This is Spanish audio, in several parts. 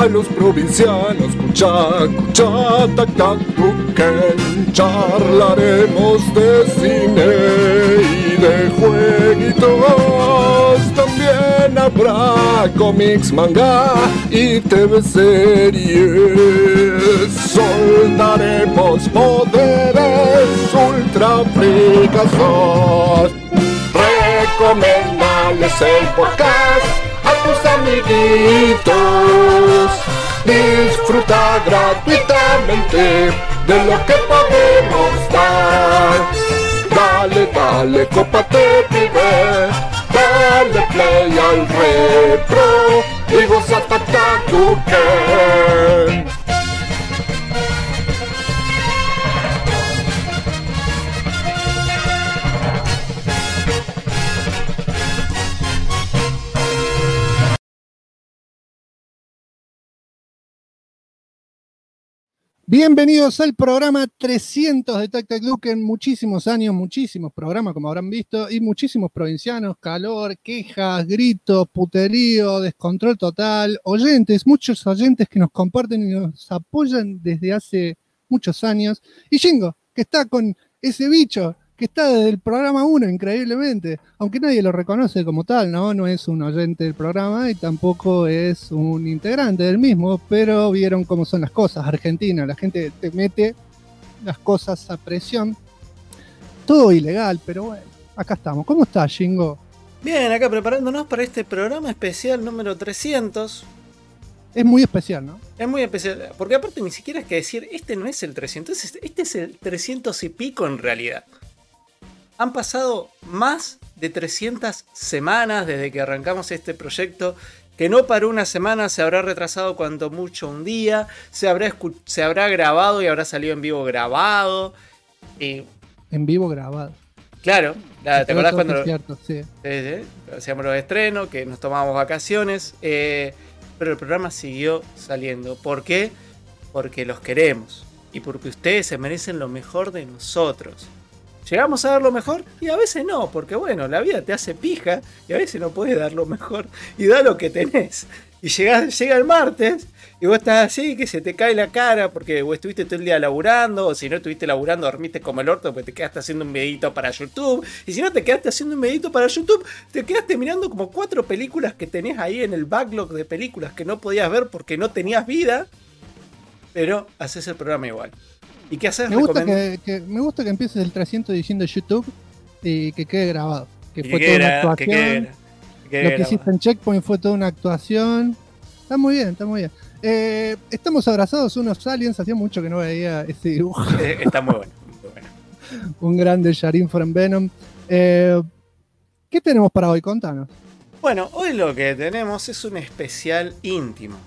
los provincianos, cucha, tac, tac, tuquen. Charlaremos de cine y de jueguitos. También habrá cómics, manga y TV series. Soltaremos poderes ultra fricazos. Recomendales el podcast a tus amiguitos. Disfruta gratuitamente de lo que podemos dar. Dale, cópate, pibe. Dale play al repro y goza Tatakuken. Bienvenidos al programa 300 de Tac Tac Luken. Muchísimos años, muchísimos programas, como habrán visto, y muchísimos provincianos, calor, quejas, gritos, puterío, descontrol total, oyentes, muchos oyentes que nos comparten y nos apoyan desde hace muchos años. Y Jingo, que está con ese bicho, que está desde el programa 1, increíblemente, aunque nadie lo reconoce como tal, no es un oyente del programa y tampoco es un integrante del mismo, pero vieron cómo son las cosas. Argentina, la gente te mete las cosas a presión, todo ilegal, pero bueno, acá estamos. ¿Cómo estás, Jingo? Bien, acá preparándonos para este programa especial número 300. Es muy especial, ¿no? Es muy especial, porque aparte ni siquiera es que decir, este no es el 300, este es el 300 y pico en realidad. Han pasado más de 300 semanas desde que arrancamos este proyecto, que no paró una semana, se habrá retrasado cuanto mucho un día, se habrá grabado y habrá salido en vivo grabado. En vivo grabado. Claro, ¿te acordás cuando cierto, sí. Hacíamos los estrenos, que nos tomábamos vacaciones? Pero el programa siguió saliendo. ¿Por qué? Porque los queremos y porque ustedes se merecen lo mejor de nosotros. ¿Llegamos a dar lo mejor? Y a veces no, porque bueno, la vida te hace pija y a veces no puedes dar lo mejor y da lo que tenés. Y llega el martes y vos estás así que se te cae la cara porque vos estuviste todo el día laburando, o si no estuviste laburando dormiste como el orto porque te quedaste haciendo un videito para YouTube. Y si no te quedaste haciendo un videito para YouTube, te quedaste mirando como 4 películas que tenías ahí en el backlog de películas que no podías ver porque no tenías vida, pero haces el programa igual. ¿Y qué haces? Me gusta que empieces el 300 diciendo YouTube y que quede grabado. Que fue toda una actuación. Lo que hiciste en Checkpoint fue toda una actuación. Está muy bien, está muy bien. Estamos abrazados unos aliens. Hacía mucho que no veía ese dibujo. Está muy bueno, muy bueno. Un grande Yarin from Venom. ¿Qué tenemos para hoy? Contanos. Bueno, hoy lo que tenemos es un especial íntimo.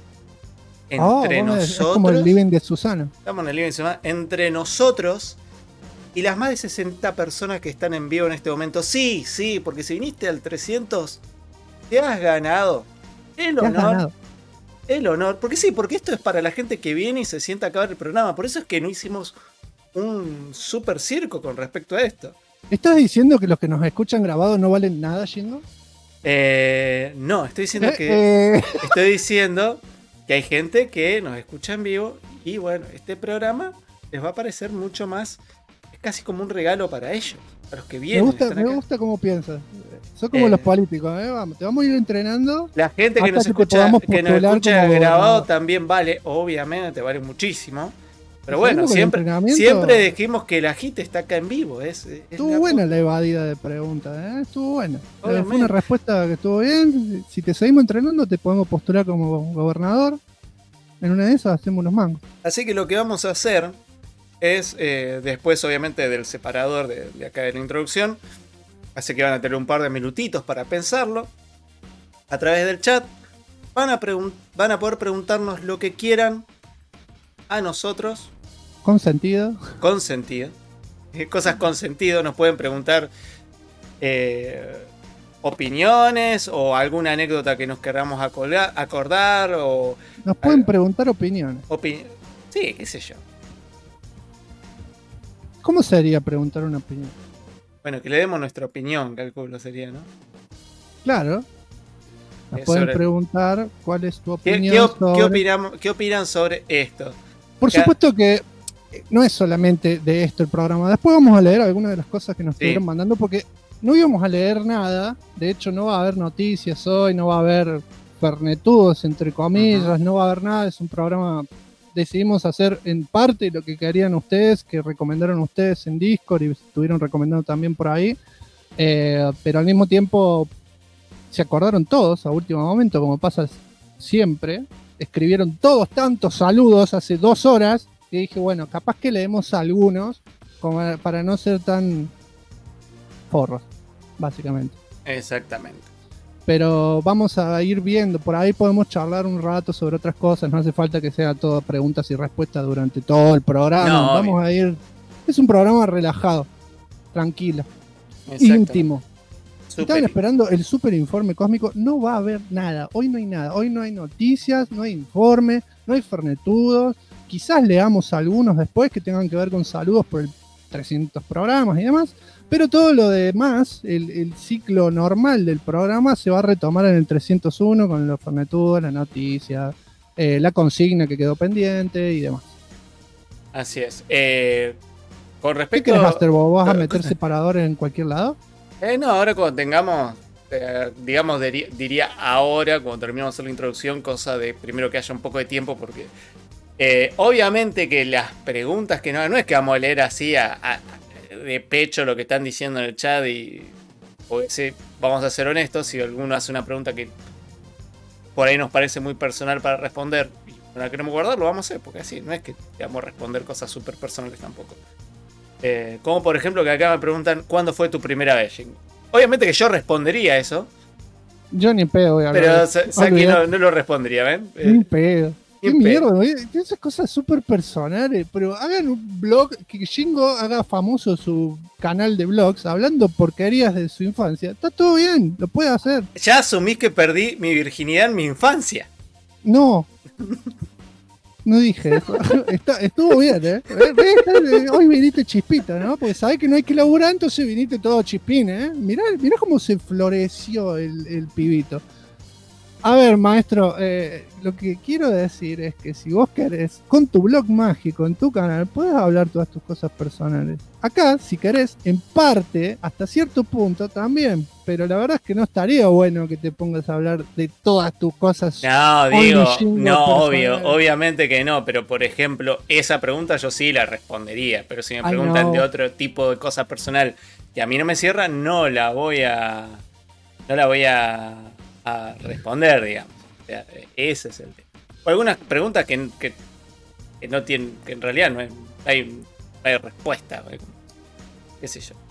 Entre nosotros. Es como el living de Susana. Estamos en el living de Susana. Entre nosotros y las más de 60 personas que están en vivo en este momento. Sí, porque si viniste al 300, te has ganado el honor. El honor. Porque esto es para la gente que viene y se sienta a acabar el programa. Por eso es que no hicimos un super circo con respecto a esto. ¿Estás diciendo que los que nos escuchan grabados no valen nada, Jingo? No, estoy diciendo que. Estoy diciendo que hay gente que nos escucha en vivo y bueno, este programa les va a parecer mucho más, es casi como un regalo para ellos, para los que vienen. Me gusta cómo piensas. Son como los políticos, Vamos, te vamos a ir entrenando. La gente que nos escucha grabado también vale, obviamente, vale muchísimo. Pero bueno, siempre dijimos que la gente está acá en vivo. Estuvo buena la evadida de preguntas, estuvo buena. Fue una respuesta que estuvo bien. Si te seguimos entrenando, te podemos postular como gobernador. En una de esas hacemos unos mangos. Así que lo que vamos a hacer es, después obviamente del separador de acá de la introducción, así que van a tener un par de minutitos para pensarlo. A través del chat van a poder preguntarnos lo que quieran a nosotros. Con sentido. Con sentido. Cosas con sentido. Nos pueden preguntar opiniones o alguna anécdota que nos queramos acordar. O nos pueden preguntar opiniones. Sí, qué sé yo. ¿Cómo sería preguntar una opinión? Bueno, que le demos nuestra opinión, calculo sería, ¿no? Claro. Nos pueden sobre- preguntar cuál es tu ¿Qué, opinión qué sobre... qué opinan sobre esto? Por supuesto que no es solamente de esto el programa. Después vamos a leer algunas de las cosas que nos Sí. estuvieron mandando, porque no íbamos a leer nada. De hecho, no va a haber noticias hoy, no va a haber fernetudos, entre comillas, no va a haber nada. Es un programa, decidimos hacer en parte lo que querían ustedes, que recomendaron ustedes en Discord y estuvieron recomendando también por ahí. Pero al mismo tiempo se acordaron todos a último momento, como pasa siempre. Escribieron todos tantos saludos hace 2 horas que dije, bueno, capaz que leemos algunos como para no ser tan forros, básicamente. Exactamente. Pero vamos a ir viendo, por ahí podemos charlar un rato sobre otras cosas, no hace falta que sea todo preguntas y respuestas durante todo el programa. No, vamos a ir, es un programa relajado, tranquilo, íntimo. Estaban esperando el super informe cósmico, no va a haber nada, hoy no hay nada, hoy no hay noticias, no hay informe, no hay fernetudos, quizás leamos algunos después que tengan que ver con saludos por el 300 programas y demás, pero todo lo demás, el ciclo normal del programa se va a retomar en el 301 con los fernetudos, la noticia, la consigna que quedó pendiente y demás. Así es. Con respecto... ¿Qué querés, Master? ¿Vos vas a meter separadores en cualquier lado? No, ahora cuando tengamos, digamos, diría ahora, cuando terminemos de hacer la introducción, cosa de primero que haya un poco de tiempo, porque obviamente que las preguntas que no es que vamos a leer así de pecho lo que están diciendo en el chat y vamos a ser honestos, si alguno hace una pregunta que por ahí nos parece muy personal para responder y no la queremos guardar, lo vamos a hacer, porque así no es que vamos a responder cosas súper personales tampoco. Como por ejemplo que acá me preguntan ¿cuándo fue tu primera vez, Jingo? Obviamente que yo respondería eso. Yo ni pedo voy a hablar. Pero Saki no lo respondería, ¿ven? Ni pedo. ¿Qué mierda? Esas cosas súper personales. Pero hagan un blog, que Jingo haga famoso su canal de blogs hablando porquerías de su infancia. Está todo bien, lo puede hacer. Ya asumís que perdí mi virginidad en mi infancia. No. No dije eso. Estuvo bien, ¿eh? Hoy viniste chispita, ¿no? Porque sabés que no hay que laburar, entonces viniste todo chispín, ¿eh? Mirá cómo se floreció el pibito. A ver, maestro, lo que quiero decir es que si vos querés, con tu blog mágico, en tu canal, puedes hablar todas tus cosas personales. Acá, si querés, en parte, hasta cierto punto también. Pero la verdad es que no estaría bueno que te pongas a hablar de todas tus cosas. No, digo, no, obviamente que no. Pero, por ejemplo, esa pregunta yo sí la respondería. Pero si me preguntan de otro tipo de cosa personal que a mí no me cierra, no la voy a responder, digamos. O sea, ese es el tema. O algunas preguntas que no tienen, que en realidad no hay respuesta. Qué sé yo.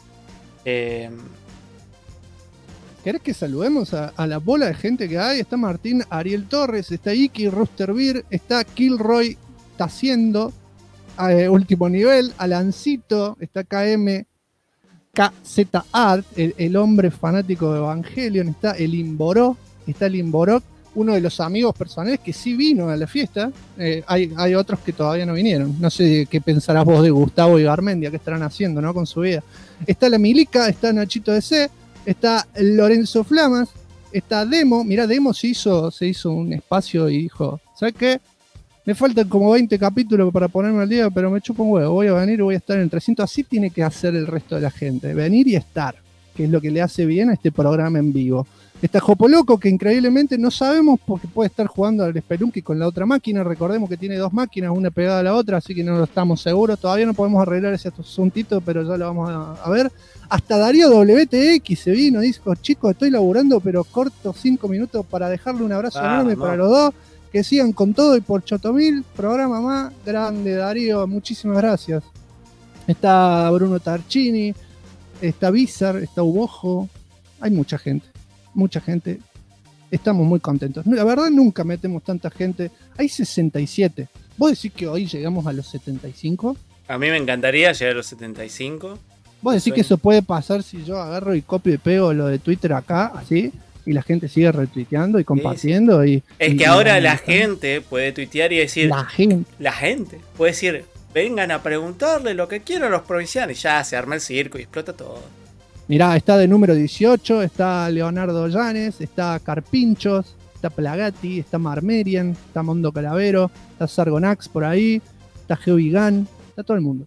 ¿Querés que saludemos a la bola de gente que hay? Está Martín Ariel Torres, está Iki Rooster Beer, está Kilroy Taciendo, último nivel, Alancito, está KM KZ Art, el hombre fanático de Evangelion, está el Imboró, uno de los amigos personales que sí vino a la fiesta. Hay otros que todavía no vinieron. No sé qué pensarás vos de Gustavo y Garmendia, qué estarán haciendo, ¿no? Con su vida. Está la Milica, está Nachito DC, está Lorenzo Flamas, está Demo. Mirá, Demo se hizo un espacio y dijo, ¿sabes qué? Me faltan como 20 capítulos para ponerme al día, pero me chupo un huevo. Voy a venir y voy a estar en el 300. Así tiene que hacer el resto de la gente. Venir y estar, que es lo que le hace bien a este programa en vivo. Está Jopoloco, que increíblemente no sabemos porque puede estar jugando al Spelunky con la otra máquina. Recordemos que tiene 2 máquinas, una pegada a la otra, así que no lo estamos seguros. Todavía no podemos arreglar ese asuntito, pero ya lo vamos a ver. Hasta Darío WTX se vino, dijo, chicos, estoy laburando, pero corto 5 minutos para dejarle un abrazo enorme para los dos. Que sigan con todo y por Chotomil, programa más grande, Darío, muchísimas gracias. Está Bruno Tarchini, está Bizar, está Ubojo, hay mucha gente. Estamos muy contentos. La verdad nunca metemos tanta gente. Hay 67. ¿Vos decís que hoy llegamos a los 75? A mí me encantaría llegar a los 75. ¿Vos decís que eso puede pasar si yo agarro y copio y pego lo de Twitter acá, así? Y la gente sigue retuiteando y compartiendo. Es que ahora la gente puede tuitear y decir... La gente puede decir, vengan a preguntarle lo que quieran a los provincianos. Y ya se arma el circo y explota todo. Mirá, está de número 18, está Leonardo Llanes, está Carpinchos, está Plagati, está Marmerian, está Mondo Calavero, está Sargonax por ahí, está Geovigan, está todo el mundo.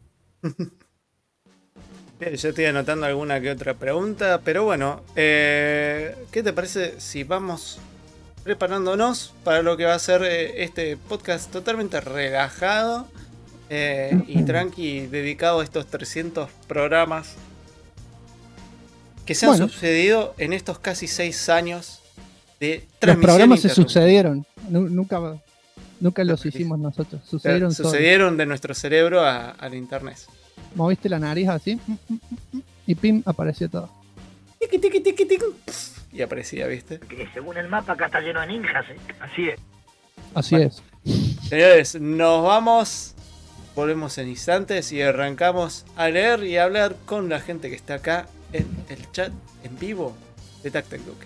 Bien, yo estoy anotando alguna que otra pregunta, pero bueno, ¿qué te parece si vamos preparándonos para lo que va a ser este podcast totalmente relajado y tranqui, dedicado a estos 300 programas que se han sucedido en estos casi 6 años de transmisión? Los programas se sucedieron, nunca los hicimos nosotros, sucedieron de nuestro cerebro al internet. Moviste la nariz así y pim, apareció todo. Tiqui, tiqui, tiqui, tiqui. Y aparecía, ¿viste? Que según el mapa acá está lleno de ninjas, ¿eh? Así es. Así es. Señores, nos vamos. Volvemos en instantes y arrancamos a leer y a hablar con la gente que está acá en el chat en vivo de Tac Tac Duke.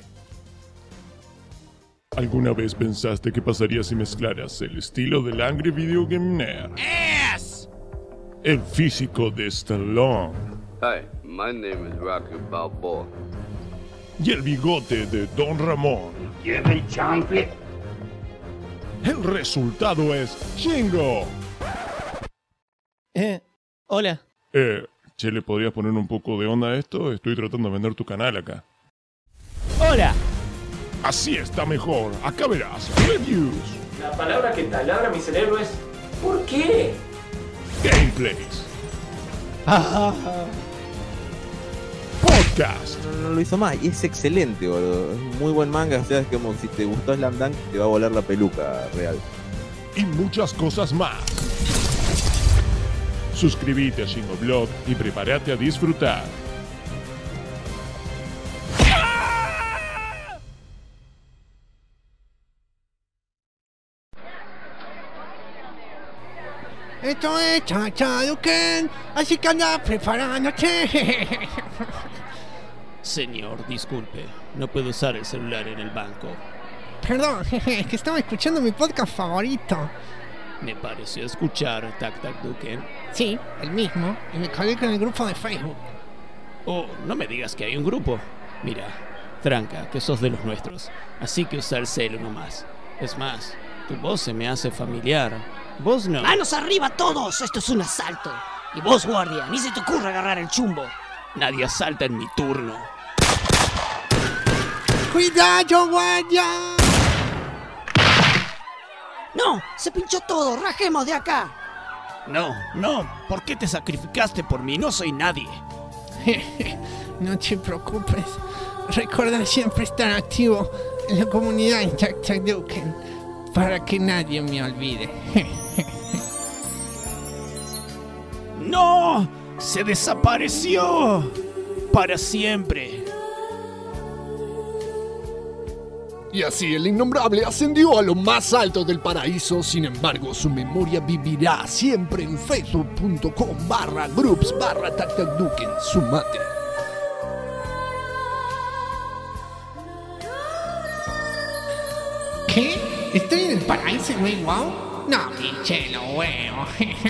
¿Alguna vez pensaste qué pasaría si mezclaras el estilo del Angry Video Game Nerd? El físico de Stallone. Hi, my name is Rocky Balboa. Y el bigote de Don Ramón. Lleva el chanfle. El resultado es Shingo. Hola. Che, ¿le podrías poner un poco de onda a esto? Estoy tratando de vender tu canal acá. Hola. Así está mejor. Acá verás. Reviews. La palabra que taladra mi cerebro es ¿por qué? Gameplays. Podcast. No lo hizo más y es excelente, boludo. Es un muy buen manga. O sea, es como si te gustó Slam Dunk, te va a volar la peluca real. Y muchas cosas más. Suscríbete a Shingo Blog y prepárate a disfrutar. Esto es Chachaduken, así que anda preparándote. Señor, disculpe, no puedo usar el celular en el banco. Perdón, es que estaba escuchando mi podcast favorito. Me pareció escuchar Tac Tac Duke. Sí, el mismo, y me colgué con el grupo de Facebook. Oh, no me digas que hay un grupo. Mira, tranca, que sos de los nuestros, así que usa el celu nomás. Es más, tu voz se me hace familiar. Vos no. ¡Manos arriba todos! ¡Esto es un asalto! Y vos, guardia, ni se te ocurra agarrar el chumbo. Nadie asalta en mi turno. ¡Cuidado, guardia! ¡No! ¡Se pinchó todo! ¡Rajemos de acá! No, ¿por qué te sacrificaste por mí? No soy nadie. No te preocupes. Recuerda siempre estar activo en la comunidad en Tac Tac Duken para que nadie me olvide. ¡No! ¡Se desapareció! Para siempre. Y así el innombrable ascendió a lo más alto del paraíso. Sin embargo, su memoria vivirá siempre en facebook.com/groups/TacTacDuken. Sumate. ¿Qué? ¿Estoy en el paraíso y no hay wow? No, pinche lo huevo.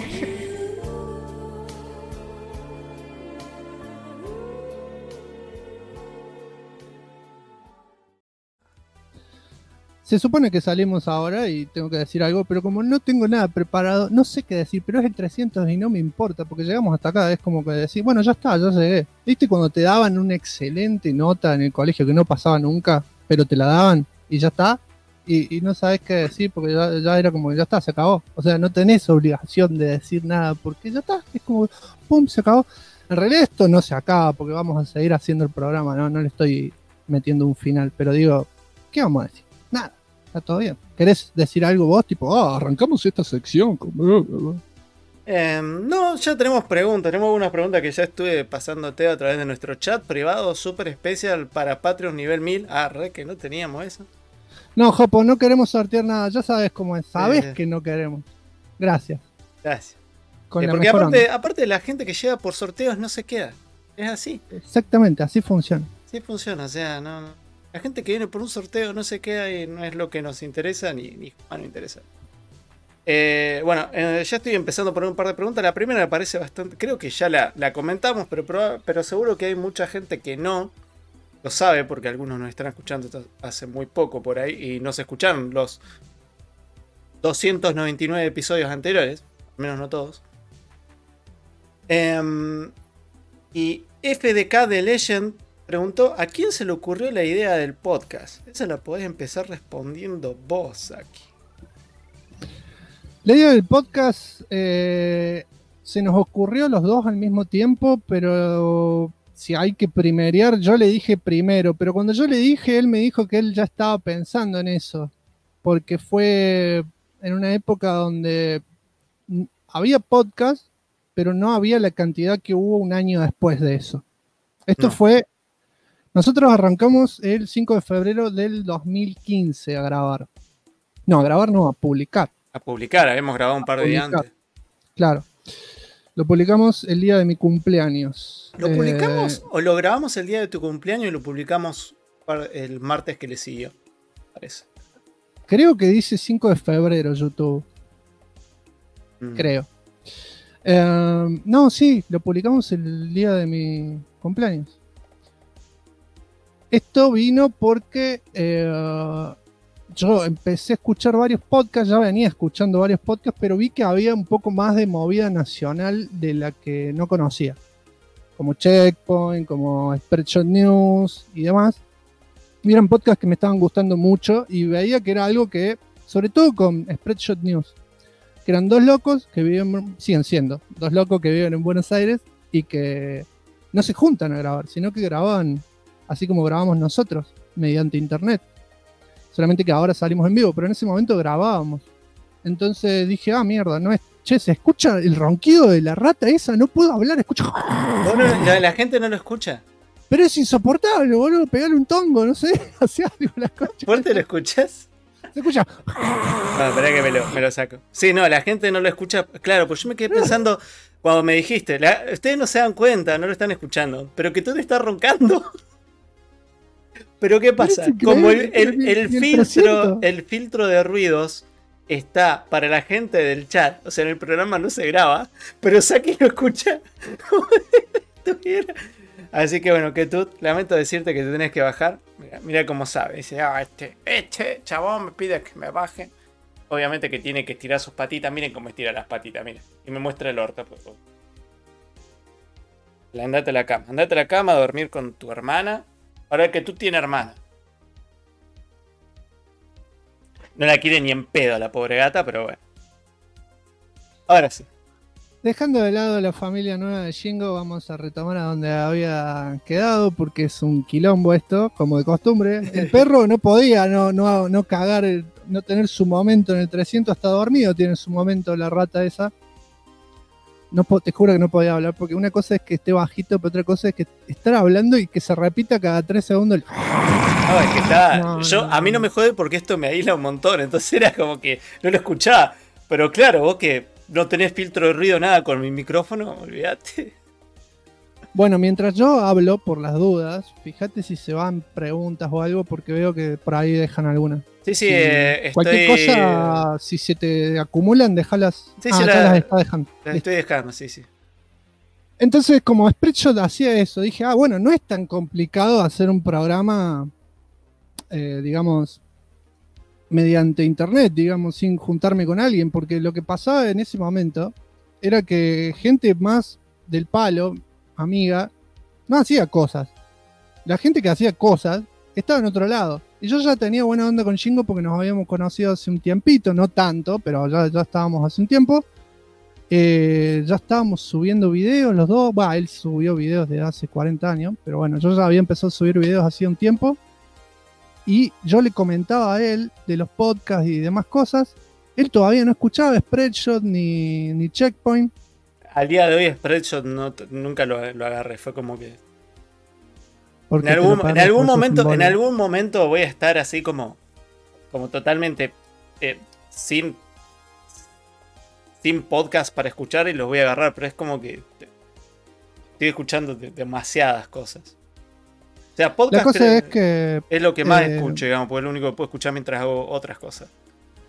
Se supone que salimos ahora y tengo que decir algo, pero como no tengo nada preparado, no sé qué decir, pero es el 300 y no me importa, porque llegamos hasta acá, es como que decir, bueno, ya está, ya llegué. ¿Viste cuando te daban una excelente nota en el colegio que no pasaba nunca, pero te la daban y ya está? Y no sabes qué decir, porque ya era como, ya está, se acabó. O sea, no tenés obligación de decir nada, porque ya está, es como, pum, se acabó. En realidad esto no se acaba, porque vamos a seguir haciendo el programa, no le estoy metiendo un final, pero digo, ¿qué vamos a decir? Nada, está todo bien. ¿Querés decir algo vos? Tipo, arrancamos esta sección. No, ya tenemos preguntas. Tenemos algunas preguntas que ya estuve pasándote a través de nuestro chat privado super especial para Patreon nivel 1000. Que no teníamos eso. No, Jopo, no queremos sortear nada. Ya sabes cómo es. Sabes que no queremos. Gracias. Gracias. Porque aparte la gente que llega por sorteos no se queda. Es así. Exactamente, así funciona. Sí funciona, o sea, no. La gente que viene por un sorteo no se queda y no es lo que nos interesa ni nos interesa. Ya estoy empezando a poner un par de preguntas. La primera me parece bastante... Creo que ya la comentamos, pero seguro que hay mucha gente que no lo sabe, porque algunos nos están escuchando hace muy poco por ahí y no se escucharon los 299 episodios anteriores, al menos no todos. Y FDK de Legend preguntó: ¿a quién se le ocurrió la idea del podcast? Esa la podés empezar respondiendo vos aquí. La idea del podcast se nos ocurrió los dos al mismo tiempo, pero si hay que primerear, yo le dije primero, pero cuando yo le dije, él me dijo que él ya estaba pensando en eso, porque fue en una época donde había podcast, pero no había la cantidad que hubo un año después de eso. Esto fue... Nosotros arrancamos el 5 de febrero del 2015 a grabar. No, a grabar no, a publicar. A publicar, habíamos grabado un par de días antes. Claro. Lo publicamos el día de mi cumpleaños. ¿Lo publicamos o lo grabamos el día de tu cumpleaños y lo publicamos el martes que le siguió? Parece. Creo que dice 5 de febrero YouTube. Creo. No, sí, lo publicamos el día de mi cumpleaños. Esto vino porque yo empecé a escuchar varios podcasts, ya venía escuchando varios podcasts, pero vi que había un poco más de movida nacional de la que no conocía. Como Checkpoint, como Spreadshot News y demás. Y eran podcasts que me estaban gustando mucho y veía que era algo que, sobre todo con Spreadshot News, que eran dos locos que viven, siguen siendo, dos locos que viven en Buenos Aires y que no se juntan a grabar, sino que grababan así como grabamos nosotros, mediante internet. Solamente que ahora salimos en vivo, pero en ese momento grabábamos. Entonces dije, mierda, no es... Che, ¿se escucha el ronquido de la rata esa? No puedo hablar, escucho... La gente no lo escucha. Pero es insoportable, boludo, pegarle un tongo, no sé, hacia algo la concha. ¿Fuerte lo escuchás? Se escucha... No, esperá que me lo saco. Sí, no, la gente no lo escucha. Claro, pues yo me quedé pensando cuando me dijiste, ustedes no se dan cuenta, no lo están escuchando, pero que tú te estás roncando. Pero ¿qué pasa? Como el filtro de ruidos está para la gente del chat, o sea, en el programa no se graba, pero Saki lo escucha como si estuviera. Así que bueno, que tú, lamento decirte que te tenés que bajar. Mira cómo sabe. Dice, este chabón me pide que me baje. Obviamente que tiene que estirar sus patitas. Miren cómo estira las patitas, miren. Y me muestra el orto. Andate a la cama. Andate a la cama a dormir con tu hermana. Ahora que tú tienes hermana. No la quiere ni en pedo a la pobre gata, pero bueno. Ahora sí. Dejando de lado la familia nueva de Shingo, vamos a retomar a donde había quedado, porque es un quilombo esto, como de costumbre. El perro no podía no cagar, no tener su momento en el 300, hasta dormido tiene su momento la rata esa. No, te juro que no podía hablar, porque una cosa es que esté bajito, pero otra cosa es que estar hablando y que se repita cada 3 segundos. No, es que está... A mí no me jode porque esto me aísla un montón, entonces era como que no lo escuchaba. Pero claro, vos que no tenés filtro de ruido nada con mi micrófono, olvídate. Bueno, mientras yo hablo, por las dudas, fíjate si se van preguntas o algo, porque veo que por ahí dejan algunas. Sí, cualquier cosa, si se te acumulan, dejalas. Sí, las está dejando. Las estoy dejando, sí. Entonces, como Spreadshot hacía eso, dije, bueno, no es tan complicado hacer un programa, digamos, mediante internet, digamos, sin juntarme con alguien, porque lo que pasaba en ese momento era que gente más del palo, amiga, no hacía cosas. La gente que hacía cosas estaba en otro lado. Y yo ya tenía buena onda con Shingo porque nos habíamos conocido hace un tiempito, no tanto, pero ya estábamos hace un tiempo. Ya estábamos subiendo videos los dos. Él subió videos de hace 40 años, pero bueno, yo ya había empezado a subir videos hacía un tiempo. Y yo le comentaba a él de los podcasts y demás cosas. Él todavía no escuchaba Spreadshot ni Checkpoint. Al día de hoy Spreadshot nunca lo agarré, fue como que... En algún momento voy a estar así como totalmente sin podcast para escuchar y los voy a agarrar, pero es como que estoy escuchando demasiadas cosas. O sea, podcast la cosa es lo que más escucho, digamos, porque es lo único que puedo escuchar mientras hago otras cosas.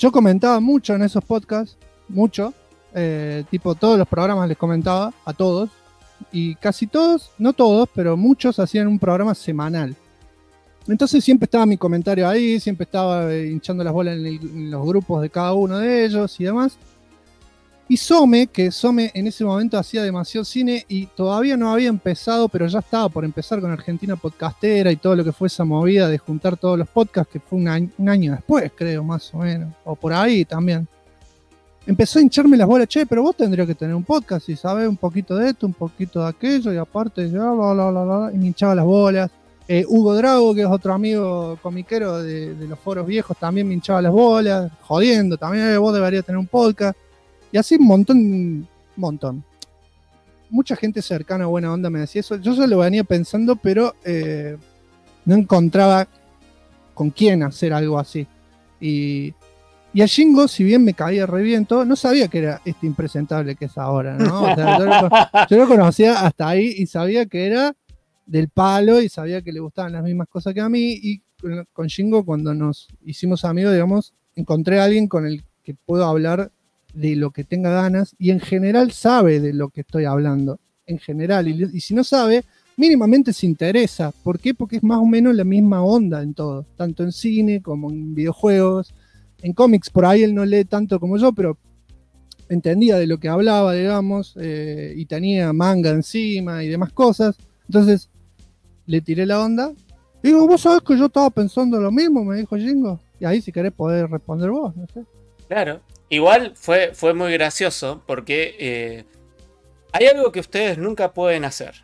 yo comentaba mucho en esos podcasts, mucho, tipo todos los programas les comentaba a todos, y casi todos, no todos, pero muchos hacían un programa semanal. Entonces siempre estaba mi comentario ahí, siempre estaba hinchando las bolas en los grupos de cada uno de ellos y demás. Y Some en ese momento hacía demasiado cine y todavía no había empezado, pero ya estaba por empezar con Argentina Podcastera y todo lo que fue esa movida de juntar todos los podcasts, que fue un año después, creo, más o menos, o por ahí también. Empezó a hincharme las bolas, che, pero vos tendrías que tener un podcast y sabés un poquito de esto, un poquito de aquello, y aparte, ya, y me hinchaba las bolas. Hugo Drago, que es otro amigo comiquero de los foros viejos, también me hinchaba las bolas, jodiendo, también vos deberías tener un podcast. Y así un montón. Mucha gente cercana, buena onda, me decía eso. Yo ya lo venía pensando, pero no encontraba con quién hacer algo así. Y a Shingo, si bien me caía re bien todo, no sabía que era este impresentable que es ahora, ¿no? O sea, yo lo conocía hasta ahí y sabía que era del palo y sabía que le gustaban las mismas cosas que a mí. Y con Shingo, cuando nos hicimos amigos, digamos, encontré a alguien con el que puedo hablar de lo que tenga ganas y en general sabe de lo que estoy hablando, en general, y si no sabe, mínimamente se interesa. ¿Por qué? Porque es más o menos la misma onda en todo, tanto en cine como en videojuegos, en cómics por ahí él no lee tanto como yo, pero entendía de lo que hablaba, digamos, y tenía manga encima y demás cosas. Entonces le tiré la onda, digo, vos sabés que yo estaba pensando lo mismo, me dijo Jingo, y ahí si querés podés responder vos, no sé. Claro. Igual fue muy gracioso porque hay algo que ustedes nunca pueden hacer.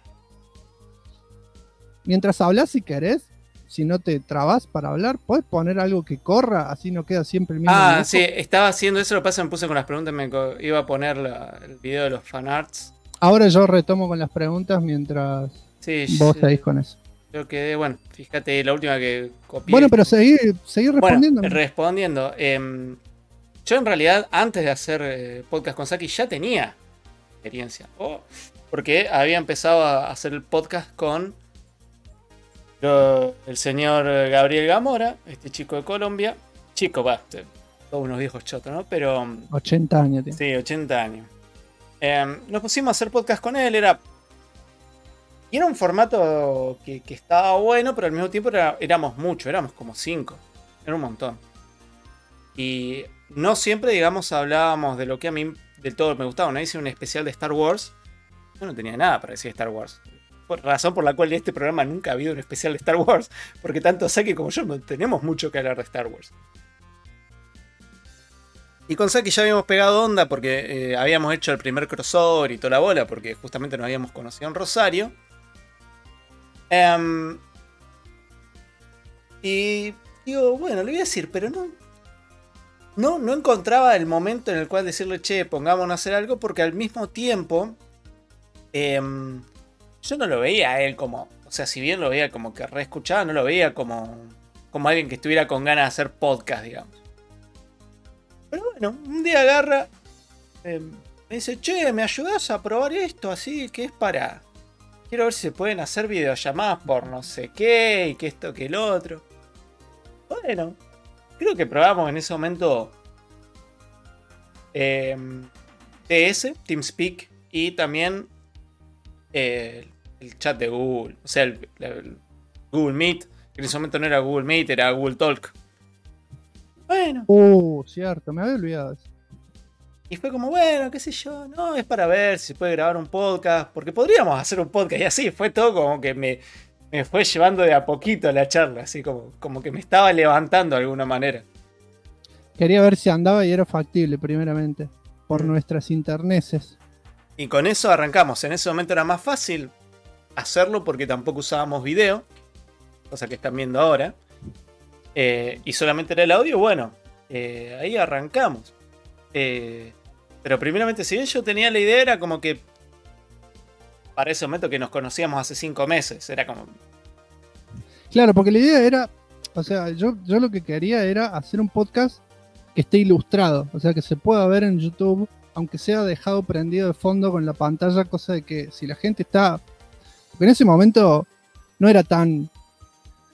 Mientras hablas, si querés, si no te trabas para hablar, puedes poner algo que corra, así no queda siempre el mismo dibujo. Sí, estaba haciendo eso, lo que pasa me puse con las preguntas, iba a poner el video de los fanarts. Ahora yo retomo con las preguntas mientras vos seguís con eso. Yo quedé, bueno, fíjate, la última que copié. Bueno, pero seguí respondiendo. Bueno, respondiendo. Yo en realidad, antes de hacer podcast con Saki, ya tenía experiencia. Porque había empezado a hacer el podcast con el señor Gabriel Gamora, este chico de Colombia. Chico, todos unos viejos chotos, ¿no? Pero 80 años tiene. Sí, 80 años. Nos pusimos a hacer podcast con él, era un formato que estaba bueno, pero al mismo tiempo éramos muchos, éramos como 5. Era un montón. Y no siempre, digamos, hablábamos de lo que a mí del todo me gustaba. Una vez hice un especial de Star Wars. Yo no tenía nada para decir Star Wars. Razón por la cual en este programa nunca ha habido un especial de Star Wars. Porque tanto Saki como yo no tenemos mucho que hablar de Star Wars. Y con Saki ya habíamos pegado onda porque habíamos hecho el primer crossover y toda la bola. Porque justamente nos habíamos conocido en Rosario. Y digo, bueno, le voy a decir, pero no encontraba el momento en el cual decirle, che, pongámonos a hacer algo, porque al mismo tiempo yo no lo veía a él como, o sea, si bien lo veía como que reescuchaba, no lo veía como alguien que estuviera con ganas de hacer podcast, digamos. Pero bueno, un día agarra, me dice, che, ¿me ayudás a probar esto? Así que es para... Quiero ver si se pueden hacer videollamadas por no sé qué, y que esto, que el otro. Bueno, creo que probamos en ese momento TS, TeamSpeak, y también el chat de Google. O sea, el Google Meet, que en ese momento no era Google Meet, era Google Talk. Bueno. Cierto, me había olvidado eso. Y fue como, bueno, qué sé yo, no, es para ver si se puede grabar un podcast, porque podríamos hacer un podcast, y así fue todo como que me fue llevando de a poquito la charla, así como que me estaba levantando de alguna manera. Quería ver si andaba y era factible, primeramente, por nuestras interneces. Y con eso arrancamos. En ese momento era más fácil hacerlo porque tampoco usábamos video, cosa que están viendo ahora, y solamente era el audio. Bueno, ahí arrancamos. Pero primeramente, si bien yo tenía la idea, era como que para ese momento que nos conocíamos hace 5 meses, era como... Claro, porque la idea era, o sea, yo lo que quería era hacer un podcast que esté ilustrado, o sea, que se pueda ver en YouTube, aunque sea dejado prendido de fondo con la pantalla, cosa de que si la gente está... Porque en ese momento no era tan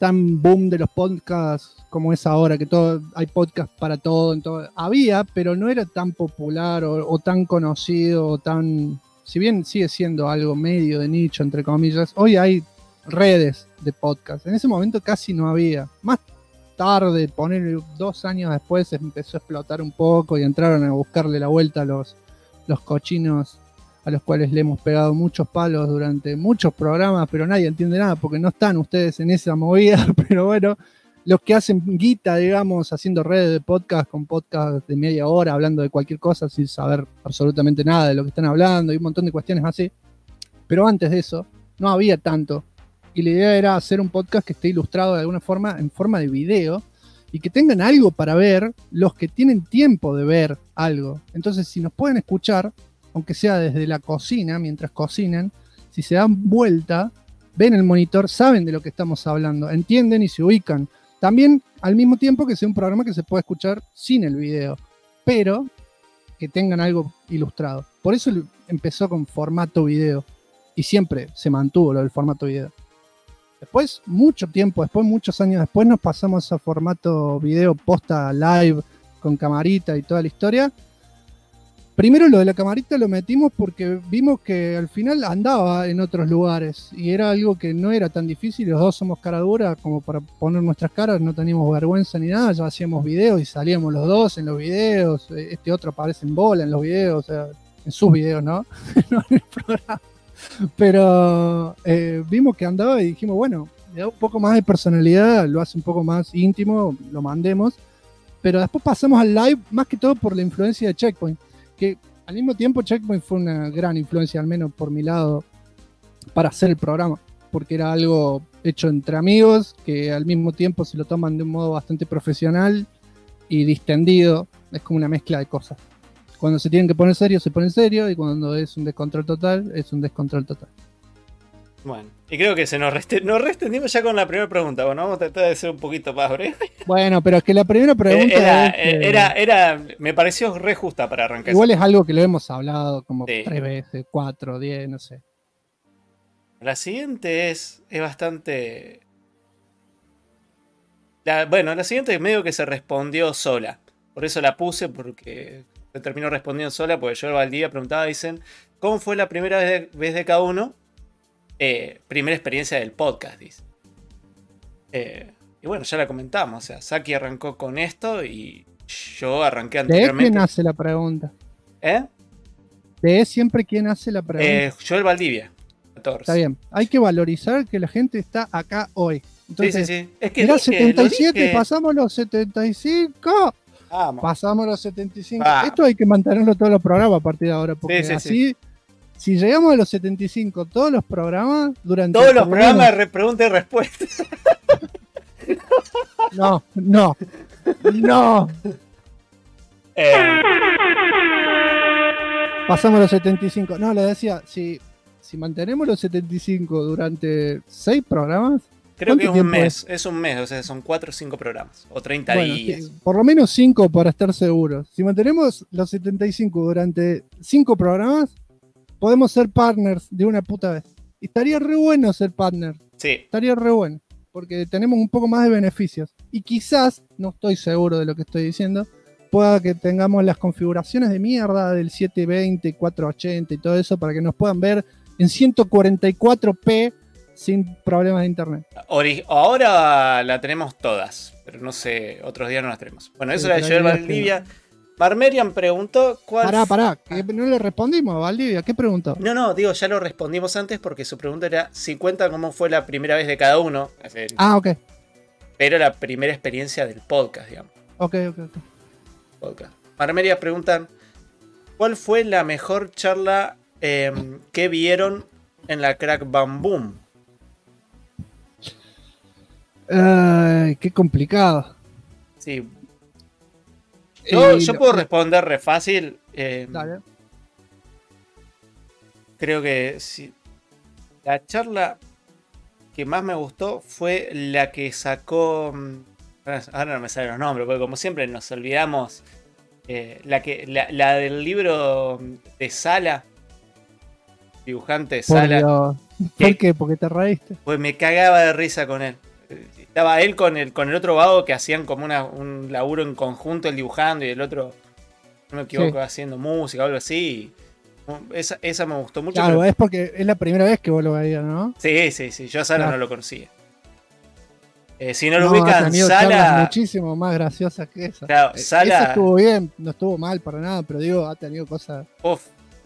tan boom de los podcasts como es ahora, que todo hay podcast para todo, había, pero no era tan popular o tan conocido o tan, si bien sigue siendo algo medio de nicho, entre comillas, hoy hay redes de podcast. En ese momento casi no había. Más tarde, poner 2 años después, empezó a explotar un poco y entraron a buscarle la vuelta a los cochinos a los cuales le hemos pegado muchos palos durante muchos programas, pero nadie entiende nada porque no están ustedes en esa movida. Pero bueno, los que hacen guita, digamos, haciendo redes de podcast con podcast de media hora, hablando de cualquier cosa sin saber absolutamente nada de lo que están hablando y un montón de cuestiones así. Pero antes de eso, no había tanto. Y la idea era hacer un podcast que esté ilustrado de alguna forma, en forma de video, y que tengan algo para ver los que tienen tiempo de ver algo. Entonces, si nos pueden escuchar, aunque sea desde la cocina, mientras cocinan, si se dan vuelta, ven el monitor, saben de lo que estamos hablando, entienden y se ubican. También, al mismo tiempo que sea un programa que se puede escuchar sin el video, pero que tengan algo ilustrado. Por eso empezó con formato video, y siempre se mantuvo lo del formato video. Después, mucho tiempo después, muchos años después, nos pasamos a formato video posta live, con camarita y toda la historia. Primero lo de la camarita lo metimos porque vimos que al final andaba en otros lugares y era algo que no era tan difícil. Los dos somos cara dura como para poner nuestras caras, no teníamos vergüenza ni nada, ya hacíamos videos y salíamos los dos en los videos. Este otro aparece en bola en los videos, o sea, en sus videos, ¿no? No en el programa. Pero vimos que andaba y dijimos, bueno, le da un poco más de personalidad, lo hace un poco más íntimo, lo mandemos. Pero después pasamos al live, más que todo por la influencia de Checkpoint, que al mismo tiempo Checkpoint fue una gran influencia, al menos por mi lado, para hacer el programa, porque era algo hecho entre amigos, que al mismo tiempo se lo toman de un modo bastante profesional y distendido, es como una mezcla de cosas. Cuando se tienen que poner serio, se ponen serio, y cuando es un descontrol total, es un descontrol total. Bueno, y creo que nos restendimos ya con la primera pregunta. Bueno, vamos a tratar de ser un poquito más breve. Bueno, pero es que la primera pregunta me pareció re justa para arrancar. Igual es algo que lo hemos hablado como 3 veces, 4, 10, no sé. La siguiente es bastante... la siguiente medio que se respondió sola. Por eso la puse, porque se terminó respondiendo sola, porque yo Valdivia preguntaba, dicen, ¿cómo fue la primera vez de cada uno? Primera experiencia del podcast, dice. Y bueno, ya la comentamos. O sea, Saki arrancó con esto y yo arranqué anteriormente. ¿De quién hace la pregunta? ¿De siempre quién hace la pregunta? Yo el Valdivia. 14. Está bien. Hay que valorizar que la gente está acá hoy. Entonces, sí. Es que era dije, 77, pasamos los 75. Pasamos los 75. Esto hay que mantenerlo todos los programas a partir de ahora. Porque así... Si llegamos a los 75, todos los programas durante... Todos los programas de pregunta y respuesta. No. Pasamos los 75. No, le decía, si mantenemos los 75 durante 6 programas... Creo que es un mes, o sea, son 4 o 5 programas, o 30 días. Sí, por lo menos 5 para estar seguros. Si mantenemos los 75 durante 5 programas... podemos ser partners de una puta vez. Y estaría re bueno ser partner. Sí. Estaría re bueno. Porque tenemos un poco más de beneficios. Y quizás, no estoy seguro de lo que estoy diciendo, pueda que tengamos las configuraciones de mierda del 720, 480 y todo eso para que nos puedan ver en 144p sin problemas de internet. Ahora la tenemos todas, pero no sé, otros días no las tenemos. Bueno, eso la de Joel Valdivia. Marmerian preguntó cuál... Pará, que no le respondimos a Valdivia. ¿Qué preguntó? No, digo, ya lo respondimos antes porque su pregunta era si cuenta cómo fue la primera vez de cada uno. Ok. Pero la primera experiencia del podcast, digamos. Ok. Podcast. Marmerian preguntan, ¿cuál fue la mejor charla que vieron en la Crack Bam Boom? Qué complicado. Sí. Yo puedo responder re fácil. Dale. Creo que sí. La charla que más me gustó fue la que sacó... Ahora no me salen los nombres, porque como siempre nos olvidamos. La del libro de Sala. Dibujante de Sala. ¿Por qué? ¿Porque te reíste? Pues me cagaba de risa con él. Estaba él con el otro vago que hacían como un laburo en conjunto, él dibujando y el otro, no me equivoco, haciendo música o algo así. Esa me gustó mucho. Claro, es porque es la primera vez que vos lo veías, ¿no? Sí. Yo a Sala no lo conocía. Si no lo ha ubican, tenido Sala. charlas muchísimo más graciosas que esa. Claro, Sala. Esa estuvo bien, no estuvo mal para nada, pero digo, ha tenido cosas. Uf.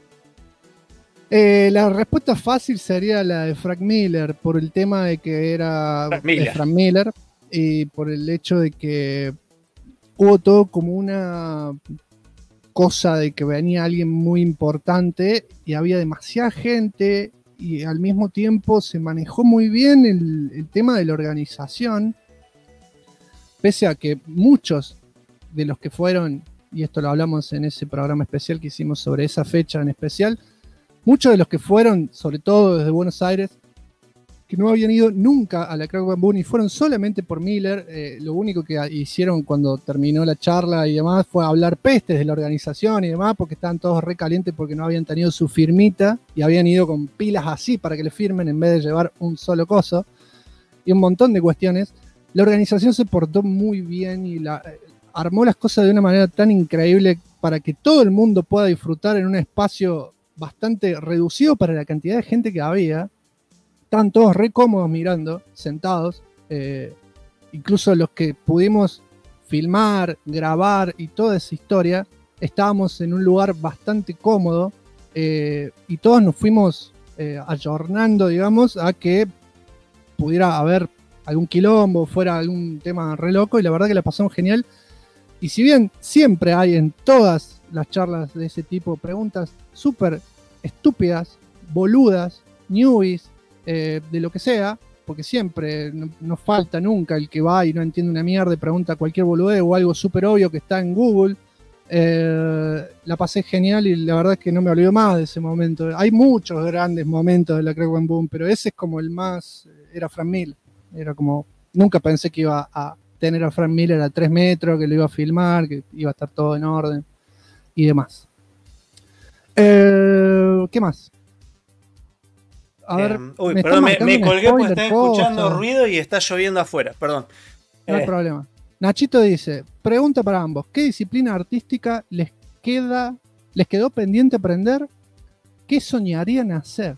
La respuesta fácil sería la de Frank Miller, por el tema de que era Frank Miller y por el hecho de que hubo todo como una cosa de que venía alguien muy importante y había demasiada gente y al mismo tiempo se manejó muy bien el tema de la organización, pese a que muchos de los que fueron, y esto lo hablamos en ese programa especial que hicimos sobre esa fecha en especial, muchos de los que fueron, sobre todo desde Buenos Aires, que no habían ido nunca a la Crack Bamboo y fueron solamente por Miller, lo único que hicieron cuando terminó la charla y demás fue hablar pestes de la organización y demás, porque estaban todos recalientes porque no habían tenido su firmita y habían ido con pilas así para que le firmen en vez de llevar un solo coso y un montón de cuestiones. La organización se portó muy bien y armó las cosas de una manera tan increíble para que todo el mundo pueda disfrutar en un espacio bastante reducido para la cantidad de gente que había. Estaban todos re cómodos mirando, sentados. Incluso los que pudimos filmar, grabar y toda esa historia, estábamos en un lugar bastante cómodo y todos nos fuimos ayornando, digamos, a que pudiera haber algún quilombo, fuera algún tema re loco, y la verdad que la pasamos genial. Y si bien siempre hay en todas las charlas de ese tipo preguntas súper estúpidas, boludas, newbies, de lo que sea, porque siempre no falta nunca el que va y no entiende una mierda y pregunta cualquier boludez o algo súper obvio que está en Google. La pasé genial y la verdad es que no me olvido más de ese momento. Hay muchos grandes momentos de la Crack Bamboo, pero ese es como el más, era Frank Miller. Era como, nunca pensé que iba a tener a Frank Miller a 3 metros, que lo iba a filmar, que iba a estar todo en orden y demás. ¿Qué más? A ver, perdón, me colgué porque estaba escuchando ruido y está lloviendo afuera, perdón. No hay problema. Nachito dice, pregunta para ambos, ¿qué disciplina artística les quedó pendiente aprender? ¿Qué soñarían hacer?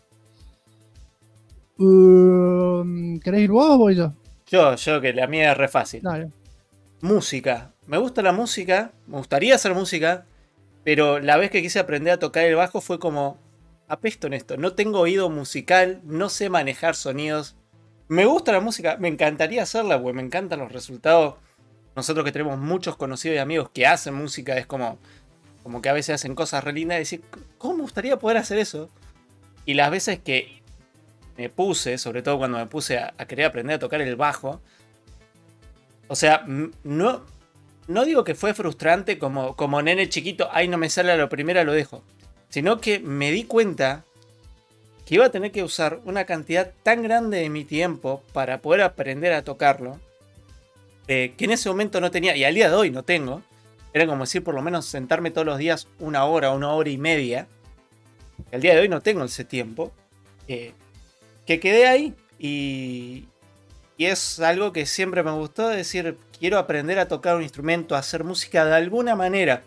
¿Querés ir vos o voy yo? Yo que la mía es re fácil. Dale. Música. Me gusta la música, me gustaría hacer música, pero la vez que quise aprender a tocar el bajo fue como, apesto en esto, no tengo oído musical, no sé manejar sonidos. Me gusta la música, me encantaría hacerla, porque me encantan los resultados. Nosotros que tenemos muchos conocidos y amigos que hacen música, es como que a veces hacen cosas re lindas y decir, ¿cómo me gustaría poder hacer eso? Y las veces que me puse, sobre todo cuando me puse a querer aprender a tocar el bajo, o sea, no digo que fue frustrante como nene chiquito, ay, no me sale a lo primero, lo dejo. Sino que me di cuenta que iba a tener que usar una cantidad tan grande de mi tiempo para poder aprender a tocarlo, que en ese momento no tenía, y al día de hoy no tengo. Era como decir, por lo menos sentarme todos los días 1 hora, 1 hora y media. Al día de hoy no tengo ese tiempo. Que quedé ahí y es algo que siempre me gustó, decir, quiero aprender a tocar un instrumento, a hacer música de alguna manera.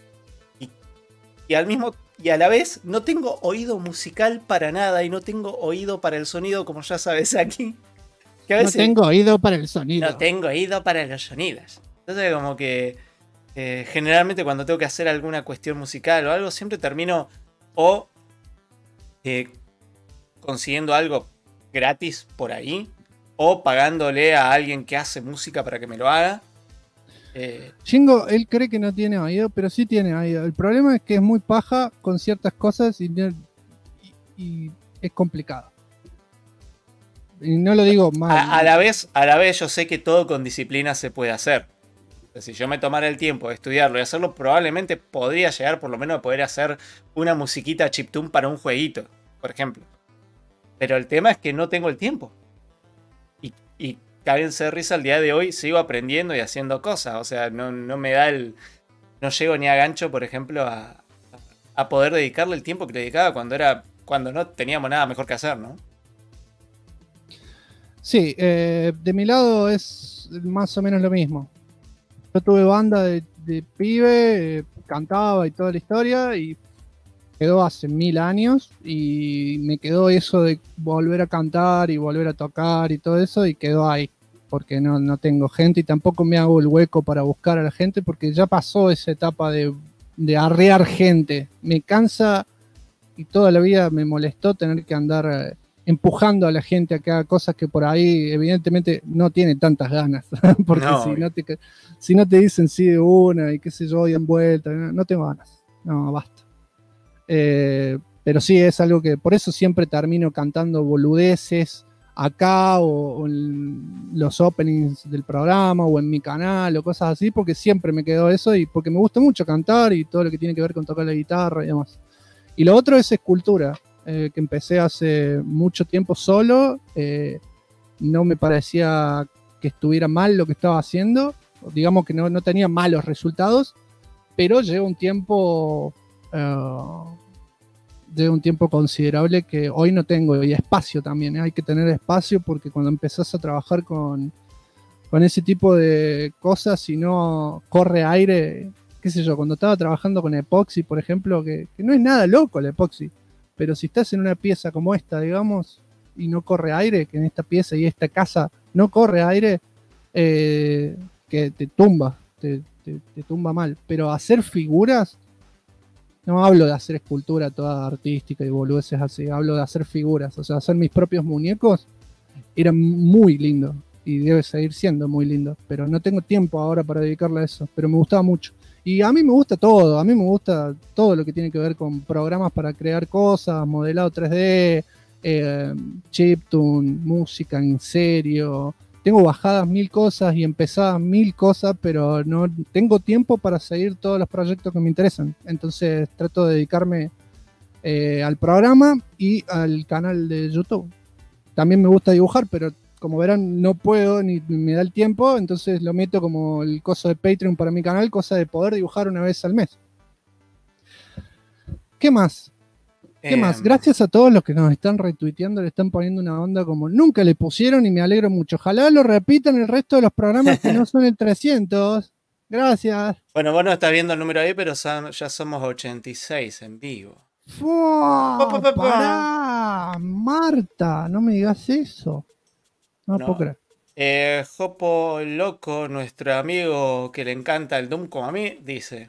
Y a la vez no tengo oído musical para nada y no tengo oído para el sonido, como ya sabes aquí. Que a veces, no tengo oído para el sonido. No tengo oído para los sonidos. Entonces como que generalmente cuando tengo que hacer alguna cuestión musical o algo, siempre termino o consiguiendo algo gratis por ahí o pagándole a alguien que hace música para que me lo haga. Shingo, él cree que no tiene oído, pero sí tiene oído. El problema es que es muy paja con ciertas cosas y es complicado. Y no lo digo mal. A la vez yo sé que todo con disciplina se puede hacer. Si yo me tomara el tiempo de estudiarlo y hacerlo, probablemente podría llegar por lo menos a poder hacer una musiquita chiptune para un jueguito, por ejemplo. Pero el tema es que no tengo el tiempo. Y cáguense de risa, al día de hoy sigo aprendiendo y haciendo cosas. O sea, no me da no llego ni a gancho, por ejemplo, a poder dedicarle el tiempo que le dedicaba cuando no teníamos nada mejor que hacer, ¿no? Sí, de mi lado es más o menos lo mismo. Yo tuve banda de pibe, cantaba y toda la historia, y quedó hace 1000 años, y me quedó eso de volver a cantar y volver a tocar y todo eso, y quedó ahí, porque no tengo gente y tampoco me hago el hueco para buscar a la gente, porque ya pasó esa etapa de arrear gente. Me cansa y toda la vida me molestó tener que andar empujando a la gente a que haga cosas que por ahí evidentemente no tiene tantas ganas, porque No, si no te dicen sí de una y qué sé yo, y en vuelta, no tengo ganas, no, basta. Pero sí es algo que por eso siempre termino cantando boludeces acá o en los openings del programa o en mi canal o cosas así, porque siempre me quedó eso y porque me gusta mucho cantar y todo lo que tiene que ver con tocar la guitarra y demás. Y lo otro es escultura, que empecé hace mucho tiempo solo. No me parecía que estuviera mal lo que estaba haciendo, digamos que no tenía malos resultados, pero lleva un tiempo considerable que hoy no tengo, y espacio también, hay que tener espacio, porque cuando empezás a trabajar con ese tipo de cosas, si no corre aire, qué sé yo, cuando estaba trabajando con epoxi, por ejemplo, que no es nada loco el epoxi, pero si estás en una pieza como esta, digamos, y no corre aire, que en esta pieza y esta casa no corre aire, que te tumba, te tumba mal. Pero hacer figuras, no hablo de hacer escultura toda artística y boludeces así, hablo de hacer figuras, o sea, hacer mis propios muñecos, era muy lindo y debe seguir siendo muy lindo, pero no tengo tiempo ahora para dedicarle a eso, pero me gustaba mucho. Y a mí me gusta todo, a mí me gusta todo lo que tiene que ver con programas para crear cosas, modelado 3D, chiptune, música en serio. Tengo bajadas 1000 cosas y empezadas 1000 cosas, pero no tengo tiempo para seguir todos los proyectos que me interesan. Entonces trato de dedicarme al programa y al canal de YouTube. También me gusta dibujar, pero como verán no puedo ni me da el tiempo, entonces lo meto como el coso de Patreon para mi canal, cosa de poder dibujar una vez al mes. ¿Qué más? ¿Qué más? Gracias a todos los que nos están retuiteando, le están poniendo una onda como nunca le pusieron y me alegro mucho. Ojalá lo repitan el resto de los programas que no son el 300. Gracias. Bueno, vos no estás viendo el número ahí, pero ya somos 86 en vivo. ¡Pará! Marta, no me digas eso. No puedo creer. Jopo Loco, nuestro amigo que le encanta el Doom como a mí, dice: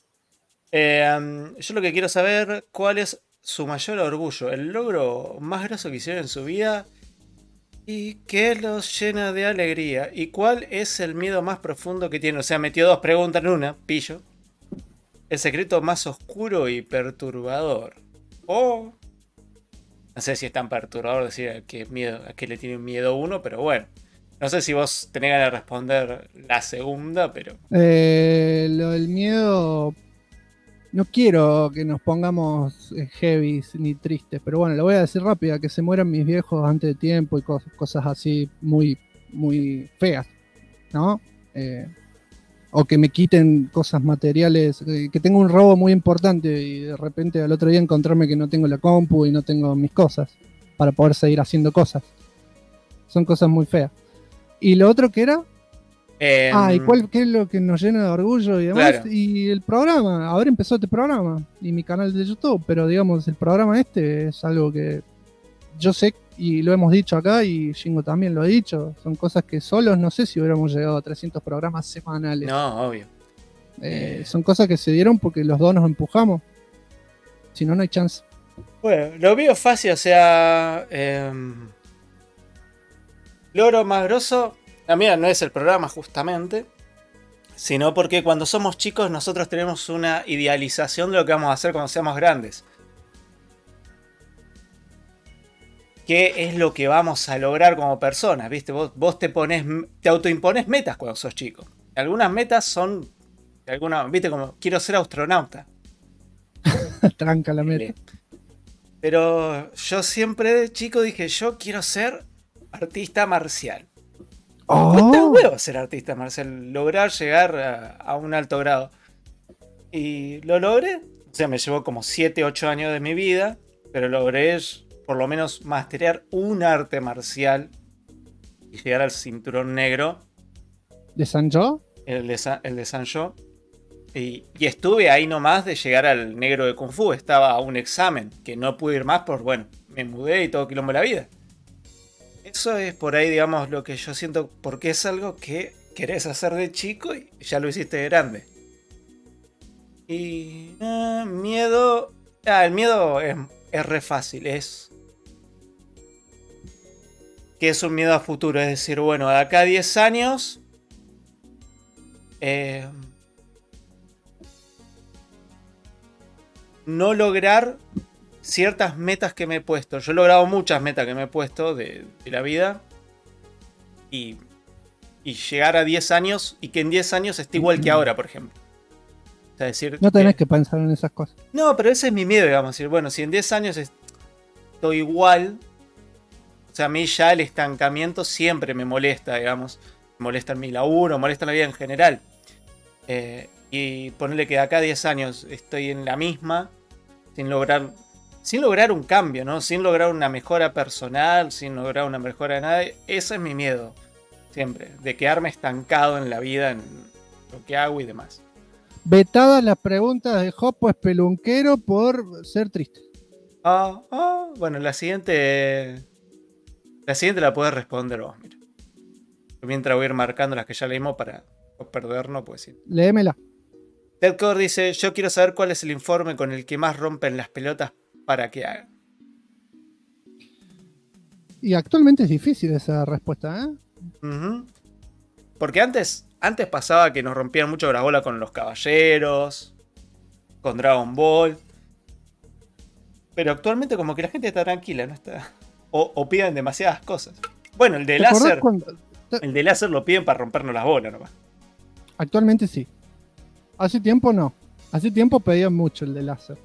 yo lo que quiero saber, ¿cuál es su mayor orgullo, el logro más grosso que hicieron en su vida y qué los llena de alegría? ¿Y cuál es el miedo más profundo que tiene? O sea, metió dos preguntas en una, pillo. El secreto más oscuro y perturbador. No sé si es tan perturbador decir a qué le tiene miedo uno, pero bueno. No sé si vos tenés ganas de responder la segunda, pero... Lo del miedo... No quiero que nos pongamos heavy ni tristes, pero bueno, lo voy a decir rápido, que se mueran mis viejos antes de tiempo y cosas así muy, muy feas, ¿no? O que me quiten cosas materiales, que tengo un robo muy importante y de repente al otro día encontrarme que no tengo la compu y no tengo mis cosas para poder seguir haciendo cosas. Son cosas muy feas. ¿Y lo otro que era? ¿Y qué es lo que nos llena de orgullo y demás? Claro. Y el programa, haber empezado este programa y mi canal de YouTube, pero digamos, el programa este es algo que yo sé y lo hemos dicho acá y Shingo también lo ha dicho, son cosas que solos no sé si hubiéramos llegado a 300 programas semanales. No, obvio. Son cosas que se dieron porque los dos nos empujamos, si no, no hay chance. Bueno, lo veo fácil, o sea... logro más grosso... La mía no es el programa justamente, sino porque cuando somos chicos nosotros tenemos una idealización de lo que vamos a hacer cuando seamos grandes. ¿Qué es lo que vamos a lograr como personas? ¿Viste? Vos te autoimpones metas cuando sos chico. Algunas metas son, viste, como quiero ser astronauta. Tranca la meta. Pero yo siempre de chico dije, yo quiero ser artista marcial. Cuesta huevo ser artista marcial, lograr llegar a un alto grado. Y lo logré. O sea, me llevó como 7, 8 años de mi vida, pero logré por lo menos masterear un arte marcial y llegar al cinturón negro. ¿De Sanjo? El de Sanjo. Y estuve ahí nomás de llegar al negro de Kung Fu. Estaba a un examen que no pude ir más por, bueno, me mudé y todo quilombo de la vida. Eso es por ahí, digamos, lo que yo siento, porque es algo que querés hacer de chico y ya lo hiciste de grande. Y miedo... el miedo es re fácil, es... que es un miedo a futuro, es decir, bueno, de acá a 10 años... no lograr ciertas metas que me he puesto. Yo he logrado muchas metas que me he puesto de la vida. Y llegar a 10 años y que en 10 años esté igual que ahora, por ejemplo. O sea, decir no tenés que pensar en esas cosas. No, pero ese es mi miedo, digamos. Decir, bueno, si en 10 años estoy igual... O sea, a mí ya el estancamiento siempre me molesta, digamos. Me molesta en mi laburo, me molesta en la vida en general. Y ponerle que de acá a 10 años estoy en la misma... Sin lograr un cambio, ¿no? Sin lograr una mejora personal, sin lograr una mejora de nada. Ese es mi miedo, siempre. De quedarme estancado en la vida, en lo que hago y demás. Vetadas las preguntas de Jopo Espelunquero por ser triste. Bueno, la siguiente la puedes responder vos, mira. Mientras voy a ir marcando las que ya leímos para no perdernos, pues sí. Léemela. Ted Core dice, yo quiero saber cuál es el informe con el que más rompen las pelotas para que hagan. Y actualmente es difícil esa respuesta, ¿eh? Uh-huh. Porque antes pasaba que nos rompían mucho la bola con los caballeros, con Dragon Ball. Pero actualmente como que la gente está tranquila, ¿no? Está... O piden demasiadas cosas. Bueno, el de láser... El de láser lo piden para rompernos las bolas nomás. Actualmente sí. Hace tiempo no. Hace tiempo pedían mucho el de láser.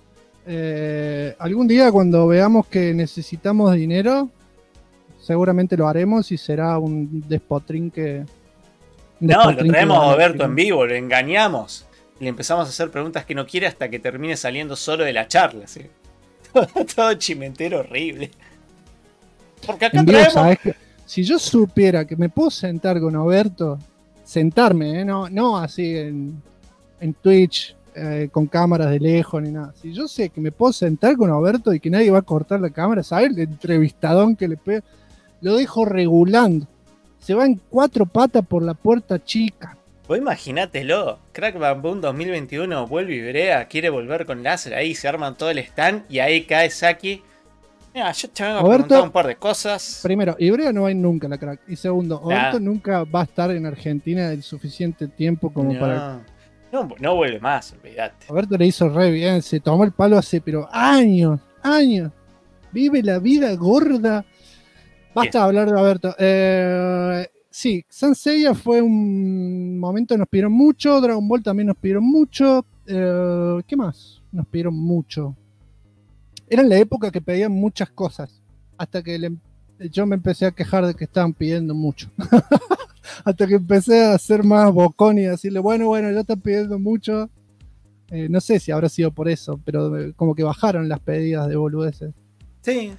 Algún día cuando veamos que necesitamos dinero, seguramente lo haremos y será un despotrinque. No, lo traemos a Roberto en vivo, lo engañamos. Y le empezamos a hacer preguntas que no quiere hasta que termine saliendo solo de la charla, ¿sí? Todo chimentero horrible. Porque acá traemos... ¿sabes qué? Si yo supiera que me puedo sentar con Oberto, sentarme, no así en Twitch, con cámaras de lejos ni nada. Si yo sé que me puedo sentar con Oberto y que nadie va a cortar la cámara, ¿sabes? El entrevistadón que le pega, lo dejo regulando. Se va en 4 patas por la puerta chica. Vos imaginátelo, Crack Bamboo 2021 vuelve y brea, quiere volver con láser, ahí se arman todo el stand y ahí cae Saki. Mira, yo te vengo a preguntar un par de cosas. Primero, Ibrea no va a ir nunca a la Crack. Y segundo, Oberto nunca va a estar en Argentina el suficiente tiempo como para... No vuelve más, olvídate. Oberto le hizo re bien, se tomó el palo hace, pero años. Vive la vida gorda. Basta de hablar de Oberto. Sí, Saint Seiya fue un momento que nos pidieron mucho. Dragon Ball también nos pidieron mucho. ¿Qué más? Nos pidieron mucho. Era en la época que pedían muchas cosas. Hasta que yo me empecé a quejar de que estaban pidiendo mucho. Hasta que empecé a ser más bocón y a decirle, bueno, ya están pidiendo mucho. No sé si habrá sido por eso, pero como que bajaron las pedidas de boludeces. Sí.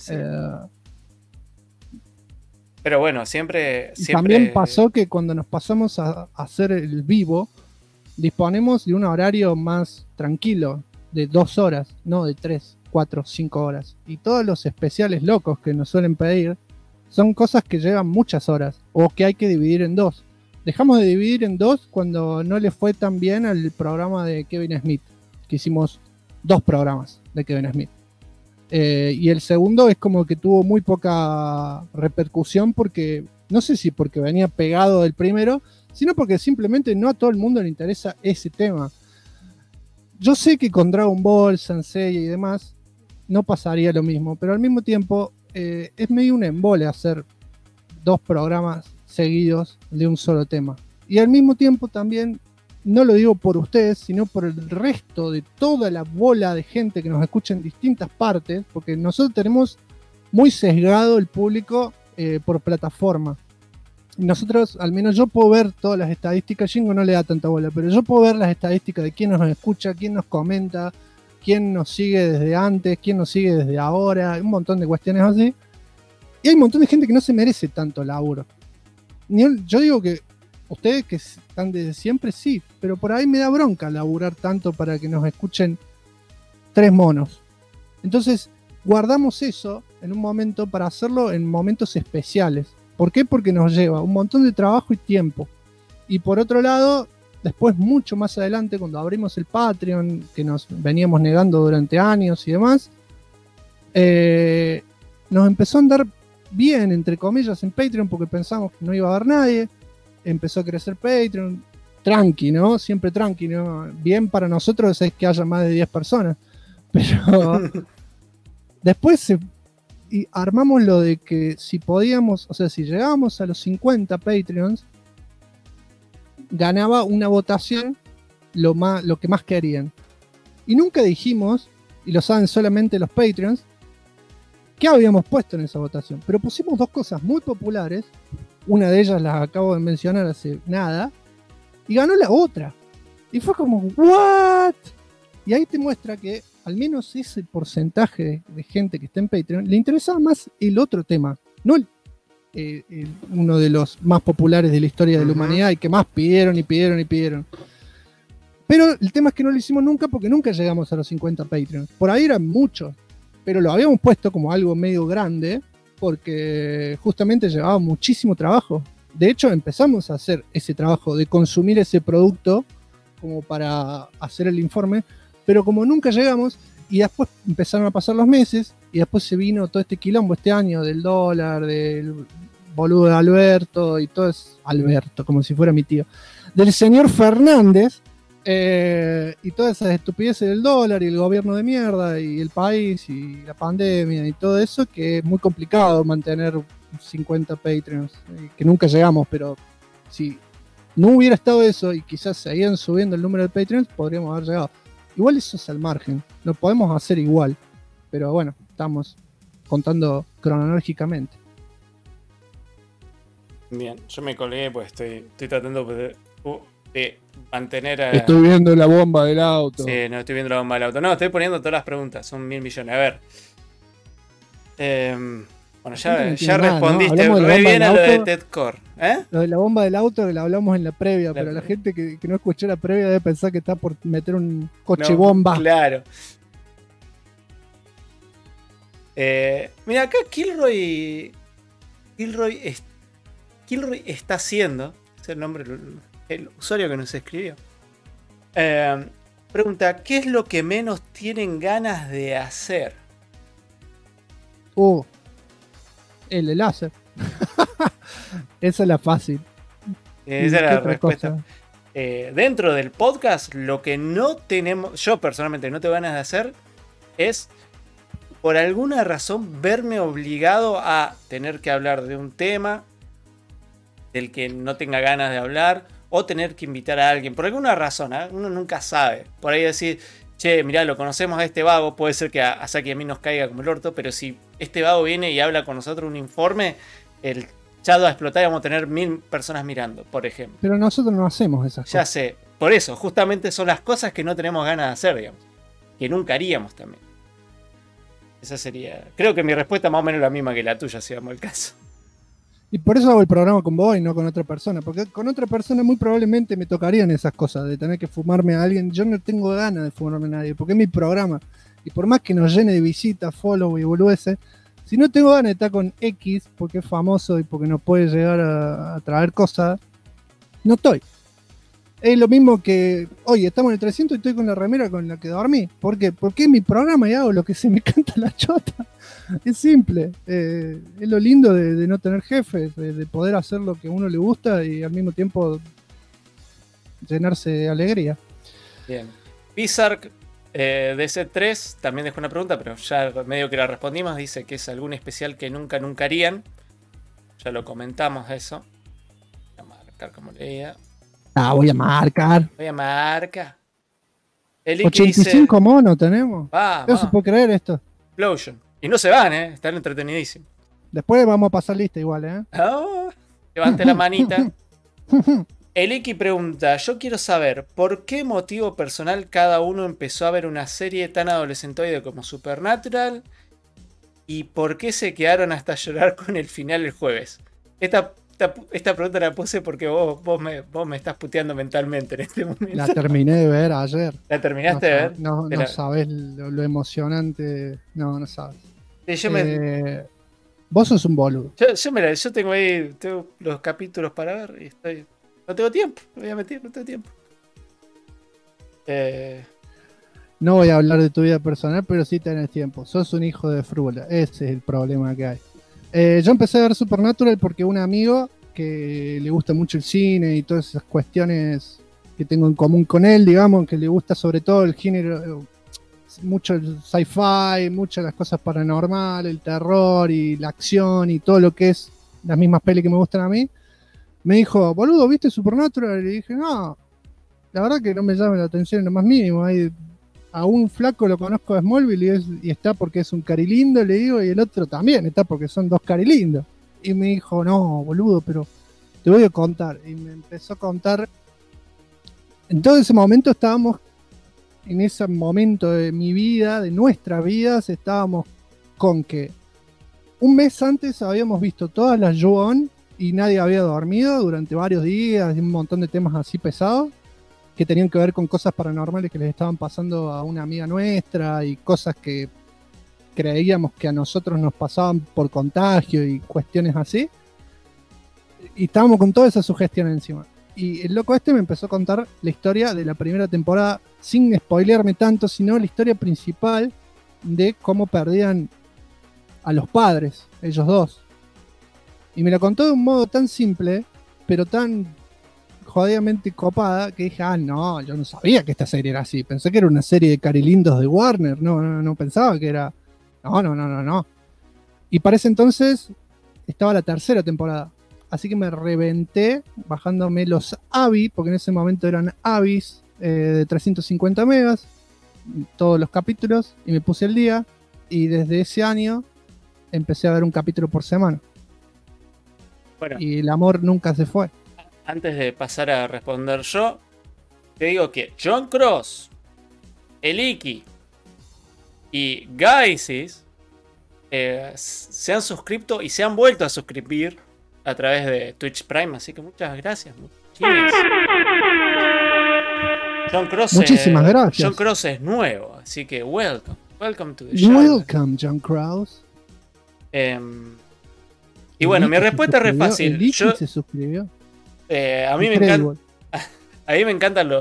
Pero bueno, siempre... También pasó que cuando nos pasamos a hacer el vivo, disponemos de un horario más tranquilo, de 2 horas, no de 3, 4, 5 horas. Y todos los especiales locos que nos suelen pedir son cosas que llevan muchas horas o que hay que dividir en 2. Dejamos de dividir en 2 cuando no le fue tan bien al programa de Kevin Smith, que hicimos 2 programas de Kevin Smith. Y el segundo es como que tuvo muy poca repercusión porque, no sé si porque venía pegado del primero, sino porque simplemente no a todo el mundo le interesa ese tema. Yo sé que con Dragon Ball, Saint Seiya y demás no pasaría lo mismo, pero al mismo tiempo es medio un embole hacer 2 programas seguidos de un solo tema. Y al mismo tiempo también, no lo digo por ustedes, sino por el resto de toda la bola de gente que nos escucha en distintas partes, porque nosotros tenemos muy sesgado el público por plataforma. Nosotros, al menos yo puedo ver todas las estadísticas, Jingo no le da tanta bola, pero yo puedo ver las estadísticas de quién nos escucha, quién nos comenta, quién nos sigue desde antes, quién nos sigue desde ahora, un montón de cuestiones así. Y hay un montón de gente que no se merece tanto laburo. Yo digo que ustedes que están desde siempre, sí, pero por ahí me da bronca laburar tanto para que nos escuchen 3 monos. Entonces, guardamos eso en un momento para hacerlo en momentos especiales. ¿Por qué? Porque nos lleva un montón de trabajo y tiempo. Y por otro lado, después, mucho más adelante, cuando abrimos el Patreon, que nos veníamos negando durante años y demás, nos empezó a andar bien, entre comillas, en Patreon, porque pensamos que no iba a haber nadie. Empezó a crecer Patreon, tranqui, ¿no? Siempre tranqui, ¿no? Bien para nosotros es que haya más de 10 personas. Pero después y armamos lo de que si podíamos, o sea, si llegábamos a los 50 Patreons, ganaba una votación lo que más querían. Y nunca dijimos, y lo saben solamente los Patreons, qué habíamos puesto en esa votación. Pero pusimos 2 cosas muy populares. Una de ellas las acabo de mencionar hace nada. Y ganó la otra. Y fue como, ¿what? Y ahí te muestra que al menos ese porcentaje de gente que está en Patreon le interesaba más el otro tema. No uno de los más populares de la historia de la humanidad y que más pidieron. Pero el tema es que no lo hicimos nunca porque nunca llegamos a los 50 Patreons. Por ahí eran muchos, pero lo habíamos puesto como algo medio grande porque justamente llevaba muchísimo trabajo. De hecho, empezamos a hacer ese trabajo de consumir ese producto como para hacer el informe, pero como nunca llegamos, y después empezaron a pasar los meses, y después se vino todo este quilombo este año del dólar, del boludo de Alberto, y todo es Alberto, como si fuera mi tío, del señor Fernández, y todas esas estupideces del dólar, y el gobierno de mierda, y el país, y la pandemia, y todo eso, que es muy complicado mantener 50 Patreons, que nunca llegamos, pero si no hubiera estado eso, y quizás seguían subiendo el número de Patreons, podríamos haber llegado. Igual eso es al margen, lo podemos hacer igual, pero bueno, estamos contando cronológicamente. Bien, yo me colgué pues estoy tratando de mantener a... Estoy viendo la bomba del auto. Sí, no estoy viendo la bomba del auto. No, estoy poniendo todas las preguntas, son 1.000 millones. A ver. Bueno, ya respondiste re bien a lo de Ted Core. Lo de la bomba del auto que la hablamos en la previa, pero la gente que no escuchó la previa debe pensar que está por meter un coche bomba. Claro. Mira, acá Kilroy está haciendo, es el nombre, el usuario que nos escribió. Pregunta, ¿qué es lo que menos tienen ganas de hacer? El láser. Esa es la fácil. Esa es la respuesta. Dentro del podcast, lo que no tenemos, yo personalmente no tengo ganas de hacer, es por alguna razón verme obligado a tener que hablar de un tema del que no tenga ganas de hablar, o tener que invitar a alguien, por alguna razón, uno nunca sabe. Por ahí decir, che, mirá, lo conocemos a este vago, puede ser que a Saki y a mí nos caiga como el orto, pero si este vago viene y habla con nosotros un informe, el chat va a explotar y vamos a tener 1.000 personas mirando, por ejemplo. Pero nosotros no hacemos esas cosas. Ya sé, por eso, justamente son las cosas que no tenemos ganas de hacer, digamos, que nunca haríamos también. Esa sería, creo que mi respuesta más o menos la misma que la tuya, si vamos al caso. Y por eso hago el programa con vos y no con otra persona, porque con otra persona muy probablemente me tocarían esas cosas, de tener que fumarme a alguien. Yo no tengo ganas de fumarme a nadie, porque es mi programa. Y por más que nos llene de visitas, follow y boludeces, si no tengo ganas de estar con X, porque es famoso y porque nos puede llegar a traer cosas, no estoy. Es lo mismo que, oye, estamos en el 300 y estoy con la remera con la que dormí. ¿Por qué? Porque es mi programa y hago lo que se me canta la chota. Es simple. Es lo lindo de no tener jefes, de poder hacer lo que a uno le gusta y al mismo tiempo llenarse de alegría. Bien. Pizark DC3 también dejó una pregunta, pero ya medio que la respondimos. Dice que es algún especial que nunca harían. Ya lo comentamos eso. Voy a marcar como leía. Voy a marcar. Voy a marcar. 85 dice, monos tenemos. No se puede creer esto. Explosion. Y no se van, están entretenidísimos. Después vamos a pasar lista igual, Levante la manita. El Iki pregunta, yo quiero saber por qué motivo personal cada uno empezó a ver una serie tan adolescentoide como Supernatural ¿Y por qué se quedaron hasta llorar con el final el jueves? Esta pregunta la puse porque vos me estás puteando mentalmente en este momento. La terminé de ver ayer. ¿La terminaste de ver? No sabes lo emocionante. No sabes. Sí, vos sos un boludo. Yo tengo ahí los capítulos para ver y no tengo tiempo, me voy a meter, no tengo tiempo. No voy a hablar de tu vida personal, pero sí tenés tiempo. Sos un hijo de frula. Ese es el problema que hay. Yo empecé a ver Supernatural porque un amigo que le gusta mucho el cine y todas esas cuestiones que tengo en común con él, digamos, que le gusta sobre todo el género, mucho el sci-fi, muchas las cosas paranormales, el terror y la acción y todo lo que es las mismas pelis que me gustan a mí, me dijo, boludo, ¿viste Supernatural? Y le dije, no, la verdad que no me llama la atención en lo más mínimo. A un flaco lo conozco de Smallville y está porque es un carilindo, le digo, y el otro también está porque son dos carilindos. Y me dijo, no, boludo, pero te voy a contar. Y me empezó a contar. En todo ese momento estábamos, en ese momento de mi vida, de nuestras vidas, estábamos con que un mes antes habíamos visto todas las You-On y nadie había dormido durante varios días, y un montón de temas así pesados que tenían que ver con cosas paranormales que les estaban pasando a una amiga nuestra y cosas que creíamos que a nosotros nos pasaban por contagio y cuestiones así. Y estábamos con toda esa sugestión encima. Y el loco este me empezó a contar la historia de la primera temporada, sin spoilearme tanto, sino la historia principal de cómo perdían a los padres, ellos dos. Y me la contó de un modo tan simple, pero tan jodidamente copada, que dije, no, yo no sabía que esta serie era así. Pensé que era una serie de carilindos de Warner. No pensaba que era... No. Y para ese entonces estaba la tercera temporada. Así que me reventé bajándome los AVI, porque en ese momento eran AVIs de 350 megas, todos los capítulos, y me puse al día. Y desde ese año empecé a ver un capítulo por semana. Bueno, y el amor nunca se fue. Antes de pasar a responder yo, te digo que John Cross, Eliki y Gaisis se han suscrito y se han vuelto a suscribir a través de Twitch Prime, así que muchas gracias. Muchísimas gracias. John Cross es nuevo, así que welcome to the show. Welcome, John Cross. Y bueno, mi respuesta es re fácil. Eliki se suscribió. A mí me encantan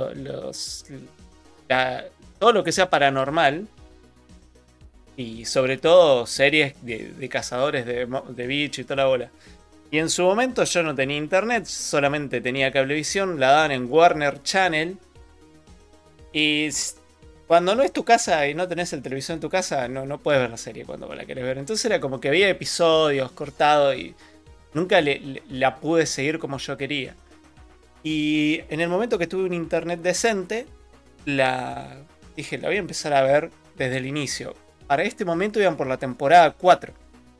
todo lo que sea paranormal. Y sobre todo series de cazadores de bichos y toda la bola. Y en su momento yo no tenía internet, solamente tenía cablevisión, la daban en Warner Channel. Y cuando no es tu casa y no tenés el televisor en tu casa, no puedes ver la serie cuando la querés ver. Entonces era como que había episodios cortados y nunca la pude seguir como yo quería. Y en el momento que tuve un internet decente, dije, la voy a empezar a ver desde el inicio. Para este momento iban por la temporada 4.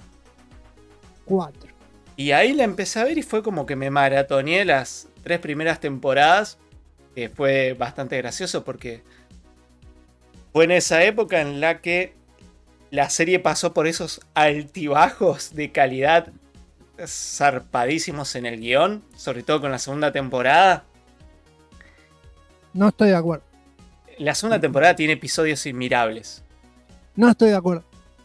Y ahí la empecé a ver y fue como que me maratoneé las 3 primeras temporadas. Que fue bastante gracioso porque fue en esa época en la que la serie pasó por esos altibajos de calidad zarpadísimos en el guión, sobre todo con la segunda temporada. No estoy de acuerdo. La segunda temporada tiene episodios inmirables. No estoy de acuerdo.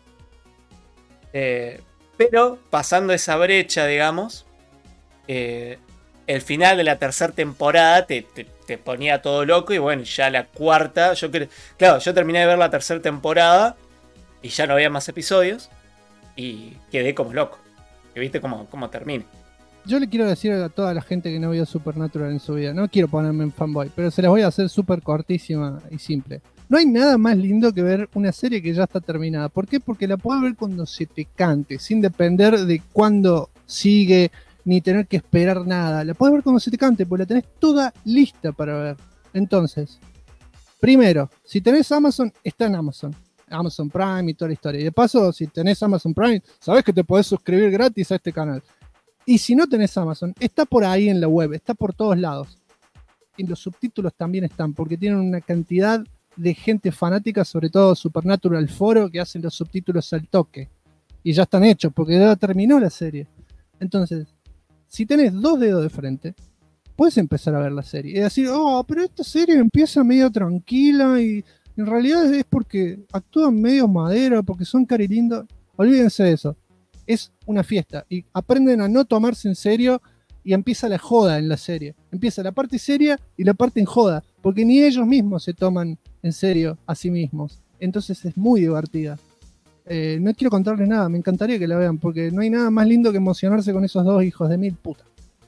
Pero pasando esa brecha, digamos, el final de la tercera temporada te ponía todo loco. Y bueno, ya la cuarta, yo terminé de ver la tercera temporada y ya no había más episodios y quedé como loco. Que viste cómo termina. Yo le quiero decir a toda la gente que no vio Supernatural en su vida, no quiero ponerme en fanboy, pero se las voy a hacer súper cortísima y simple. No hay nada más lindo que ver una serie que ya está terminada. ¿Por qué? Porque la puedes ver cuando se te cante, sin depender de cuándo sigue, ni tener que esperar nada. La puedes ver cuando se te cante, porque la tenés toda lista para ver. Entonces, primero, si tenés Amazon, está en Amazon Prime y toda la historia. Y de paso, si tenés Amazon Prime, sabés que te podés suscribir gratis a este canal. Y si no tenés Amazon, está por ahí en la web, está por todos lados. Y los subtítulos también están, porque tienen una cantidad de gente fanática, sobre todo Supernatural Foro, que hacen los subtítulos al toque. y ya están hechos, porque ya terminó la serie. Entonces, si tenés 2 dedos de frente, puedes empezar a ver la serie y decir, oh, pero esta serie empieza medio tranquila y en realidad es porque actúan medio madera, porque son carilindos. Olvídense de eso. Es una fiesta y aprenden a no tomarse en serio y empieza la joda en la serie. Empieza la parte seria y la parte en joda, porque ni ellos mismos se toman en serio a sí mismos. Entonces es muy divertida. No quiero contarles nada, me encantaría que la vean, porque no hay nada más lindo que emocionarse con esos 2 hijos de mil puta.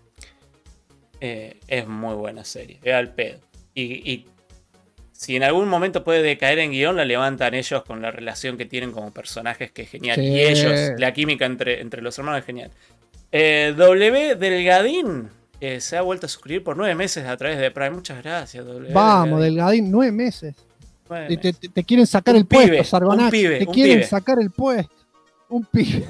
Es muy buena serie, es al pedo. Y si en algún momento puede decaer en guión, la levantan ellos con la relación que tienen como personajes, que es genial. Sí. Y ellos, la química entre los hermanos es genial. W Delgadín se ha vuelto a suscribir por 9 meses a través de Prime. Muchas gracias, W. Vamos, Delgadín, 9 meses. 9 Y meses. te quieren sacar Un el puesto, pibe, Sargonax. un pibe, Te un quieren pibe. sacar el puesto. Un pibe.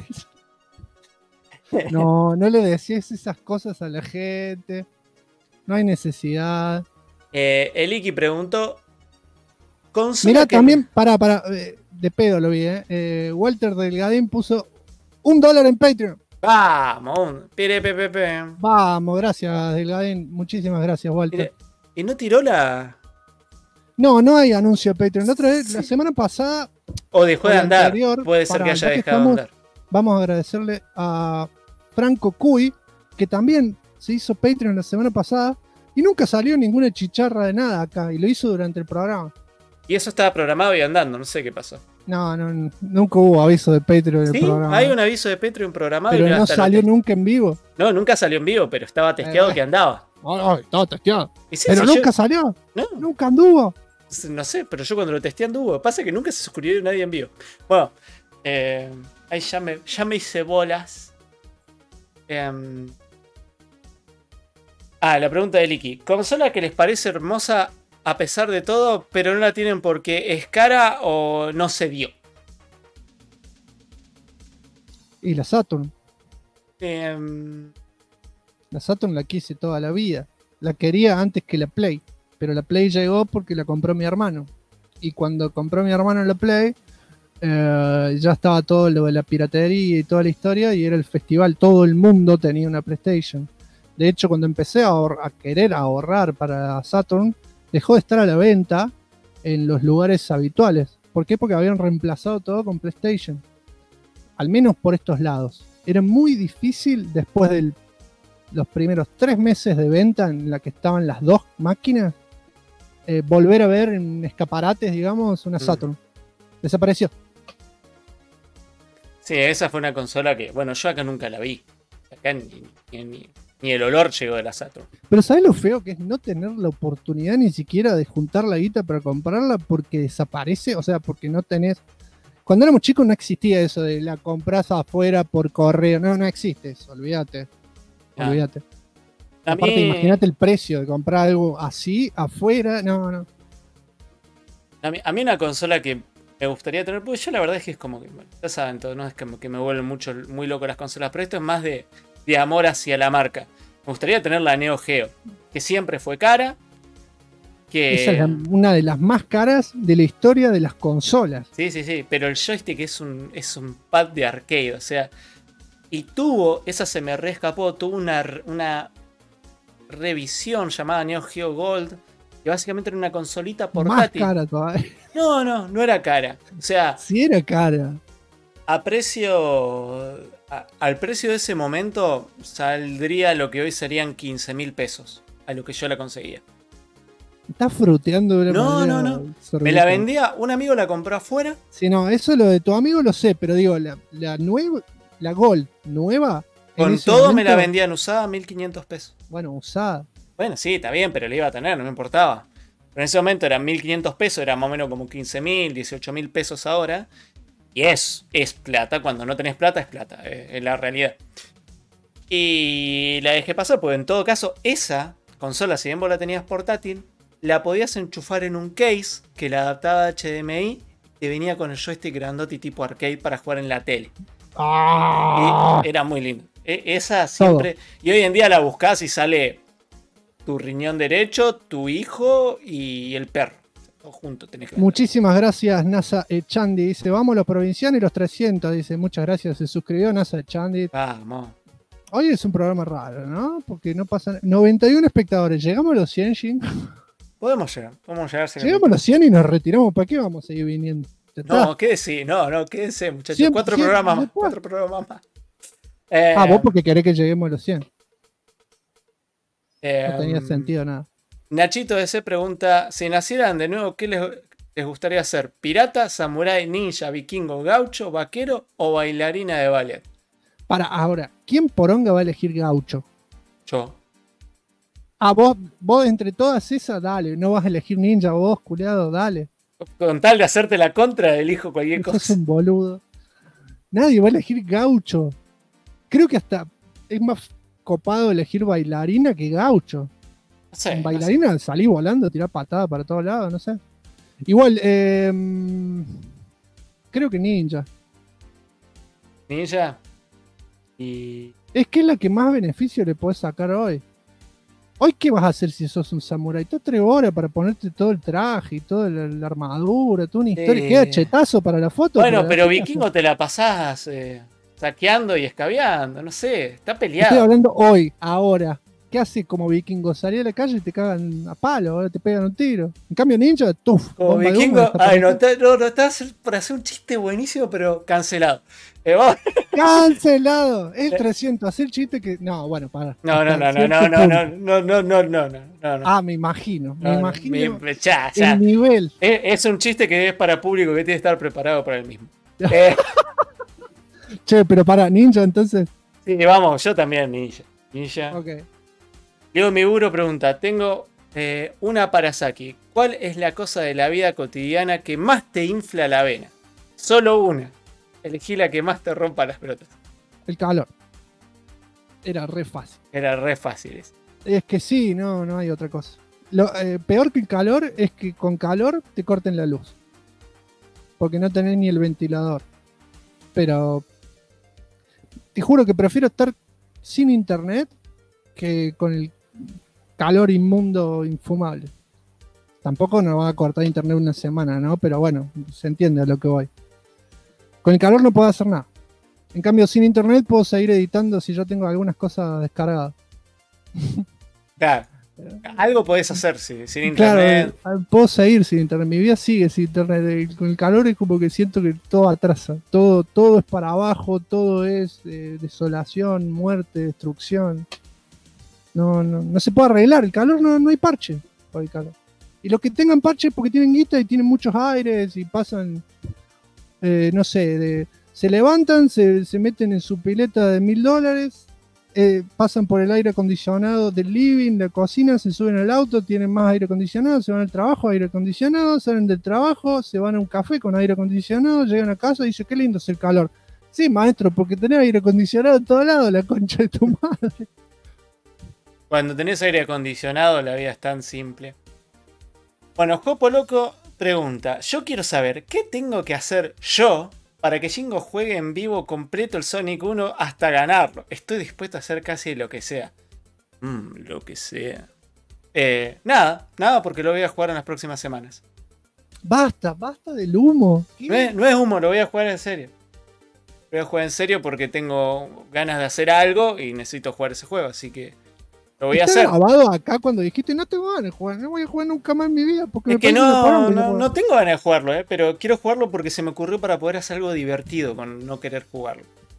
No le decís esas cosas a la gente. No hay necesidad. El Iki preguntó. consola Mirá, que- también, de pedo lo vi, Walter Delgadín puso $1 en Patreon. Vamos, pire, pe, pe, pe. Vamos, gracias, Delgadín. Muchísimas gracias, Walter. Mire, y no tiró la. No hay anuncio de Patreon. La otra vez, la semana pasada, O dejó o de la andar. anterior, Puede ser pará, que haya ya que dejado de estamos- andar. vamos a agradecerle a Franco Cuy, que también se hizo Patreon la semana pasada y nunca salió ninguna chicharra de nada acá, y lo hizo durante el programa. Y eso estaba programado y andando, no sé qué pasó. No, nunca hubo aviso de Patreon en el Sí, programa. hay un aviso de Patreon programado. Pero y no hasta salió lo nunca en vivo. No, nunca salió en vivo, pero estaba testeado que andaba. Ay, todo testeado. Y sí, Pero sí, nunca yo- salió, No, nunca anduvo. no sé, pero yo cuando lo testé anduvo. Pasa que nunca se suscribió nadie en vivo. Bueno, ahí ya me hice bolas. La pregunta de Liki. ¿Consola que les parece hermosa a pesar de todo, pero no la tienen porque es cara o no se dio? Y la Saturn. Em, La Saturn la quise toda la vida. La quería antes que la Play. Pero la Play llegó porque la compró mi hermano. Y cuando compró mi hermano la Play, ya estaba todo lo de la piratería y toda la historia. Y era el festival. Todo el mundo tenía una PlayStation. De hecho, cuando empecé a querer ahorrar para Saturn, dejó de estar a la venta en los lugares habituales. ¿Por qué? Porque habían reemplazado todo con PlayStation. Al menos por estos lados. Era muy difícil después de los primeros 3 meses de venta en la que estaban las 2 máquinas, volver a ver en escaparates, digamos, una Saturn. Desapareció. sí, esa fue una consola que, bueno, yo acá nunca la vi. Acá ni el olor llegó de la Saturn. Pero ¿sabes lo feo que es no tener la oportunidad ni siquiera de juntar la guita para comprarla porque desaparece? O sea, porque no tenés... Cuando éramos chicos no existía eso de la compras afuera por correo. No existe eso, olvídate. Ah. Olvídate. A Aparte, mí- imagínate el precio de comprar algo así, afuera. No. A mí una consola que me gustaría tener, porque yo la verdad es que es como que, bueno, ya saben todo, no es como que me vuelven muy loco las consolas, pero esto es más de amor hacia la marca. Me gustaría tener la Neo Geo, que siempre fue cara, Esa es una de las más caras de la historia de las consolas. Sí, pero el joystick es un pad de arcade, o sea, y esa se me reescapó, tuvo una revisión llamada Neo Geo Gold, que básicamente era una consolita Más portátil. cara todavía. No era cara. O sea, Sí era cara. al precio de ese momento saldría lo que hoy serían 15.000 pesos, a lo que yo la conseguía. Está fruteando de una No. manera Me la exorbitante. vendía, un amigo la compró afuera. Sí, no, eso lo de tu amigo lo sé, pero digo, la nueva, la Gold nueva. en Con ese todo me la momento, vendían usada, 1.500 pesos. Bueno, usada. Bueno, sí, está bien, pero la iba a tener, no me importaba. Pero en ese momento eran 1.500 pesos, era más o menos como 15.000, 18.000 pesos ahora. Y es plata, cuando no tenés plata es plata, es la realidad. Y la dejé pasar, porque en todo caso, esa consola, si bien vos la tenías portátil, la podías enchufar en un case que la adaptaba a HDMI y venía con el joystick grandote tipo arcade para jugar en la tele. Y era muy lindo. Esa siempre. Y hoy en día la buscás y sale tu riñón derecho, tu hijo y el perro. todo junto tenés que Muchísimas gracias, NASA Echandi. Dice, vamos los provincianos y los 300. Dice, muchas gracias. Se suscribió NASA Echandi. Vamos. Hoy es un programa raro, ¿no? Porque no pasan 91 espectadores. ¿Llegamos a los 100, Jin? Podemos llegar. Llegamos a los 100 y nos retiramos. ¿Para qué vamos a seguir viniendo? No, quédese, quédense, muchachos. 100, 4 programas más. 4 programas más. Vos porque querés que lleguemos a los 100. No tenía Mm. sentido nada. Nachito DC pregunta: si nacieran de nuevo, ¿qué les gustaría ser? ¿Pirata, samurái, ninja, vikingo, gaucho, vaquero o bailarina de ballet? Para, ahora, ¿quién poronga va a elegir gaucho? Yo. Vos entre todas esas, dale. No vas a elegir ninja, vos, culiado, dale. Con tal de hacerte la contra, elijo cualquier Sos cosa. un boludo. Nadie va a elegir gaucho. Creo que hasta es más copado elegir bailarina que gaucho. No sé, En bailarina salí volando, tirá patada para todos lados, no sé. Igual, creo que ninja. Ninja. Y. Es que es la que más beneficio le podés sacar hoy. ¿Hoy qué vas a hacer si sos un samurái? Estás 3 horas para ponerte todo el traje y toda la armadura, toda una historia. Queda chetazo para la foto. Bueno, pero vikingo te la pasás saqueando y escabeando, no sé, está peleado. Estoy hablando hoy, ahora. ¿Qué hace como vikingo? Salí a la calle y te cagan a palo, ahora te pegan un tiro. En cambio, ninja, tuf. Como bomba de humo, vikingo, desaparece. no estás por hacer un chiste buenísimo, pero cancelado. Vamos. ¡Cancelado! El 300, hacer chiste que. No, bueno, para. No. Ah, me imagino. Me imagino. Ya. El nivel. Es un chiste que es para público que tiene que estar preparado para el mismo. Che, pero para, ninja entonces. Sí, vamos, yo también, ninja. Ok. Diego Miguro pregunta: tengo una para Saki. ¿Cuál es la cosa de la vida cotidiana que más te infla la vena? Solo una. Elegí la que más te rompa las pelotas. El calor. Era re fácil. Era re fácil eso. Es que sí, no hay otra cosa. Peor que el calor es que con calor te corten la luz. Porque no tenés ni el ventilador. Pero te juro que prefiero estar sin internet que con el calor inmundo infumable. Tampoco nos va a cortar internet una semana, ¿no? Pero bueno, se entiende a lo que voy. Con el calor no puedo hacer nada. En cambio, sin internet puedo seguir editando si yo tengo algunas cosas descargadas. Claro. Algo podés hacer sin internet. Claro, puedo seguir sin internet. Mi vida sigue sin internet. Con el calor es como que siento que todo atrasa. Todo es para abajo, todo es desolación, muerte, destrucción. No se puede arreglar. El calor no hay parche por el calor. Y los que tengan parche es porque tienen guita y tienen muchos aires y pasan, no sé, se levantan, se meten en su pileta de $1000, pasan por el aire acondicionado del living, la cocina, se suben al auto, tienen más aire acondicionado, se van al trabajo, aire acondicionado, salen del trabajo, se van a un café con aire acondicionado, llegan a casa y dicen, qué lindo es el calor. Sí, maestro, porque tenés aire acondicionado en todos lados, la concha de tu madre. Cuando tenés aire acondicionado, la vida es tan simple. Bueno, Jopo Loco pregunta: yo quiero saber, ¿qué tengo que hacer yo para que Jingo juegue en vivo completo el Sonic 1 hasta ganarlo? Estoy dispuesto a hacer casi lo que sea. Lo que sea. Nada, porque lo voy a jugar en las próximas semanas. Basta del humo. No es humo, lo voy a jugar en serio. Lo voy a jugar en serio porque tengo ganas de hacer algo y necesito jugar ese juego, así que lo voy a hacer. Grabado acá cuando dijiste no tengo ganas de jugar, no voy a jugar nunca más en mi vida. Porque es que no tengo ganas de jugarlo, pero quiero jugarlo porque se me ocurrió para poder hacer algo divertido con no querer jugarlo.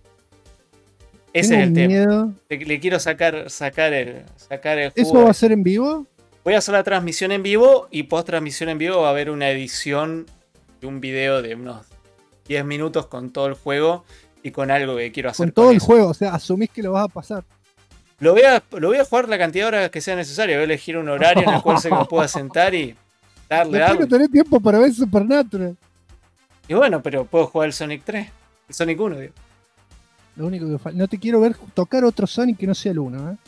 Ese es el tema. Le quiero sacar el juego. ¿Eso va a ser en vivo? Voy a hacer la transmisión en vivo y post transmisión en vivo va a haber una edición de un video de unos 10 minutos con todo el juego y con algo que quiero hacer. Con todo el juego, o sea, asumís que lo vas a pasar. Lo voy a jugar la cantidad de horas que sea necesario. Voy a elegir un horario en el cual se me pueda sentar y darle algo. No tenés tiempo para ver Supernatural. Y bueno, pero puedo jugar el Sonic 3. El Sonic 1, digo. Lo único que falta. No te quiero ver tocar otro Sonic que no sea el 1.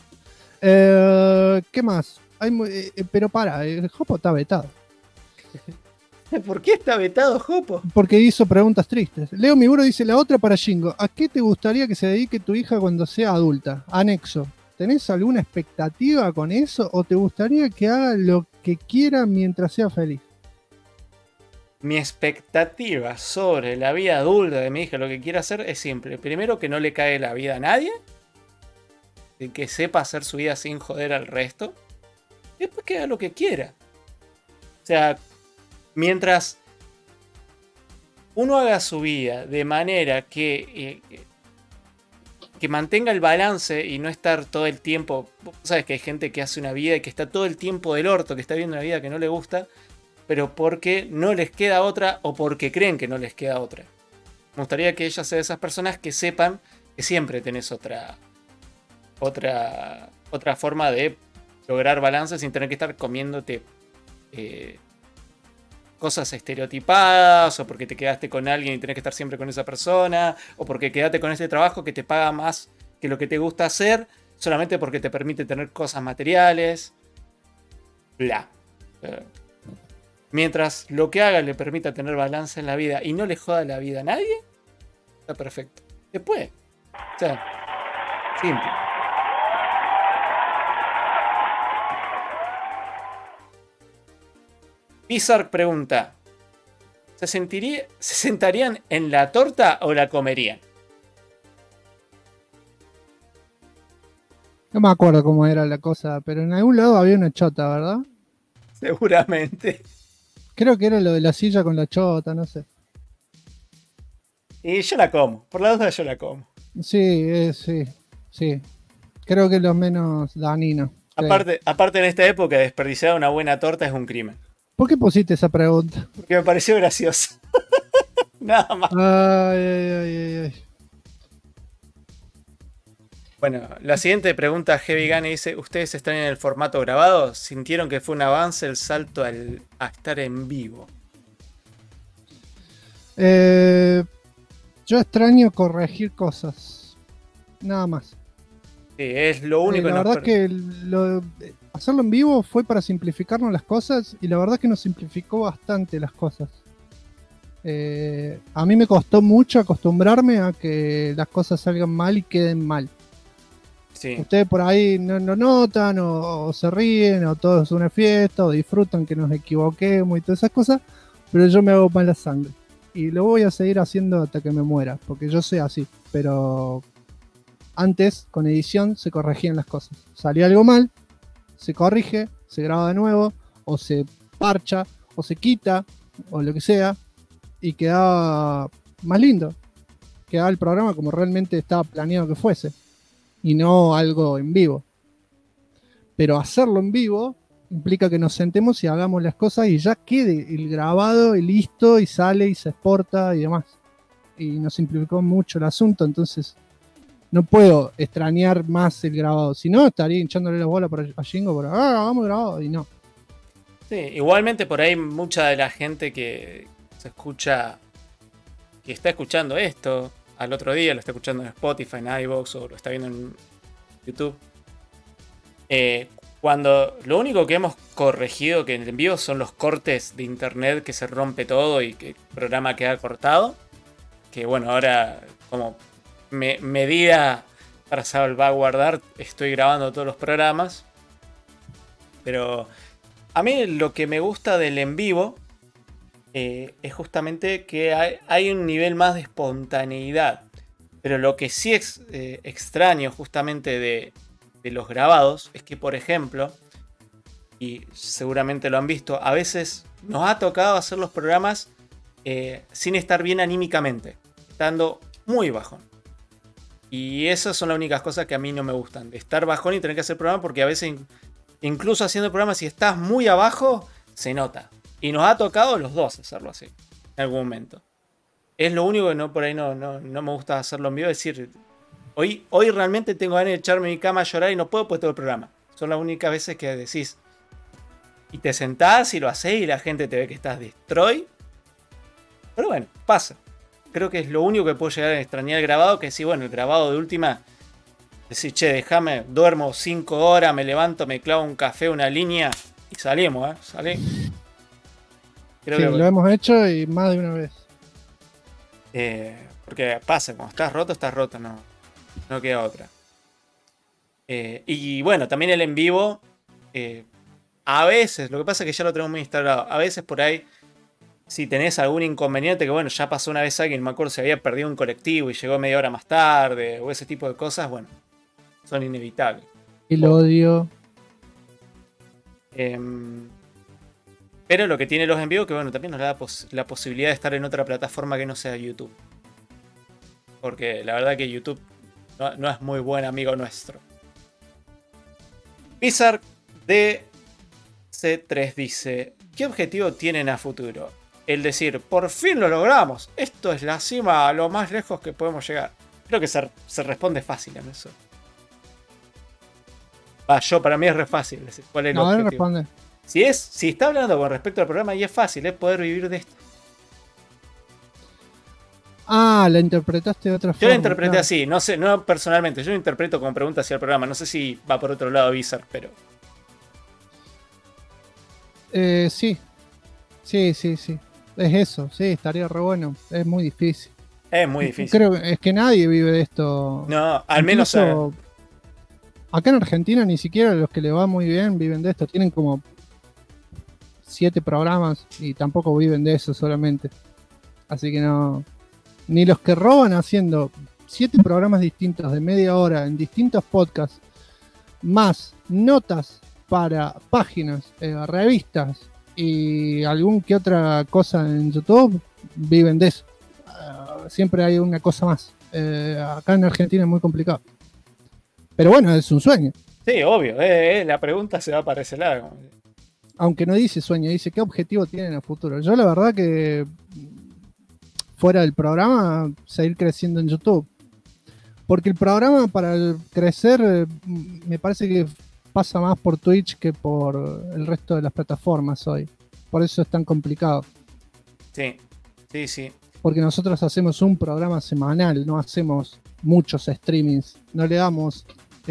¿Qué más? Pero para, Jopo está vetado. ¿Por qué está vetado, Jopo? Porque hizo preguntas tristes. Leo Miguro dice: la otra para Jingo. ¿A qué te gustaría que se dedique tu hija cuando sea adulta? Anexo. ¿Tenés alguna expectativa con eso? ¿O te gustaría que haga lo que quiera mientras sea feliz? Mi expectativa sobre la vida adulta de mi hija, lo que quiere hacer es simple. Primero, que no le cae la vida a nadie. Que sepa hacer su vida sin joder al resto. Y después que haga lo que quiera. O sea, mientras uno haga su vida de manera que mantenga el balance y no estar todo el tiempo... Sabes que hay gente que hace una vida y que está todo el tiempo del orto, que está viendo una vida que no le gusta, pero porque no les queda otra o porque creen que no les queda otra. Me gustaría que ella sea de esas personas que sepan que siempre tenés otra forma de lograr balance sin tener que estar comiéndote cosas estereotipadas, o porque te quedaste con alguien y tenés que estar siempre con esa persona, o porque quedaste con este trabajo que te paga más que lo que te gusta hacer, solamente porque te permite tener cosas materiales. Bla. Mientras lo que haga le permita tener balance en la vida y no le joda la vida a nadie, está perfecto. Después, o sea, simple. Pizark pregunta: ¿se sentarían en la torta o la comerían? No me acuerdo cómo era la cosa, pero en algún lado había una chota, ¿verdad? Seguramente. Creo que era lo de la silla con la chota, no sé. Y yo la como, por la duda yo la como. Sí, sí. Creo que es lo menos dañino. Sí. Aparte en esta época, desperdiciar una buena torta es un crimen. ¿Por qué pusiste esa pregunta? Porque me pareció gracioso. Nada más. Ay. Bueno, la siguiente pregunta, Heavy Gun, dice: ¿ustedes están en el formato grabado? ¿Sintieron que fue un avance el salto a estar en vivo? Yo extraño corregir cosas. Nada más. Sí, es lo único. La verdad que hacerlo en vivo fue para simplificarnos las cosas, y la verdad que nos simplificó bastante las cosas. A mí me costó mucho acostumbrarme a que las cosas salgan mal y queden mal. Sí. Ustedes por ahí no notan, o se ríen, o todo es una fiesta, o disfrutan que nos equivoquemos y todas esas cosas, pero yo me hago mala sangre. Y lo voy a seguir haciendo hasta que me muera, porque yo soy así. Pero antes, con edición, se corregían las cosas. Salía algo mal, se corrige, se graba de nuevo, o se parcha, o se quita, o lo que sea, y quedaba más lindo. Quedaba el programa como realmente estaba planeado que fuese, y no algo en vivo. Pero hacerlo en vivo implica que nos sentemos y hagamos las cosas y ya quede el grabado y listo, y sale y se exporta y demás. Y nos simplificó mucho el asunto, entonces no puedo extrañar más el grabado. Si no, estaría hinchándole la bola a Jingo por hagamos grabado, y no. Sí, igualmente por ahí mucha de la gente que se escucha, que está escuchando esto al otro día, lo está escuchando en Spotify, en iVoox, o lo está viendo en YouTube. Cuando lo único que hemos corregido que en el envío son los cortes de internet, que se rompe todo y que el programa queda cortado. Que bueno, ahora como medida para salvaguardar estoy grabando todos los programas. Pero a mí lo que me gusta del en vivo es justamente que hay un nivel más de espontaneidad. Pero lo que sí es extraño justamente de los grabados es que, por ejemplo, y seguramente lo han visto, a veces nos ha tocado hacer los programas sin estar bien anímicamente, estando muy bajón. Y esas son las únicas cosas que a mí no me gustan, de estar bajón y tener que hacer programa, porque a veces incluso haciendo programas, si estás muy abajo, se nota. Y nos ha tocado los dos hacerlo así, en algún momento. Es lo único que por ahí no me gusta hacerlo en vivo, es decir, hoy realmente tengo ganas de echarme en mi cama a llorar y no puedo, pues todo el programa. Son las únicas veces que decís. Y te sentás y lo hacés y la gente te ve que estás destroy. Pero bueno, pasa. Creo que es lo único que puedo llegar a extrañar el grabado, que sí, bueno, el grabado de última, decir, che, déjame, duermo 5 horas, me levanto, me clavo un café, una línea y salimos, salí. Creo sí, que lo hemos hecho y más de una vez. Porque pasa, cuando estás roto, no queda otra. Y bueno, también el en vivo, a veces, lo que pasa es que ya lo tenemos muy instalado, a veces por ahí si tenés algún inconveniente, que bueno, ya pasó una vez alguien, me acuerdo, se había perdido un colectivo y llegó media hora más tarde, o ese tipo de cosas, bueno, son inevitables. El odio. Pero lo que tiene los en vivo, que bueno, también nos da la posibilidad de estar en otra plataforma que no sea YouTube. Porque la verdad que YouTube no es muy buen amigo nuestro. Bizarre DC3 dice: ¿qué objetivo tienen a futuro? El decir, por fin lo logramos. Esto es la cima, a lo más lejos que podemos llegar. Creo que se responde fácil en eso. Para mí es re fácil decir cuál es el objetivo. Responde. Si está hablando con respecto al programa, y es fácil, es poder vivir de esto. La interpretaste de otra forma. Yo la interpreté claro. así, no sé, no personalmente. Yo lo interpreto como pregunta hacia el programa. No sé si va por otro lado Bizarre, pero. Sí. Es eso, sí, estaría re bueno. Es muy difícil. Es muy difícil. Creo que es que nadie vive de esto. No, al menos. Acá en Argentina ni siquiera los que le va muy bien viven de esto. Tienen como 7 programas y tampoco viven de eso solamente. Así que no. Ni los que roban haciendo 7 programas distintos de media hora en distintos podcasts, más notas para páginas, revistas y algún que otra cosa en YouTube, viven de eso. Siempre hay una cosa más. Acá en Argentina es muy complicado. Pero bueno, es un sueño. Sí, obvio. La pregunta se va para ese lado. Aunque no dice sueño, dice qué objetivo tienen a futuro. Yo la verdad que fuera del programa, seguir creciendo en YouTube. Porque el programa para crecer me parece que pasa más por Twitch que por el resto de las plataformas hoy. Por eso es tan complicado. Sí. Porque nosotros hacemos un programa semanal, no hacemos muchos streamings. No le damos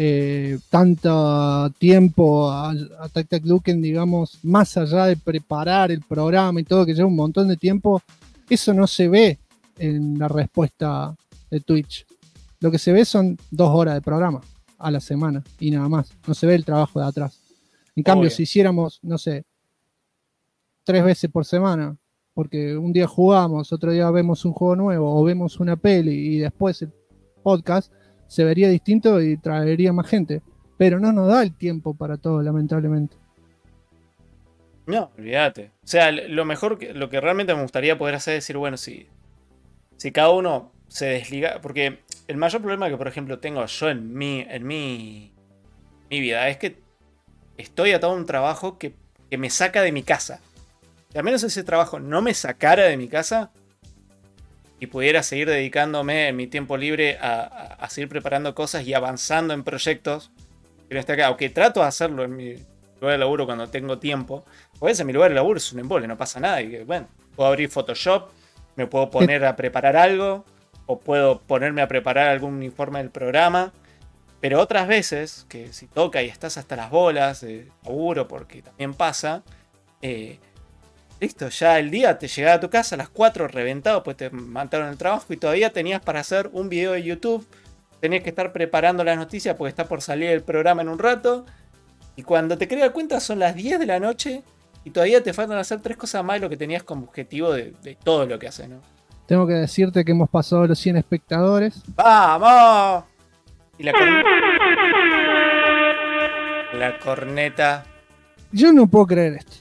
tanto tiempo a Tac Tac Luken, digamos, más allá de preparar el programa y todo, que lleva un montón de tiempo. Eso no se ve en la respuesta de Twitch. Lo que se ve son 2 horas de programa a la semana y nada más. No se ve el trabajo de atrás. En cambio, si hiciéramos, no sé, 3 veces por semana, porque un día jugamos, otro día vemos un juego nuevo o vemos una peli y después el podcast, se vería distinto y traería más gente. Pero no nos da el tiempo para todo, lamentablemente. No, olvídate. O sea, lo que realmente me gustaría poder hacer es decir, bueno, si cada uno se desliga. Porque el mayor problema que, por ejemplo, tengo yo en mi vida es que estoy atado a un trabajo que me saca de mi casa. Si al menos ese trabajo no me sacara de mi casa y pudiera seguir dedicándome en mi tiempo libre a seguir preparando cosas y avanzando en proyectos, pero hasta acá, aunque trato de hacerlo en mi lugar de laburo cuando tengo tiempo, pues en mi lugar de laburo es un embole, no pasa nada. Y bueno, puedo abrir Photoshop, me puedo poner a preparar algo, o puedo ponerme a preparar algún informe del programa. Pero otras veces, que si toca y estás hasta las bolas de laburo, porque también pasa, listo, ya el día te llegaba a tu casa a las 4 reventado, pues te mataron el trabajo y todavía tenías para hacer un video de YouTube. Tenías que estar preparando las noticias porque está por salir el programa en un rato. Y cuando te quedas cuenta son las 10 de la noche y todavía te faltan hacer 3 cosas más de lo que tenías como objetivo de todo lo que haces, ¿no? Tengo que decirte que hemos pasado los 100 espectadores. ¡Vamos! Y la corneta. Yo no puedo creer esto.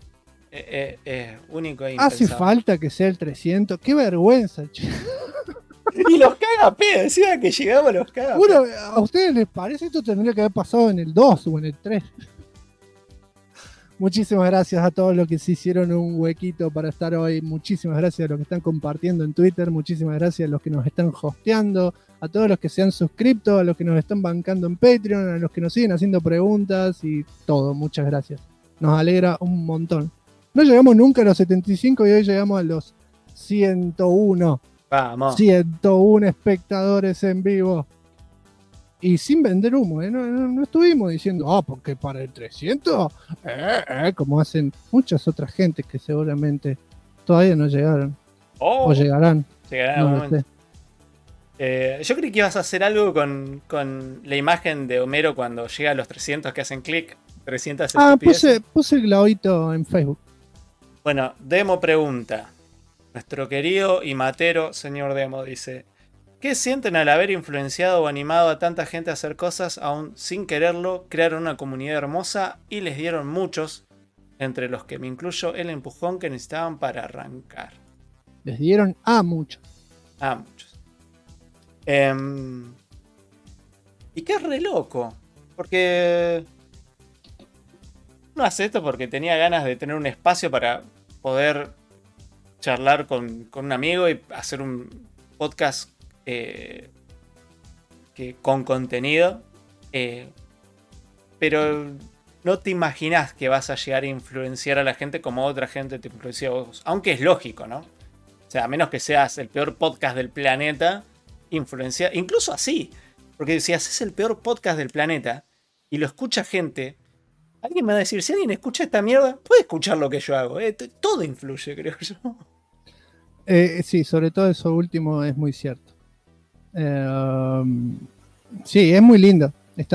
Único e Hace impensable. falta que sea el 300. ¡Qué vergüenza, che! Y los caga pedo, decía que llegamos los caga pedo. Bueno, ¿a ustedes les parece esto tendría que haber pasado en el 2 o en el 3? Muchísimas gracias a todos los que se hicieron un huequito para estar hoy. Muchísimas gracias a los que están compartiendo en Twitter. Muchísimas gracias a los que nos están hosteando. A todos los que se han suscrito, a los que nos están bancando en Patreon, a los que nos siguen haciendo preguntas y todo. Muchas gracias. Nos alegra un montón. No llegamos nunca a los 75 y hoy llegamos a los 101. Vamos. 101 espectadores en vivo. Y sin vender humo, ¿eh? No estuvimos diciendo, porque para el 300, como hacen muchas otras gentes que seguramente todavía no llegaron. O llegarán. Llegará no un lo momento. sé. Yo creí que ibas a hacer algo con la imagen de Homero cuando llega a los 300 que hacen clic. 300 estupideces. Puse el globito en Facebook. Bueno, Demo pregunta. Nuestro querido y matero señor Demo dice: ¿qué sienten al haber influenciado o animado a tanta gente a hacer cosas aún sin quererlo? Crearon una comunidad hermosa y les dieron muchos, entre los que me incluyo, el empujón que necesitaban para arrancar. Les dieron a muchos. A muchos. Y que es re loco. Porque uno hace esto porque tenía ganas de tener un espacio para poder charlar con un amigo y hacer un podcast con contenido. Pero no te imaginas que vas a llegar a influenciar a la gente como otra gente te influenció a vos. Aunque es lógico, ¿no? O sea, a menos que seas el peor podcast del planeta, influencia. Incluso así. Porque si haces el peor podcast del planeta y lo escucha gente, alguien me va a decir, si alguien escucha esta mierda, puede escuchar lo que yo hago. Todo influye, creo yo. Sí, sobre todo eso último es muy cierto. Sí, es muy lindo.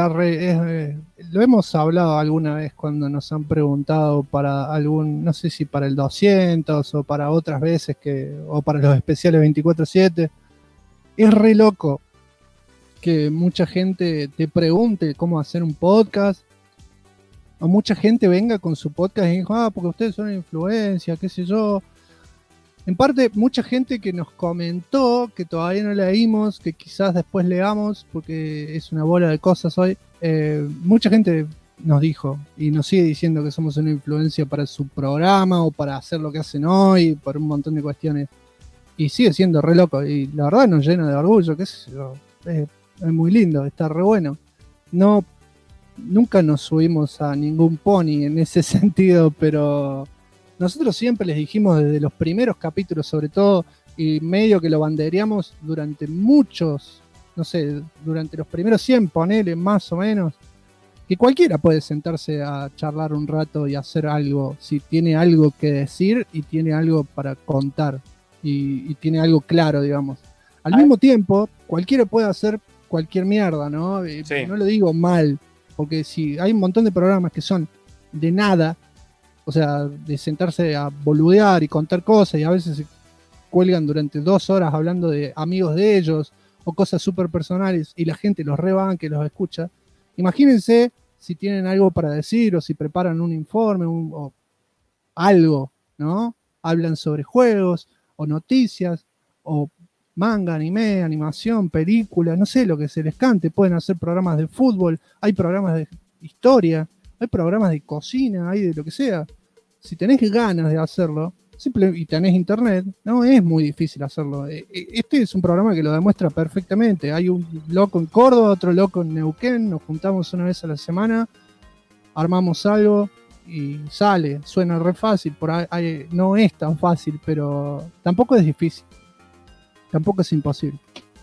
Lo hemos hablado alguna vez cuando nos han preguntado para algún, no sé si para el 200 o para otras veces o para los especiales 24/7. Es re loco que mucha gente te pregunte cómo hacer un podcast, o mucha gente venga con su podcast y diga, porque ustedes son influencia, qué sé yo. En parte, mucha gente que nos comentó, que todavía no leímos, que quizás después leamos, porque es una bola de cosas hoy. Mucha gente nos dijo y nos sigue diciendo que somos una influencia para su programa o para hacer lo que hacen hoy, por un montón de cuestiones. Y sigue siendo re loco. Y la verdad nos llena de orgullo, qué sé yo. Es muy lindo, está re bueno. Nunca nos subimos a ningún pony en ese sentido, pero nosotros siempre les dijimos desde los primeros capítulos, sobre todo, y medio que lo bandereamos durante muchos, no sé, durante los primeros 100, ponele más o menos, que cualquiera puede sentarse a charlar un rato y hacer algo, si tiene algo que decir y tiene algo para contar, y tiene algo claro, digamos. Al mismo tiempo, cualquiera puede hacer cualquier mierda, ¿no? Sí. No lo digo mal, porque si hay un montón de programas que son de nada, o sea, de sentarse a boludear y contar cosas, y a veces se cuelgan durante 2 horas hablando de amigos de ellos o cosas súper personales y la gente los rebanca y los escucha. Imagínense si tienen algo para decir o si preparan un informe o algo, ¿no? Hablan sobre juegos o noticias o manga, anime, animación, película, no sé, lo que se les cante. Pueden hacer programas de fútbol, hay programas de historia, hay programas de cocina, hay de lo que sea. Si tenés ganas de hacerlo y tenés internet, no es muy difícil hacerlo. Este es un programa que lo demuestra perfectamente. Hay un loco en Córdoba, otro loco en Neuquén, nos juntamos una vez a la semana, armamos algo y sale. Suena re fácil, no es tan fácil, pero tampoco es difícil. Tampoco es imposible.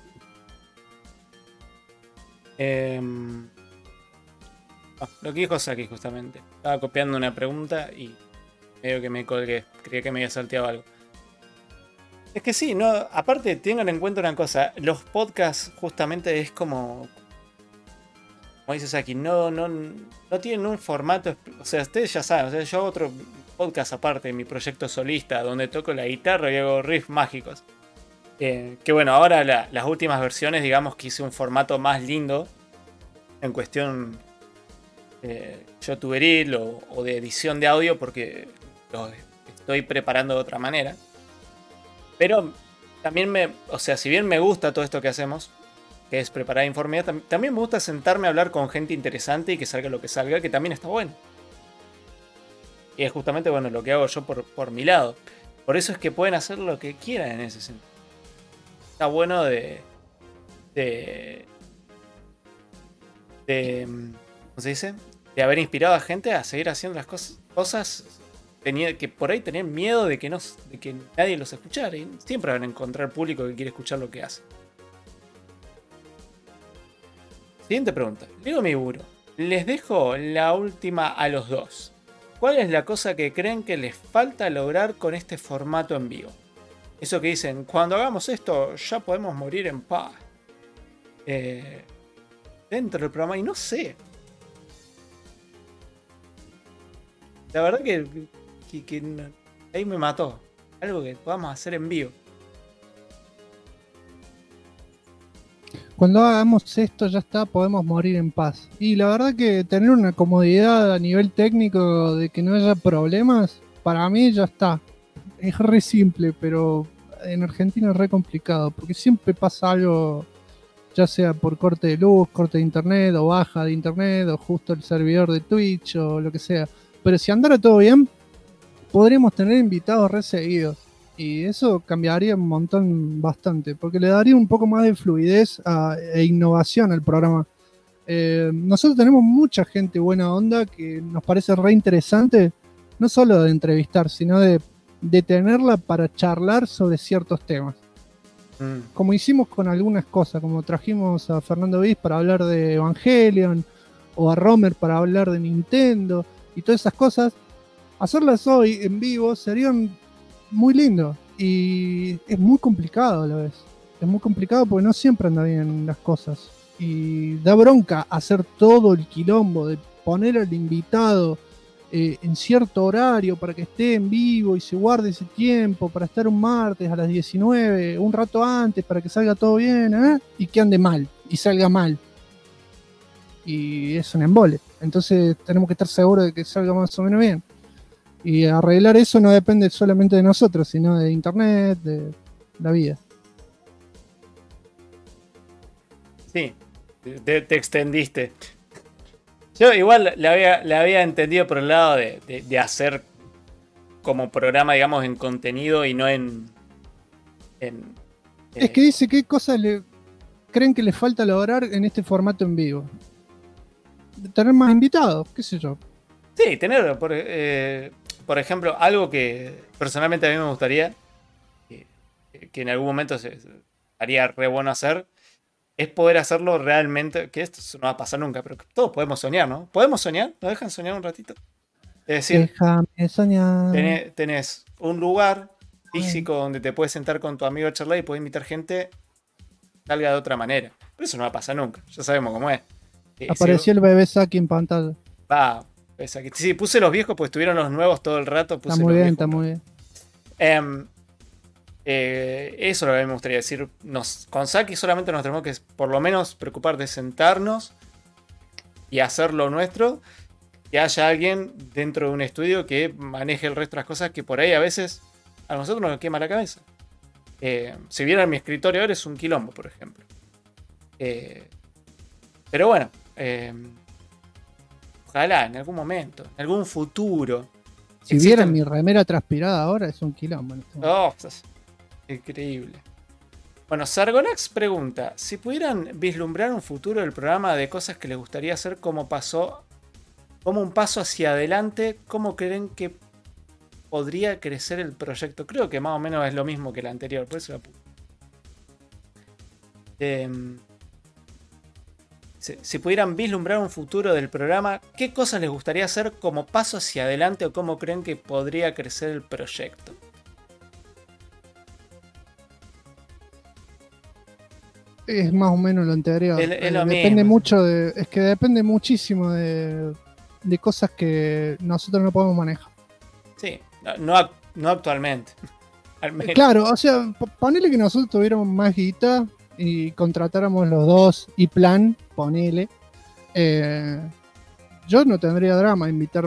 Lo que dijo Saki justamente. Estaba copiando una pregunta y medio que me colgué. Creía que me había salteado algo. Es que sí, no, aparte tengan en cuenta una cosa. Los podcasts justamente es como dice Saki, no tienen un formato. O sea, ustedes ya saben, o sea, yo hago otro podcast aparte de mi proyecto solista, donde toco la guitarra y hago riffs mágicos. Que bueno, ahora las últimas versiones, digamos que hice un formato más lindo en cuestión youtuberil o de edición de audio, porque lo estoy preparando de otra manera. Pero también o sea, si bien me gusta todo esto que hacemos, que es preparar informe, también me gusta sentarme a hablar con gente interesante y que salga lo que salga, que también está bueno. Y es justamente, bueno, lo que hago yo por mi lado. Por eso es que pueden hacer lo que quieran en ese sentido. Está bueno ¿cómo se dice? De haber inspirado a gente a seguir haciendo las cosas que por ahí tenían miedo de que nadie los escuchara. Y siempre van a encontrar público que quiere escuchar lo que hace. Siguiente pregunta. Lego mi burro. Les dejo la última a los dos. ¿Cuál es la cosa que creen que les falta lograr con este formato en vivo? Eso que dicen, cuando hagamos esto ya podemos morir en paz. Dentro del programa, y no sé. La verdad que Ahí me mató. Algo que podamos hacer en vivo. Cuando hagamos esto ya está, podemos morir en paz. Y la verdad que tener una comodidad a nivel técnico de que no haya problemas, para mí ya está. Es re simple, pero en Argentina es re complicado, porque siempre pasa algo, ya sea por corte de luz, corte de internet, o baja de internet, o justo el servidor de Twitch, o lo que sea. Pero si andara todo bien, podríamos tener invitados re seguidos. Y eso cambiaría un montón, bastante, porque le daría un poco más de fluidez e innovación al programa. Nosotros tenemos mucha gente buena onda que nos parece re interesante, no solo de entrevistar, sino de tenerla para charlar sobre ciertos temas. Como hicimos con algunas cosas, como trajimos a Fernando Viz para hablar de Evangelion, o a Romer para hablar de Nintendo, y todas esas cosas. Hacerlas hoy en vivo serían muy lindo, y es muy complicado a la vez. Es muy complicado porque no siempre anda bien las cosas, y da bronca hacer todo el quilombo de poner al invitado en cierto horario para que esté en vivo y se guarde ese tiempo para estar un martes a las 19, un rato antes para que salga todo bien, y que ande mal y salga mal, y es un embole. Entonces tenemos que estar seguros de que salga más o menos bien. Y arreglar eso no depende solamente de nosotros, sino de internet, de la vida. Sí, te extendiste. Yo igual le había entendido por el lado de hacer como programa, digamos, en contenido y no en es que dice qué cosas creen que les falta lograr en este formato en vivo. Tener más invitados, qué sé yo. Sí, tener, por ejemplo, algo que personalmente a mí me gustaría, que en algún momento se haría re bueno hacer, es poder hacerlo realmente, que esto no va a pasar nunca, pero todos podemos soñar, ¿no? ¿Podemos soñar? ¿Nos dejan soñar un ratito? Es decir, déjame soñar. Tenés un lugar físico donde te puedes sentar con tu amigo a charlar y puedes invitar gente, salga de otra manera. Pero eso no va a pasar nunca, ya sabemos cómo es. Apareció el bebé Saki en pantalla. Sí, puse los viejos, pues estuvieron los nuevos todo el rato. Está muy bien, está muy bien. Eso es lo que a mí me gustaría decir. Con Saki solamente nos tenemos que por lo menos preocupar de sentarnos y hacer lo nuestro. Que haya alguien dentro de un estudio que maneje el resto de las cosas que por ahí a veces a nosotros nos quema la cabeza. Si vieran mi escritorio ahora es un quilombo, por ejemplo. Pero bueno, ojalá en algún momento, en algún futuro. Si vieran mi remera transpirada ahora es un quilombo. Increíble. Bueno, Sargonax pregunta: si pudieran vislumbrar un futuro del programa de cosas que les gustaría hacer como un paso hacia adelante, ¿cómo creen que podría crecer el proyecto? Creo que más o menos es lo mismo que el anterior, por eso la puse. Si pudieran vislumbrar un futuro del programa, ¿qué cosas les gustaría hacer como paso hacia adelante o cómo creen que podría crecer el proyecto? Es más o menos lo anterior. Es lo depende mismo. mucho es que depende muchísimo de cosas que nosotros no podemos manejar. Sí, no actualmente. Al menos. Claro, o sea, ponele que nosotros tuviéramos más guita y contratáramos los dos y plan, ponele. Yo no tendría drama invitar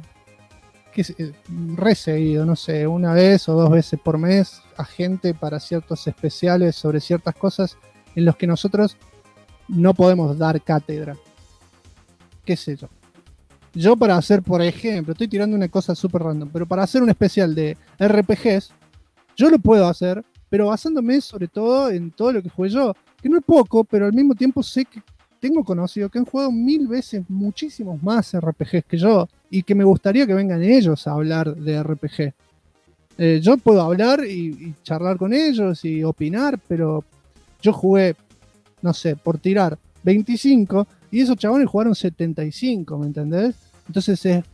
re seguido, no sé, una vez o dos veces por mes a gente para ciertos especiales sobre ciertas cosas en los que nosotros no podemos dar cátedra. ¿Qué sé yo? Yo para hacer, por ejemplo, estoy tirando una cosa súper random, pero para hacer un especial de RPGs, yo lo puedo hacer, pero basándome sobre todo en todo lo que jugué yo, que no es poco, pero al mismo tiempo sé que tengo conocido que han jugado 1000 veces muchísimos más RPGs que yo, y que me gustaría que vengan ellos a hablar de RPG. Yo puedo hablar y charlar con ellos y opinar, pero yo jugué, no sé, por tirar 25 y esos chabones jugaron 75, ¿me entendés? Entonces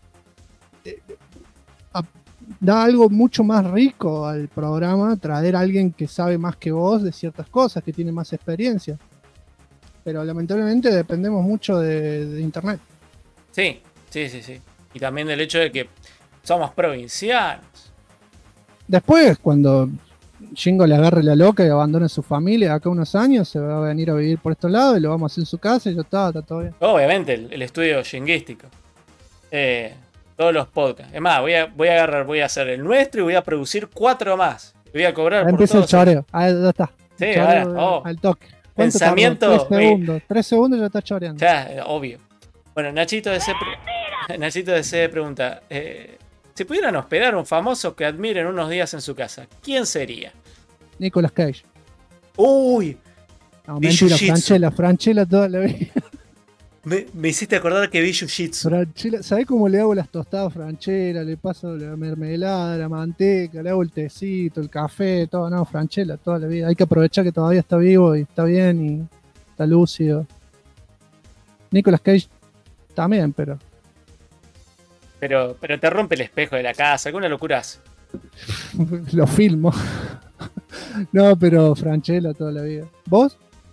da algo mucho más rico al programa traer a alguien que sabe más que vos de ciertas cosas, que tiene más experiencia. Pero lamentablemente dependemos mucho de internet. Sí. Y también del hecho de que somos provincianos. Después, cuando Jingo le agarre la loca y abandone a su familia acá unos años, se va a venir a vivir por estos lados y lo vamos a hacer en su casa y ya está todo bien. Obviamente, el estudio jinguístico. Todos los podcasts. Es más, voy a hacer el nuestro y voy a producir 4 más. Voy a cobrar Ahí por empieza el todos. choreo. Ahí ya está. Sí, Choreo, ahora, al toque. ¿Cuánto Pensamiento, tardó? 3 segundos. 3 segundos y ya está choreando. Ya, obvio. Bueno, Nachito DC pregunta: si pudieran hospedar a un famoso que admiren unos días en su casa, ¿quién sería? Nicolas Cage. Uy, No, Vi mentira, Jiu-Jitsu. Franchella toda la vida. me hiciste acordar que vi Jiu-Jitsu. Franchella, ¿sabés cómo le hago las tostadas a Franchella? Le paso la mermelada, la manteca, le hago el tecito, el café, todo. No, Franchella toda la vida. Hay que aprovechar que todavía está vivo y está bien y está lúcido. Nicolas Cage también, pero Pero te rompe el espejo de la casa, alguna locura hace. lo filmo. No, pero Franchella toda la vida. ¿Vos?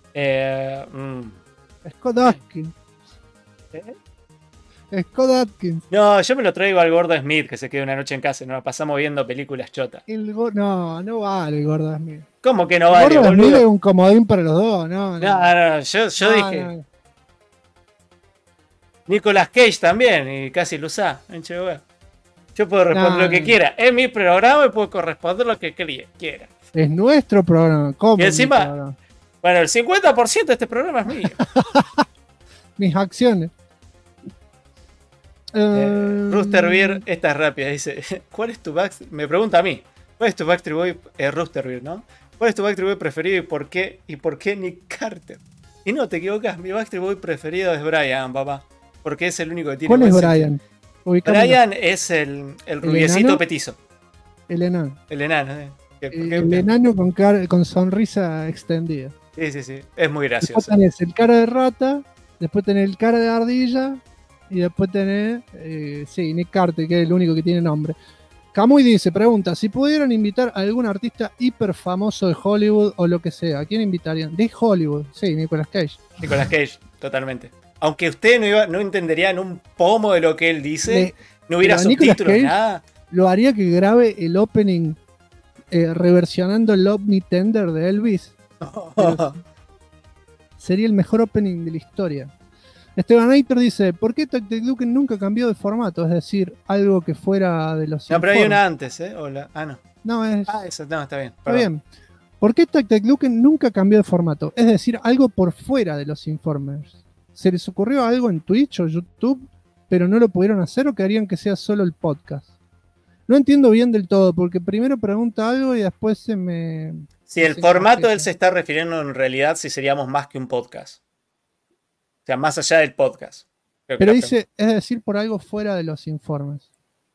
Scott Atkins. Scott Atkins. No, yo me lo traigo al gordo Smith, que se quede una noche en casa y nos la pasamos viendo películas chotas. No vale el Gordo Smith. ¿Cómo que no El vale, Gordo Smith es boludo? un comodín para los dos, no. No, yo dije No. Nicolas Cage también, y casi lo usa. Yo puedo responder No, lo que no. quiera. Es mi programa y puedo corresponder lo que quiera. Es nuestro programa. ¿Cómo Y es mi encima- programa? Bueno, el 50% de este programa es mío. Mis acciones. Rooster Beer, esta es rápida, dice, ¿cuál es tu Backstreet? Me pregunta a mí, ¿cuál es tu Backstreet Boy? Rooster Beer, ¿no? ¿Cuál es tu Backstreet Boy preferido y por qué? ¿Y por qué Nick Carter? Y no, te equivocas, mi Backstreet Boy preferido es Brian, papá. Porque es el único que tiene ¿Cuál es buen Brian? sentido. Ubicame Brian es el rubiecito enano? petizo, el enano. el enano. El enano con sonrisa extendida. Sí, es muy Después gracioso. tenés el cara de rata, después tenés el cara de ardilla y después tenés, Nick Carter, que es el único que tiene nombre. Camuy dice, pregunta, si pudieran invitar a algún artista hiper famoso de Hollywood o lo que sea, ¿a quién invitarían? De Hollywood, sí, Nicolas Cage. Nicolas Cage, totalmente. Aunque usted no entenderían un pomo de lo que él dice, no hubiera pero a Nicolas subtítulos, Cage- nada. Lo haría que grabe el opening reversionando Love Me Tender de Elvis. Sería el mejor opening de la historia. Esteban Aitor dice, ¿por qué Tactic Duke nunca cambió de formato? Es decir, algo que fuera de los No, pero hay informes. una antes, ¿eh? No. No, Esa, no, está bien. está perdón. bien. ¿Por qué Tactic Duke nunca cambió de formato? Es decir, algo por fuera de los informes. ¿Se les ocurrió algo en Twitch o YouTube, pero no lo pudieron hacer o querían que sea solo el podcast? No entiendo bien del todo, porque primero pregunta algo y después se me... Si el Sí, formato sí. él se está refiriendo en realidad si seríamos más que un podcast. O sea, más allá del podcast. Creo que Pero la dice, es decir, por algo fuera de los informes.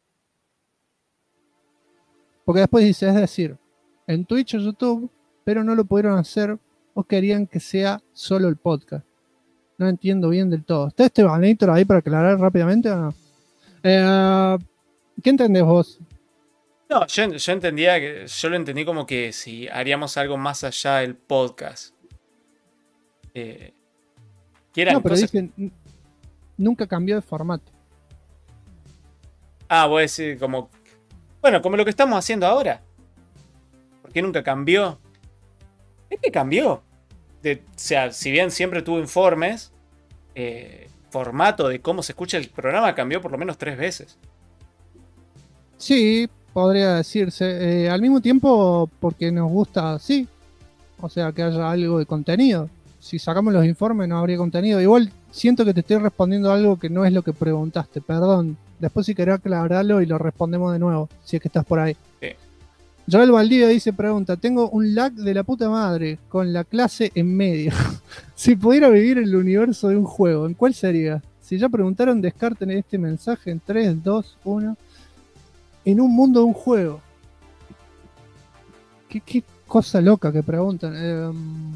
Porque después dice, es decir, en Twitch o YouTube, pero no lo pudieron hacer o querían que sea solo el podcast. No entiendo bien del todo. ¿Está Esteban Aitor ahí para aclarar rápidamente o no? ¿Qué entendés vos? No, yo entendía que. Yo lo entendí como que si haríamos algo más allá del podcast. Que eran No, pero cosas- dice, nunca cambió de formato. voy a decir como. Bueno, como lo que estamos haciendo ahora. ¿Por qué nunca cambió? Es que cambió. O sea, si bien siempre tuvo informes, formato de cómo se escucha el programa cambió por lo menos 3 veces. Sí, podría decirse. Al mismo tiempo, porque nos gusta así. O sea, que haya algo de contenido. Si sacamos los informes no habría contenido. Igual siento que te estoy respondiendo algo que no es lo que preguntaste. Perdón. Después si querés aclararlo y lo respondemos de nuevo. Si es que estás por ahí. Sí. Joel Valdivia dice, pregunta, tengo un lag de la puta madre con la clase en medio. Si pudiera vivir en el universo de un juego, ¿en cuál sería? Si ya preguntaron, descarten este mensaje en 3, 2, 1. En un mundo de un juego. Qué cosa loca que preguntan.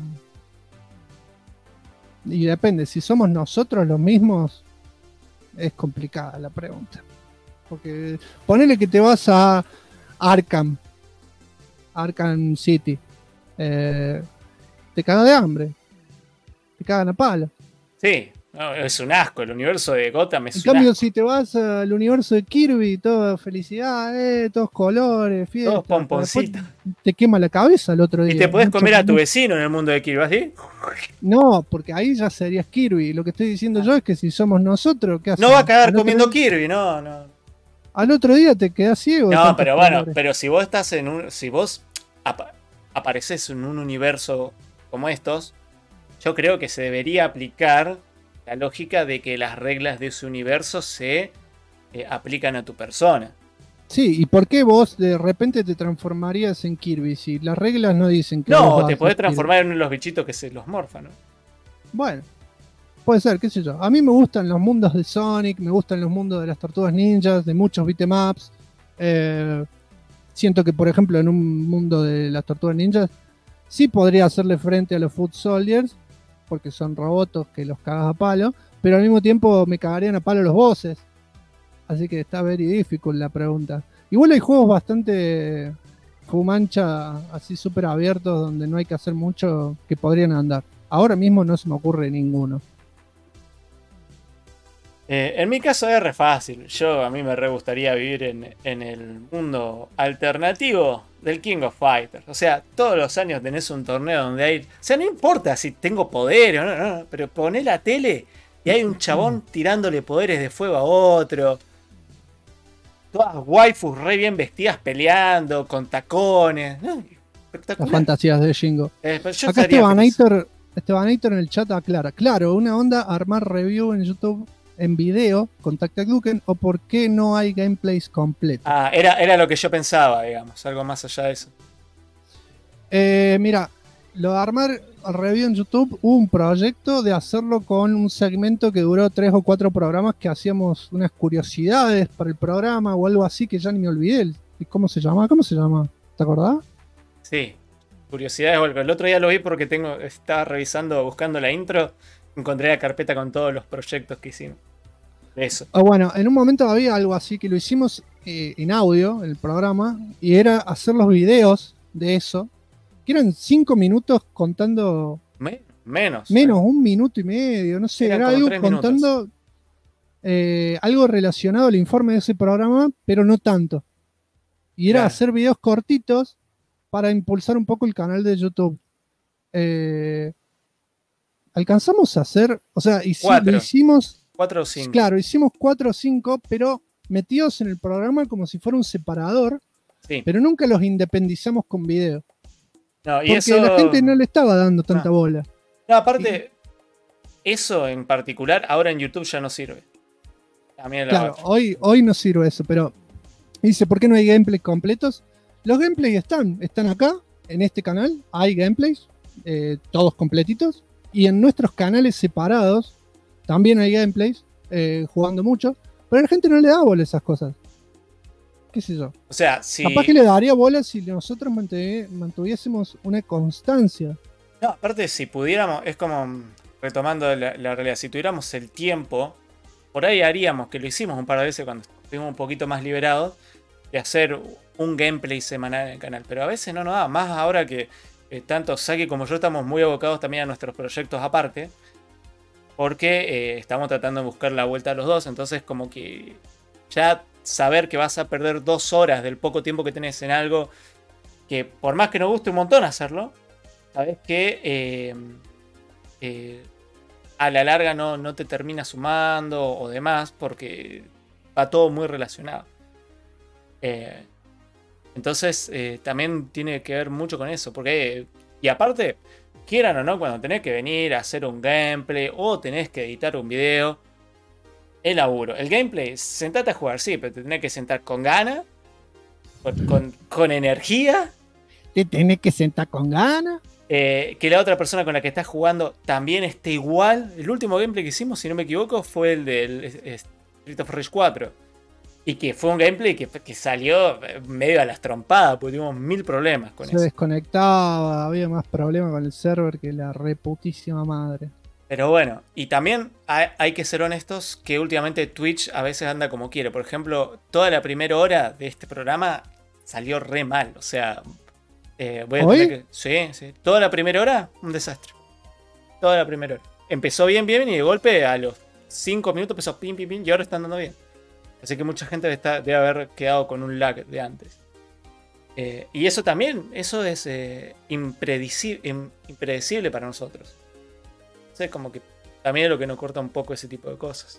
Y depende, si somos nosotros los mismos, es complicada la pregunta. Porque ponele que te vas a Arkham City. Te cagas de hambre. Te cagan a palo. Sí, No, es un asco. El universo de Gotham es En un cambio, asco. si te vas al universo de Kirby, toda felicidad, todos colores, fiesta. Todos pomponcitos. Te quema la cabeza el otro día. Y te podés Mucho- comer a tu vecino en el mundo de Kirby, ¿así? No, porque ahí ya serías Kirby. Lo que estoy diciendo yo es que si somos nosotros, ¿qué hacemos? No va a cagar Al otro comiendo día- Kirby, no. Al otro día te quedas ciego. de No, tantos pero bueno, colores. pero si vos estás en un. Si vos apareces en un universo como estos, yo creo que se debería aplicar la lógica de que las reglas de ese universo se aplican a tu persona. Sí, ¿y por qué vos de repente te transformarías en Kirby si las reglas no dicen que vos No, vas te a podés ser Kirby? transformar en uno de los bichitos que se los morfan, ¿no? Bueno, puede ser, qué sé yo. A mí me gustan los mundos de Sonic, me gustan los mundos de las Tortugas Ninjas, de muchos beatemaps. Siento que, por ejemplo, en un mundo de las Tortugas Ninjas sí podría hacerle frente a los Foot Soldiers, porque son robots que los cagas a palo, pero al mismo tiempo me cagarían a palo los bosses. Así que está very difficult la pregunta. Igual hay juegos bastante fumancha, así súper abiertos, donde no hay que hacer mucho, que podrían andar. Ahora mismo no se me ocurre ninguno. En mi caso es re fácil. A mí me re gustaría vivir en el mundo alternativo del King of Fighters. O sea, todos los años tenés un torneo donde hay. O sea, no importa si tengo poderes o no, pero poné la tele y hay un chabón tirándole poderes de fuego a otro. Todas waifus re bien vestidas peleando, con tacones. Las Espectacular. fantasías de Shingo. Pero yo Acá estaría feliz. Estebanator en el chat aclara. Claro, una onda armar review en YouTube en video con Tactac Duken, o por qué no hay gameplays completos. Ah, era lo que yo pensaba, digamos. Algo más allá de eso. Mira, lo de armar el review en YouTube, hubo un proyecto de hacerlo con un segmento que duró 3 o 4 programas, que hacíamos unas curiosidades para el programa o algo así, que ya ni me olvidé. ¿Cómo se llama? ¿Te acordás? Sí, curiosidades o algo. El otro día lo vi porque estaba revisando, buscando la intro, encontré la carpeta con todos los proyectos que hicimos. De eso. Bueno, en un momento había algo así que lo hicimos en audio, en el programa, y era hacer los videos de eso, que eran 5 minutos contando Menos. un minuto y medio, no sé, Eran era como algo 3 minutos. contando algo relacionado al informe de ese programa, pero no tanto. Y era Claro. hacer videos cortitos para impulsar un poco el canal de YouTube. Alcanzamos a hacer, o sea, lo 4. hicimos, 4 o 5. claro, hicimos 4 o 5, pero metidos en el programa como si fuera un separador, Sí. pero nunca los independizamos con video. No, y Porque eso. la gente no le estaba dando tanta bola. No, aparte, eso en particular ahora en YouTube ya no sirve. También Claro, hoy no sirve eso, pero dice, ¿por qué no hay gameplays completos? Los gameplays están acá, en este canal, hay gameplays, todos completitos, y en nuestros canales separados también hay gameplays, jugando mucho, pero a la gente no le da bola a esas cosas. ¿Qué sé yo? O sea, si. Capaz que le daría bola si nosotros mantuviésemos una constancia. No, aparte, si pudiéramos, es como retomando la realidad, si tuviéramos el tiempo, por ahí haríamos, que lo hicimos un par de veces cuando estuvimos un poquito más liberados, de hacer un gameplay semanal en el canal. Pero a veces no nos da, más ahora que tanto Saki como yo estamos muy abocados también a nuestros proyectos aparte, porque estamos tratando de buscar la vuelta a los dos, entonces como que ya saber que vas a perder 2 horas del poco tiempo que tenés en algo que por más que nos guste un montón hacerlo, sabes que a la larga no te termina sumando o demás, porque va todo muy relacionado. Entonces también tiene que ver mucho con eso, porque y aparte, quieran o no, cuando tenés que venir a hacer un gameplay o tenés que editar un video, el laburo. El gameplay, sentate a jugar, sí, pero te tenés que sentar con ganas, con energía. Te tenés que sentar con ganas. Que la otra persona con la que estás jugando también esté igual. El último gameplay que hicimos, si no me equivoco, fue el del Street of Rage 4. Y que fue un gameplay que salió medio a las trompadas, porque tuvimos 1000 problemas con Se eso. desconectaba, había más problemas con el server que la reputísima madre. Pero bueno, y también hay que ser honestos que últimamente Twitch a veces anda como quiere. Por ejemplo, toda la primera hora de este programa salió re mal. O sea, voy a ¿Hoy? tener que. Sí. Toda la primera hora, un desastre. Toda la primera hora. empezó bien, bien, y de golpe a los 5 minutos empezó pim, pim, pim, y ahora está andando bien. Así que mucha gente debe haber quedado con un lag de antes. Y eso también, eso es impredecible para nosotros. O sea, como que también es lo que nos corta un poco ese tipo de cosas.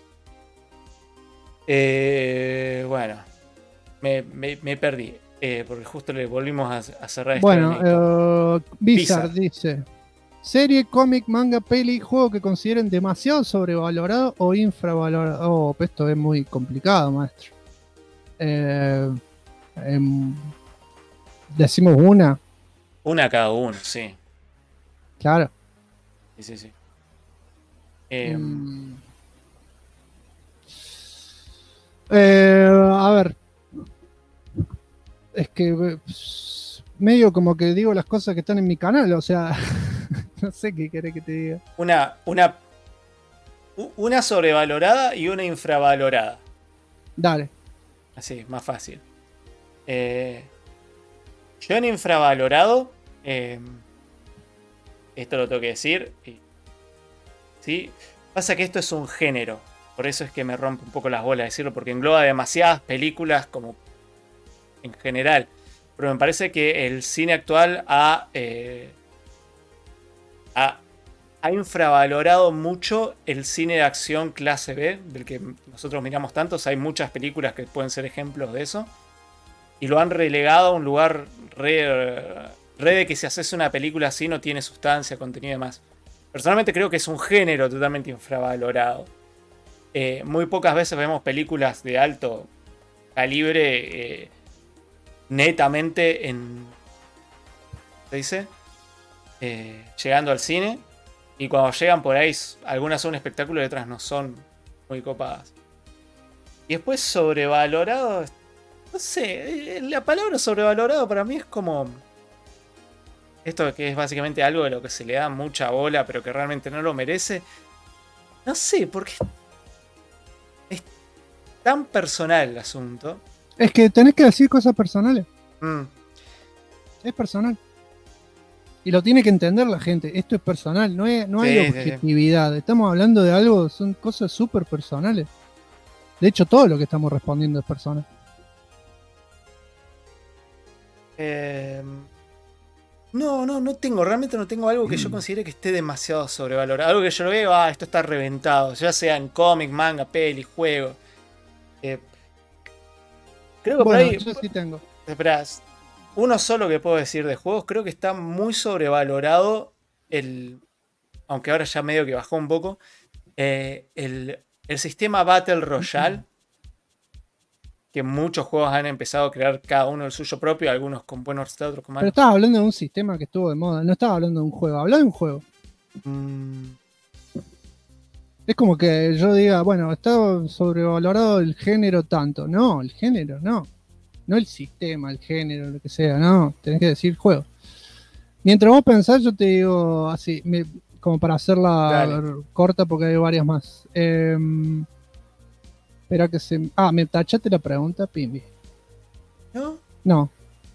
Bueno, me perdí. Porque justo le volvimos a cerrar este. Bueno, Bizarre dice: serie, cómic, manga, peli, juego que consideren demasiado sobrevalorado o infravalorado. Oh, esto es muy complicado, maestro. Decimos una. Una cada uno, sí. Claro. Sí. A ver. Es que medio como que digo las cosas que están en mi canal, o sea, no sé qué querés que te diga. Una sobrevalorada y una infravalorada. Dale. Así, más fácil. Yo en infravalorado, esto lo tengo que decir, ¿sí? Pasa que esto es un género, por eso es que me rompe un poco las bolas decirlo, porque engloba demasiadas películas como en general, pero me parece que el cine actual ha infravalorado mucho el cine de acción clase B, del que nosotros miramos tantos. Hay muchas películas que pueden ser ejemplos de eso, y lo han relegado a un lugar re de que si haces una película así no tiene sustancia, contenido y demás. Personalmente creo que es un género totalmente infravalorado. Muy pocas veces vemos películas de alto calibre netamente ¿se dice? Llegando al cine. Y cuando llegan por ahí, algunas son un espectáculo y otras no son muy copadas. Y después sobrevalorado, no sé, la palabra sobrevalorado para mí es como esto, que es básicamente algo de lo que se le da mucha bola pero que realmente no lo merece. No sé, porque es tan personal el asunto. Es que tenés que decir cosas personales. Es personal. Y lo tiene que entender la gente. Esto es personal, no hay objetividad. Sí. Estamos hablando de algo, son cosas súper personales. De hecho, todo lo que estamos respondiendo es personal. No tengo, realmente no tengo algo que yo considere que esté demasiado sobrevalorado. Algo que yo lo veo, esto está reventado. Ya sea en cómic, manga, peli, juego. Creo que bueno, por ahí. Yo sí tengo. Esperá, uno solo que puedo decir de juegos, creo que está muy sobrevalorado aunque ahora ya medio que bajó un poco, el sistema Battle Royale, que muchos juegos han empezado a crear cada uno el suyo propio, algunos con buenos resultados, otros con malos. Pero estaba hablando de un sistema que estuvo de moda, no estaba hablando de un juego, hablaba de un juego. Es como que yo diga, bueno, está sobrevalorado el género tanto. No, el género no. No el sistema, el género, lo que sea, no. Tenés que decir juego. Mientras vos pensás, yo te digo así, como para hacerla corta porque hay varias más. Espera que se... me tachaste la pregunta, Pimbi. ¿No? No.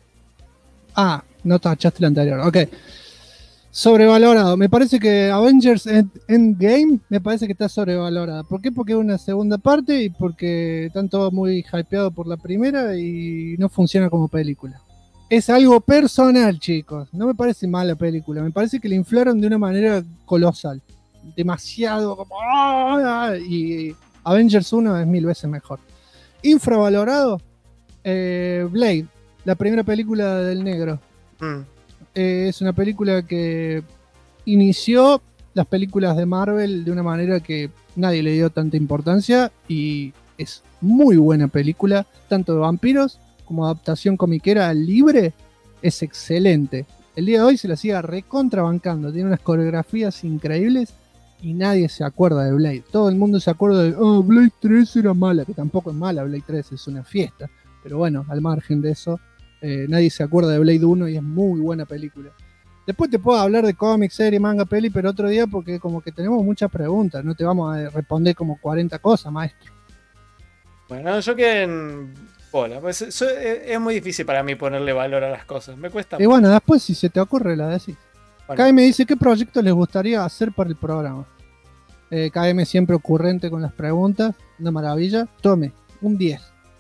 No tachaste la anterior. Ok. Sobrevalorado. Me parece que Avengers Endgame me parece que está sobrevalorada. ¿Por qué? Porque es una segunda parte y porque están todos muy hypeados por la primera y no funciona como película. Es algo personal, chicos. No me parece mala película. Me parece que la inflaron de una manera colosal. Demasiado como... Y Avengers 1 es 1000 veces mejor. Infravalorado. Blade. La primera película del negro. Es una película que inició las películas de Marvel de una manera que nadie le dio tanta importancia y es muy buena película, tanto de vampiros como adaptación comiquera libre, es excelente. El día de hoy se la sigue recontrabancando, tiene unas coreografías increíbles y nadie se acuerda de Blade. Todo el mundo se acuerda de Blade 3 era mala, que tampoco es mala, Blade 3 es una fiesta, pero bueno, al margen de eso, nadie se acuerda de Blade 1 y es muy buena película. Después te puedo hablar de cómics, serie, manga, peli, pero otro día porque como que tenemos muchas preguntas, no te vamos a responder como 40 cosas, maestro. Bueno, yo quedé en bola, pues es muy difícil para mí ponerle valor a las cosas, me cuesta. Y bueno, después si se te ocurre la decís. Bueno. Kai me dice, ¿qué proyecto les gustaría hacer para el programa? KM siempre ocurrente con las preguntas, una maravilla. Tome, un 10.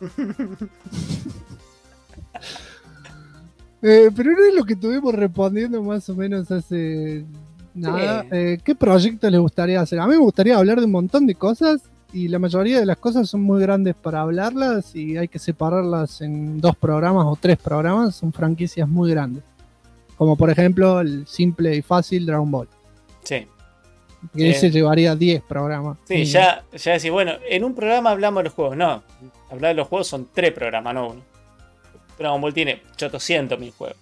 Pero no es lo que estuvimos respondiendo más o menos hace nada. ¿Qué proyecto les gustaría hacer? A mí me gustaría hablar de un montón de cosas y la mayoría de las cosas son muy grandes para hablarlas y hay que separarlas en 2 programas o 3 programas. Son franquicias muy grandes. Como por ejemplo el simple y fácil Dragon Ball. Sí. Que ese llevaría 10 programas. Sí, ya decís, bueno, en un programa hablamos de los juegos. No, hablar de los juegos son 3 programas, no uno. Dragon Ball tiene 800.000 juegos.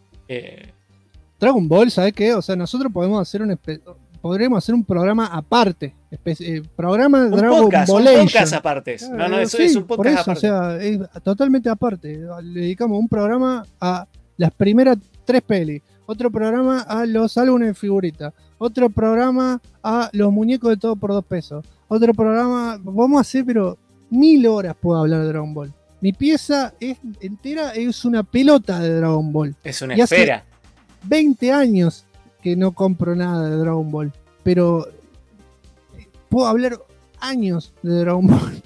Dragon Ball, ¿sabes qué? O sea, nosotros podemos hacer podremos hacer un programa aparte. Programa un Dragon podcast, Ball. Un podcast aparte. No, eso sí, es un podcast por eso, aparte. O sea, es totalmente aparte. Le dedicamos un programa a las primeras 3 pelis. Otro programa a los álbumes de figuritas. Otro programa a los muñecos de todo por 2 pesos. Otro programa, vamos a hacer, pero 1000 horas puedo hablar de Dragon Ball. Mi pieza entera es una pelota de Dragon Ball. Es una Y esfera. hace 20 años que no compro nada de Dragon Ball. Pero puedo hablar años de Dragon Ball.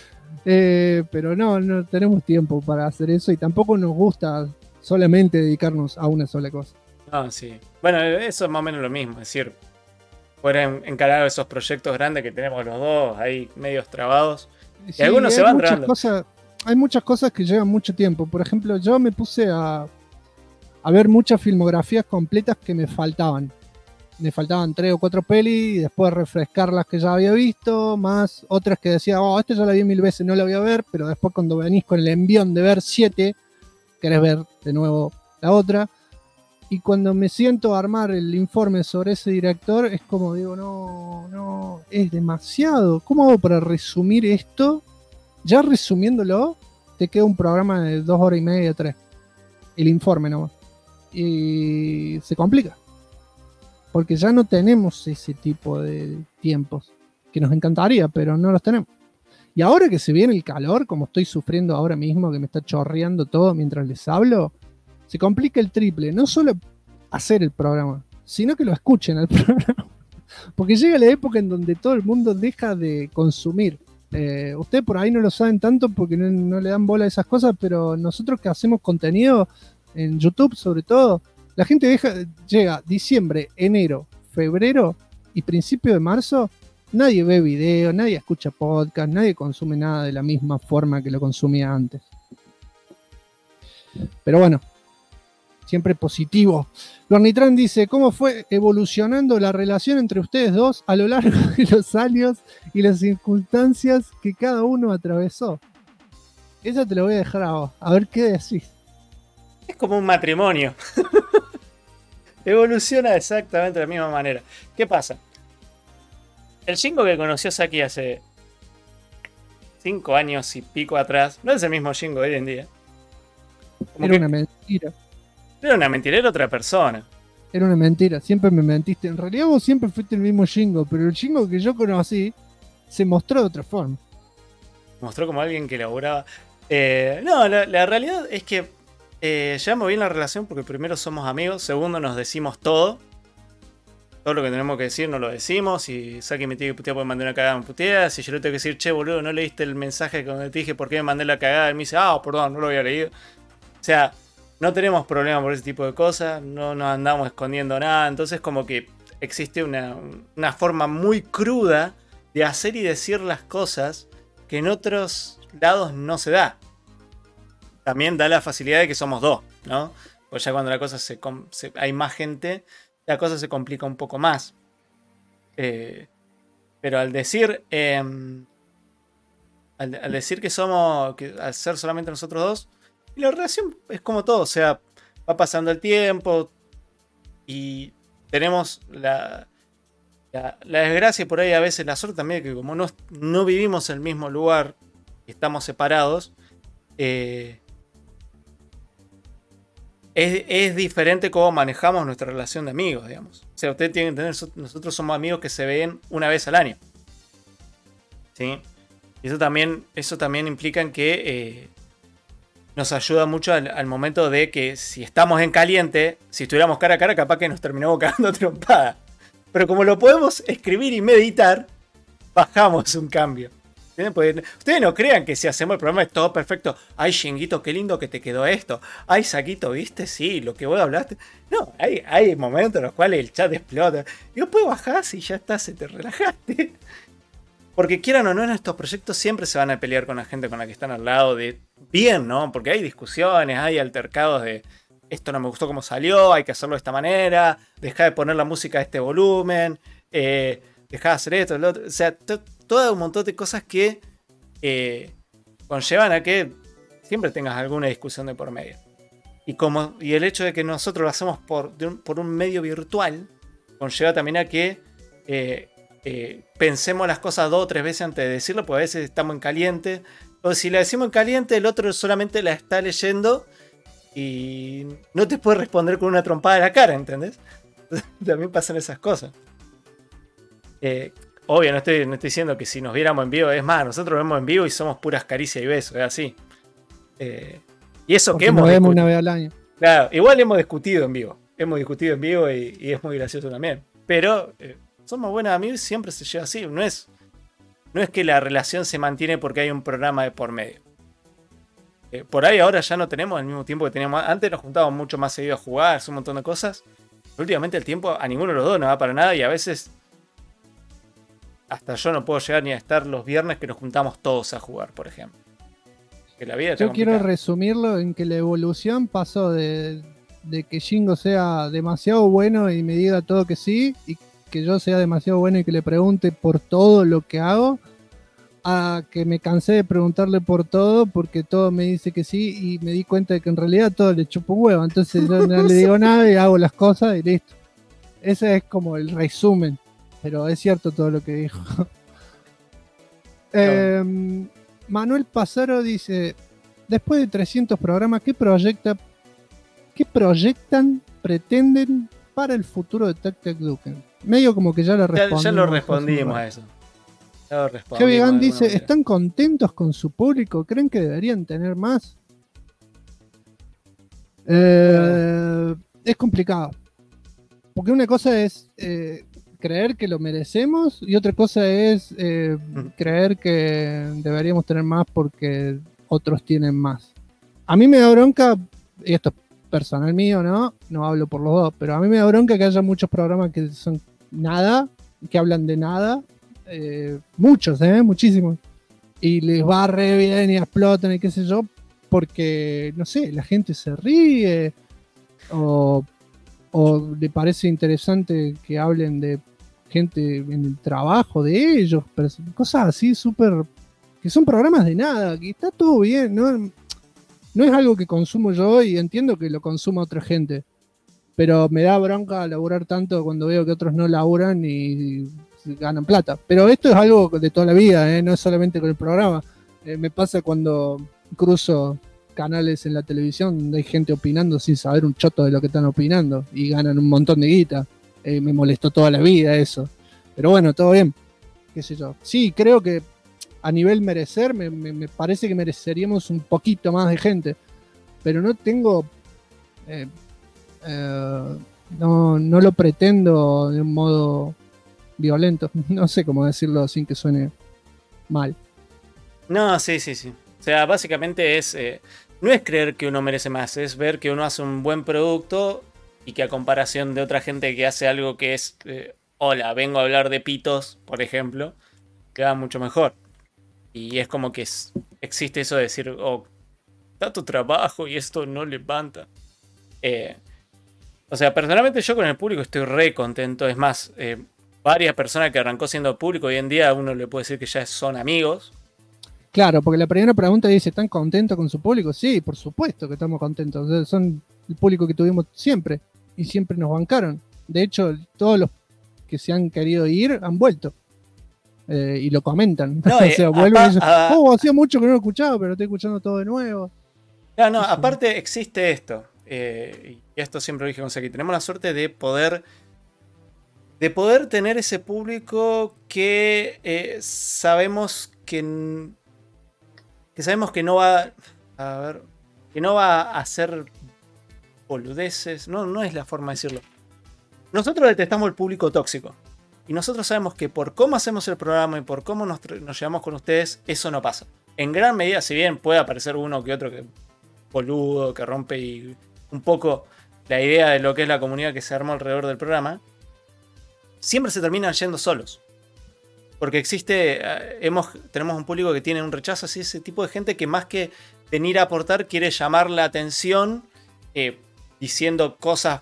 Pero no tenemos tiempo para hacer eso y tampoco nos gusta solamente dedicarnos a una sola cosa. No, sí. Bueno, eso es más o menos lo mismo. Es decir, poder encarar esos proyectos grandes que tenemos los dos ahí medios trabados. Sí, y algunos se van trabando. Hay muchas cosas que llevan mucho tiempo. Por ejemplo, yo me puse a ver muchas filmografías completas que me faltaban. Me faltaban 3 o 4 pelis y después refrescar las que ya había visto, más otras que decía, esta ya la vi 1000 veces, no la voy a ver, pero después cuando venís con el envión de ver 7, querés ver de nuevo la otra. Y cuando me siento a armar el informe sobre ese director, es como digo, no, es demasiado. ¿Cómo hago para resumir esto? Ya resumiéndolo, te queda un programa de 2 horas y media, 3. El informe nomás. Y se complica. Porque ya no tenemos ese tipo de tiempos. Que nos encantaría, pero no los tenemos. Y ahora que se viene el calor, como estoy sufriendo ahora mismo, que me está chorreando todo mientras les hablo, se complica el triple. No solo hacer el programa, sino que lo escuchen al programa. Porque llega la época en donde todo el mundo deja de consumir. Ustedes por ahí no lo saben tanto porque no le dan bola a esas cosas, pero nosotros que hacemos contenido en YouTube sobre todo, la gente llega diciembre, enero, febrero y principio de marzo, nadie ve video, nadie escucha podcast, nadie consume nada de la misma forma que lo consumía antes. Pero bueno, siempre positivo. Lornitran dice, ¿cómo fue evolucionando la relación entre ustedes dos a lo largo de los años y las circunstancias que cada uno atravesó? Esa te lo voy a dejar a vos, a ver qué decís. Es como un matrimonio. Evoluciona exactamente de la misma manera. ¿Qué pasa? El Shingo que conoció Saki hace 5 años y pico atrás no es el mismo Shingo de hoy en día. Era una mentira. Era una mentira, era otra persona. Era una mentira, siempre me mentiste. En realidad vos siempre fuiste el mismo Shingo, pero el Shingo que yo conocí se mostró de otra forma. Mostró como alguien que laburaba. No, la realidad es que llevamos bien la relación porque primero somos amigos, segundo nos decimos todo. Todo lo que tenemos que decir nos lo decimos. Si Saki me tiene que putear, puede mandar una cagada, me putea. Si yo le tengo que decir, che, boludo, no leíste el mensaje donde te dije por qué me mandé la cagada, él me dice, perdón, no lo había leído. O sea, no tenemos problema por ese tipo de cosas, no nos andamos escondiendo nada. Entonces como que existe una forma muy cruda de hacer y decir las cosas que en otros lados no se da. También da la facilidad de que somos dos, ¿no? Pues ya cuando la cosa hay más gente, la cosa se complica un poco más. Pero al decir al decir que al ser solamente nosotros dos, y la relación es como todo, o sea, va pasando el tiempo y tenemos la desgracia y por ahí a veces la suerte también, que como no vivimos en el mismo lugar y estamos separados, es diferente cómo manejamos nuestra relación de amigos, digamos. O sea, ustedes tienen que entender, nosotros somos amigos que se ven una vez al año. ¿Sí? Y eso también implica en que nos ayuda mucho al momento de que si estamos en caliente, si estuviéramos cara a cara, capaz que nos terminamos cagando a trompada. Pero como lo podemos escribir y meditar, bajamos un cambio. Porque ustedes no crean que si hacemos el programa es todo perfecto. Ay, Shinguito, qué lindo que te quedó esto. Ay, Saquito, ¿viste? Sí, lo que vos hablaste. No, hay momentos en los cuales el chat explota. Y después bajás y ya está, se te relajaste. Porque quieran o no, en estos proyectos siempre se van a pelear con la gente con la que están al lado. Bien, ¿no? Porque hay discusiones, hay altercados de esto no me gustó cómo salió, hay que hacerlo de esta manera, dejá de poner la música a este volumen, dejá de hacer esto, lo otro. O sea, todo un montón de cosas que conllevan a que siempre tengas alguna discusión de por medio. Y el hecho de que nosotros lo hacemos por un medio virtual conlleva también a que pensemos las cosas 2 o 3 veces antes de decirlo, porque a veces estamos en caliente. O si la decimos en caliente, el otro solamente la está leyendo y no te puede responder con una trompada a la cara, ¿entendés? También pasan esas cosas. Obvio, no estoy diciendo que si nos viéramos en vivo, es más, nosotros vemos en vivo y somos puras caricias y besos, es así. Y eso Porque que nos vemos una vez al año. Claro, igual hemos discutido en vivo. Hemos discutido en vivo y es muy gracioso también. Pero somos buenos amigos y siempre se lleva así. No es que la relación se mantiene porque hay un programa de por medio. Por ahí ahora ya no tenemos el mismo tiempo que teníamos. Antes nos juntábamos mucho más seguido a jugar, un montón de cosas. Pero últimamente el tiempo a ninguno de los dos no va para nada y a veces hasta yo no puedo llegar ni a estar los viernes que nos juntamos todos a jugar, por ejemplo. Que la vida está Yo quiero complicada. resumirlo en que la evolución pasó de que Shingo sea demasiado bueno y me diga todo que sí, y que yo sea demasiado bueno y que le pregunte por todo lo que hago, a que me cansé de preguntarle por todo porque todo me dice que sí y me di cuenta de que en realidad todo le chupo un huevo. Entonces yo no le digo nada y hago las cosas y listo. Ese es como el resumen, pero es cierto todo lo que dijo. Manuel Pazaro dice: después de 300 programas, ¿qué proyectan, pretenden para el futuro de Tac Tac Duken? Medio como que ya lo respondimos. Ya lo respondimos a eso. Ya lo respondimos Heavy de Gun alguna dice: manera. ¿están contentos con su público? ¿Creen que deberían tener más? Es complicado. Porque una cosa es creer que lo merecemos y otra cosa es creer que deberíamos tener más porque otros tienen más. A mí me da bronca, y esto es personal mío, no hablo por los dos, pero a mí me da bronca que haya muchos programas que son nada, que hablan de nada, muchos, muchísimos, y les va re bien y explotan y qué sé yo, porque, no sé, la gente se ríe o le parece interesante que hablen de gente en el trabajo de ellos, pero cosas así súper, que son programas de nada, que está todo bien, no es algo que consumo yo y entiendo que lo consuma otra gente, pero me da bronca laburar tanto cuando veo que otros no laburan y ganan plata. Pero esto es algo de toda la vida, no es solamente con el programa. Me pasa cuando cruzo canales en la televisión donde hay gente opinando sin saber un choto de lo que están opinando y ganan un montón de guita. Me molestó toda la vida eso. Pero bueno, todo bien. Qué sé yo. Sí, creo que a nivel merecer, me parece que mereceríamos un poquito más de gente. Pero no tengo... no lo pretendo de un modo violento. No sé cómo decirlo sin que suene mal. No, sí. O sea, básicamente es... no es creer que uno merece más, es ver que uno hace un buen producto y que a comparación de otra gente que hace algo que es... hola, vengo a hablar de pitos, por ejemplo, queda mucho mejor. Y es como que existe eso de decir, oh, tanto trabajo y esto no levanta. O sea, personalmente yo con el público estoy re contento. Es más, varias personas que arrancó siendo público, hoy en día uno le puede decir que ya son amigos. Claro, porque la primera pregunta dice, ¿están contentos con su público? Sí, por supuesto que estamos contentos. O sea, son el público que tuvimos siempre y siempre nos bancaron. De hecho, todos los que se han querido ir han vuelto. Y lo comentan. No, o sea, vuelven y dicen, hacía mucho que no lo escuchaba, pero estoy escuchando todo de nuevo. No, aparte existe esto. Y esto siempre lo dije con Saki. Tenemos la suerte de poder tener ese público que sabemos que no va que no va a hacer boludeces. No es la forma de decirlo. Nosotros detestamos el público tóxico. Y nosotros sabemos que por cómo hacemos el programa y por cómo nos llevamos con ustedes, eso no pasa. En gran medida, si bien puede aparecer uno que otro que boludo, que rompe y un poco la idea de lo que es la comunidad que se armó alrededor del programa, siempre se terminan yendo solos. Porque tenemos un público que tiene un rechazo así, ese tipo de gente que más que venir a aportar quiere llamar la atención diciendo cosas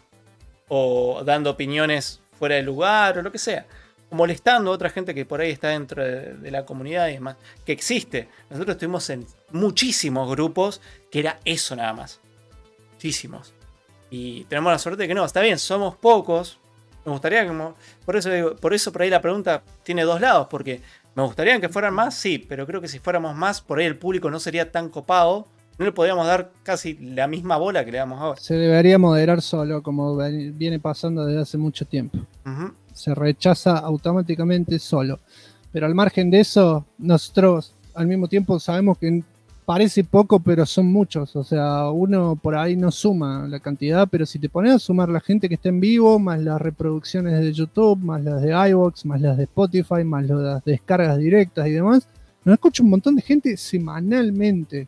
o dando opiniones fuera de lugar o lo que sea. O molestando a otra gente que por ahí está dentro de la comunidad y demás. Que existe. Nosotros estuvimos en muchísimos grupos que era eso nada más. Muchísimos. Y tenemos la suerte de que no, está bien, somos pocos. Me gustaría que... Por eso por ahí la pregunta tiene dos lados. Porque me gustaría que fueran más, sí. Pero creo que si fuéramos más, por ahí el público no sería tan copado. No le podríamos dar casi la misma bola que le damos ahora. Se debería moderar solo, como viene pasando desde hace mucho tiempo. Uh-huh. Se rechaza automáticamente solo. Pero al margen de eso, nosotros al mismo tiempo sabemos que parece poco, pero son muchos. O sea, uno por ahí no suma la cantidad, pero si te pones a sumar la gente que está en vivo, más las reproducciones de YouTube, más las de iVoox, más las de Spotify, más las descargas directas y demás, nos escucha un montón de gente semanalmente.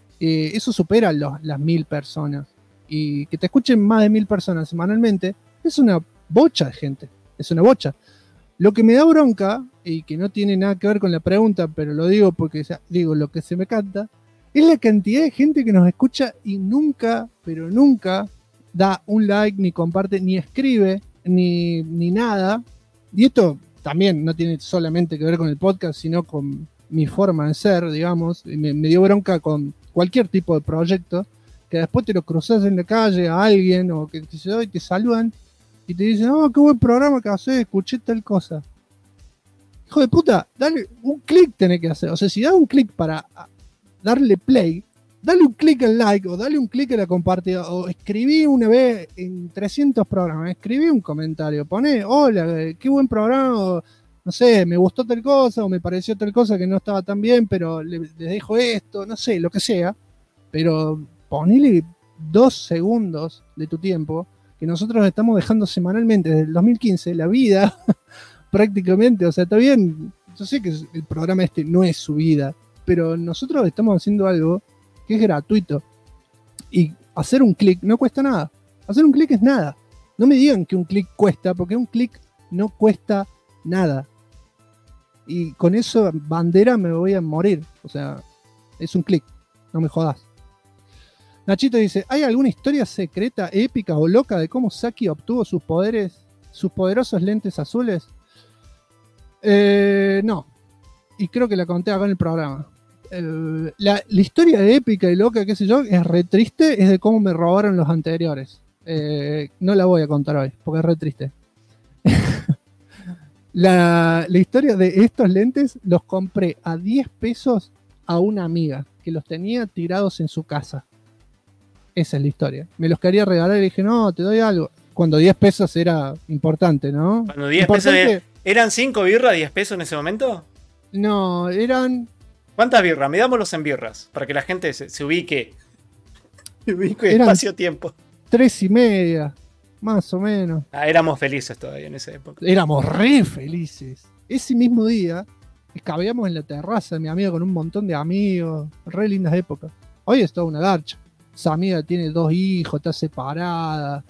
Eso supera las 1000 personas. Y que te escuchen más de 1000 personas semanalmente es una bocha de gente. Es una bocha. Lo que me da bronca, y que no tiene nada que ver con la pregunta, pero lo digo porque digo lo que se me canta, es la cantidad de gente que nos escucha y nunca, pero nunca, da un like, ni comparte, ni escribe, ni nada. Y esto también no tiene solamente que ver con el podcast, sino con mi forma de ser, digamos. Me dio bronca con cualquier tipo de proyecto, que después te lo cruzas en la calle a alguien, o que te saludan, y te dicen, oh, qué buen programa que haces, escuché tal cosa. Hijo de puta, dale un clic tenés que hacer. O sea, si das un clic para darle play, dale un clic al like, o dale un clic a la compartida, o escribí una vez en 300 programas, escribí un comentario, poné, hola, qué buen programa, o, no sé, me gustó tal cosa, o me pareció tal cosa que no estaba tan bien, pero les dejo esto, no sé, lo que sea. Pero ponele 2 segundos de tu tiempo, que nosotros estamos dejando semanalmente desde el 2015, la vida, prácticamente. O sea, está bien, yo sé que el programa este no es su vida, pero nosotros estamos haciendo algo que es gratuito. Y hacer un clic no cuesta nada. Hacer un clic es nada. No me digan que un clic cuesta, porque un clic no cuesta nada. Y con eso, bandera, me voy a morir. O sea, es un clic, no me jodas. Nachito dice, ¿hay alguna historia secreta, épica o loca de cómo Saki obtuvo sus poderosos lentes azules? No. Y creo que la conté acá en el programa. La historia de épica y loca, qué sé yo, es re triste, es de cómo me robaron los anteriores. No la voy a contar hoy, porque es re triste. La historia de estos lentes los compré a 10 pesos a una amiga que los tenía tirados en su casa. Esa es la historia. Me los quería regalar y le dije, no, te doy algo. Cuando 10 pesos era importante, ¿no? Cuando 10 pesos ¿eran 5 birras 10 pesos en ese momento? No, eran... ¿Cuántas birras? Midámoslos en birras, para que la gente se ubique. Se ubique Eran espacio-tiempo. 3,5, más o menos. Éramos felices todavía en esa época. Éramos re felices. Ese mismo día, escabeamos en la terraza de mi amiga con un montón de amigos. Re lindas épocas. Hoy es toda una garcha. Esa amiga tiene 2 hijos, está separada.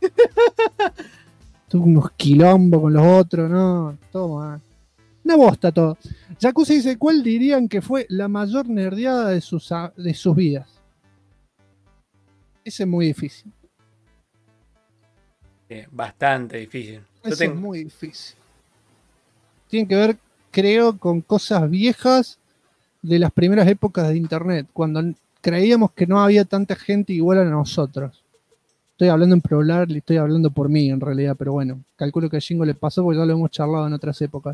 Tuvo unos quilombos con los otros, ¿no? Todo mal. Una bosta todo. Jacuzzi dice, ¿cuál dirían que fue la mayor nerdeada de sus vidas? Ese es muy difícil. Bastante difícil. Eso es muy difícil. Tiene que ver, creo, con cosas viejas de las primeras épocas de internet, cuando creíamos que no había tanta gente igual a nosotros. Estoy hablando en plural y estoy hablando por mí en realidad, pero bueno, calculo que a Jingo le pasó porque ya lo hemos charlado en otras épocas.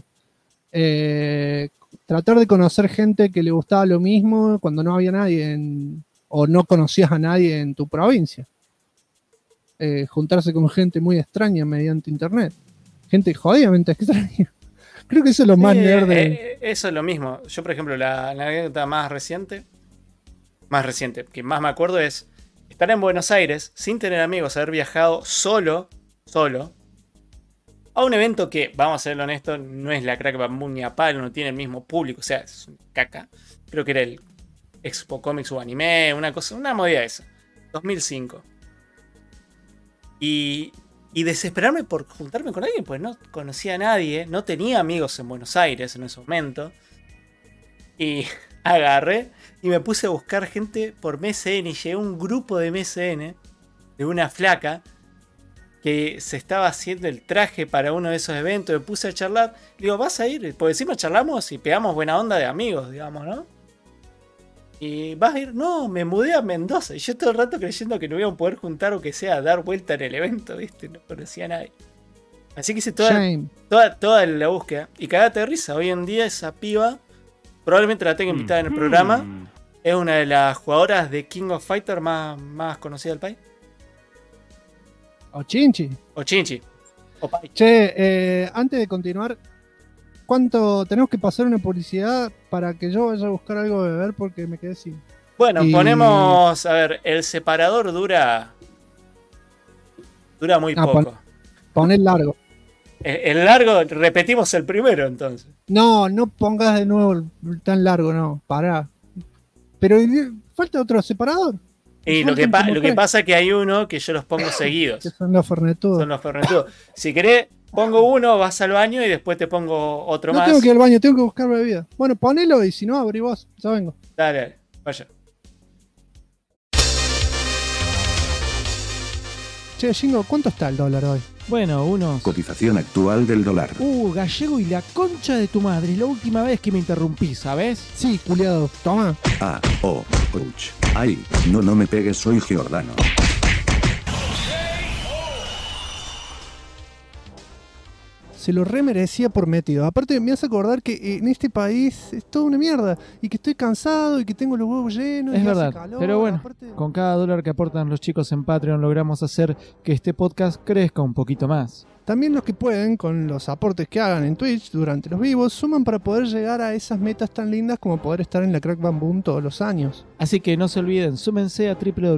Tratar de conocer gente que le gustaba lo mismo cuando no había nadie o no conocías a nadie en tu provincia. Juntarse con gente muy extraña mediante internet. Gente jodidamente extraña. Creo que eso es lo más nerd. Eso es lo mismo. Yo, por ejemplo, la anécdota más reciente, que más me acuerdo es estar en Buenos Aires sin tener amigos, haber viajado solo a un evento que, vamos a ser honestos, no es la Crack Bamboo ni a palo, no tiene el mismo público, o sea, es un caca. Creo que era el Expo Comics o Anime, una movida esa. 2005. Y desesperarme por juntarme con alguien, pues no conocía a nadie, no tenía amigos en Buenos Aires en ese momento. Y agarré y me puse a buscar gente por MSN y llegué a un grupo de MSN de una flaca que se estaba haciendo el traje para uno de esos eventos. Me puse a charlar. Digo, ¿vas a ir? Porque encima charlamos y pegamos buena onda de amigos, digamos, ¿no? Y ¿vas a ir? No, me mudé a Mendoza. Y yo todo el rato creyendo que no íbamos a poder juntar o que sea dar vuelta en el evento, ¿viste? No conocía a nadie. Así que hice toda la búsqueda. Y cagate de risa. Hoy en día esa piba, probablemente la tenga invitada en el programa. Es una de las jugadoras de King of Fighters más conocida del país. O Chinchi. O Chinchi. O Pai. Che, antes de continuar, ¿cuánto tenemos que pasar una publicidad para que yo vaya a buscar algo de beber? Porque me quedé sin. Bueno, ponemos, a ver, el separador dura muy poco. Poner largo. El largo, repetimos el primero entonces. No pongas de nuevo tan largo, no, pará. Pero falta otro separador. Y lo que pasa es que hay uno que yo los pongo seguidos. Que son los fernetudos. Si querés, pongo uno, vas al baño y después te pongo otro más. No tengo que ir al baño, tengo que buscar bebida. Bueno, ponelo y si no, abrí vos, ya vengo. Dale, vaya. Che, Jingo, ¿cuánto está el dólar hoy? Bueno, unos... Cotización actual del dólar. Gallego y la concha de tu madre. Es la última vez que me interrumpí, ¿sabes? Sí, culiado. Toma. Ouch. Ay, no me pegues, soy Giordano. Se lo remerecía por metido. Aparte, me hace acordar que en este país es toda una mierda. Y que estoy cansado y que tengo los huevos llenos. Es y verdad. hace calor. Pero bueno, Aparte... con cada dólar que aportan los chicos en Patreon logramos hacer que este podcast crezca un poquito más. También los que pueden, con los aportes que hagan en Twitch durante los vivos, suman para poder llegar a esas metas tan lindas como poder estar en la Crack Bamboo todos los años. Así que no se olviden, súmense a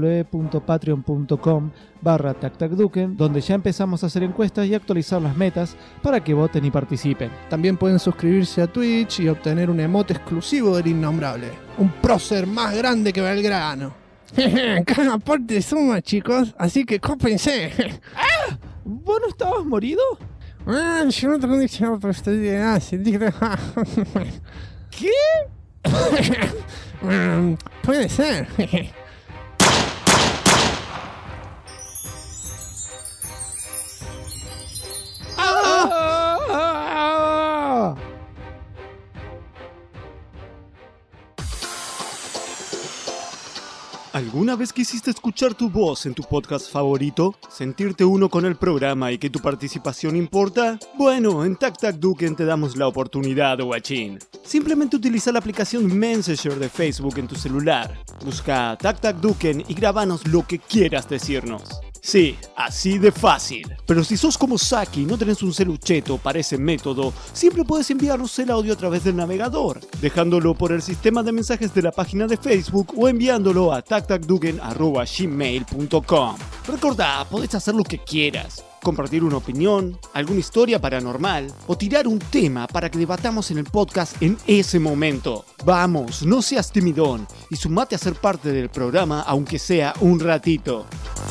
www.patreon.com/tactacduken, donde ya empezamos a hacer encuestas y actualizar las metas para que voten y participen. También pueden suscribirse a Twitch y obtener un emote exclusivo del innombrable. Un prócer más grande que Belgrano. Cada aporte suma, chicos, así que cópense. ¿Vos no estabas morido? Yo no tengo diccionario, pero estoy bien. ¿Qué? Puede ser. ¿Alguna vez quisiste escuchar tu voz en tu podcast favorito? ¿Sentirte uno con el programa y que tu participación importa? Bueno, en TacTacDuken te damos la oportunidad, guachín. Simplemente utiliza la aplicación Messenger de Facebook en tu celular. Busca TacTacDuken y grabanos lo que quieras decirnos. Sí, así de fácil. Pero si sos como Saki y no tenés un celucheto para ese método, siempre puedes enviarnos el audio a través del navegador, dejándolo por el sistema de mensajes de la página de Facebook o enviándolo a tactacduken@gmail.com. Recordá, podés hacer lo que quieras. Compartir una opinión, alguna historia paranormal o tirar un tema para que debatamos en el podcast en ese momento. Vamos, no seas timidón y sumate a ser parte del programa aunque sea un ratito.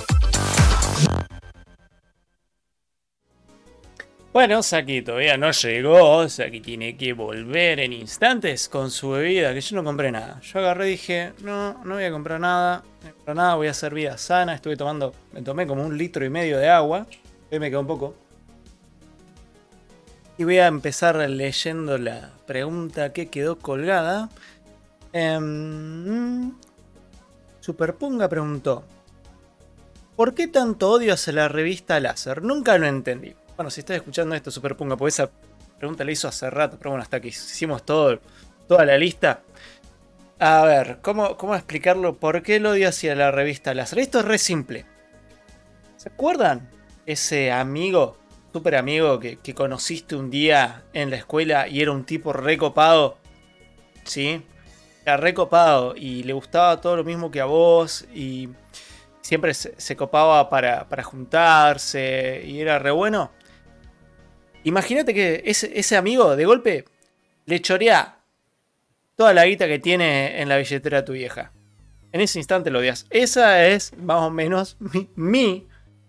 Bueno, Saki todavía no llegó, Saki tiene que volver en instantes con su bebida, que yo no compré nada. Yo agarré y dije, no voy a comprar nada, voy a hacer vida sana. Me tomé como 1,5 litros de agua, hoy me quedó un poco. Y voy a empezar leyendo la pregunta que quedó colgada. Superpunga preguntó, ¿por qué tanto odio hacia la revista Láser? Nunca lo entendí. Bueno, si estás escuchando esto, Superpunga, porque esa pregunta la hizo hace rato, pero bueno, hasta que hicimos toda la lista. A ver, ¿cómo explicarlo? ¿Por qué el odio hacia la revista Láser? Esto es re simple. ¿Se acuerdan? Ese amigo, súper amigo que conociste un día en la escuela y era un tipo recopado. ¿Sí? Era recopado y le gustaba todo lo mismo que a vos y siempre se copaba para juntarse y era re bueno. Imagínate que ese amigo de golpe le chorea toda la guita que tiene en la billetera a tu vieja. En ese instante lo odias. Esa es más o menos mi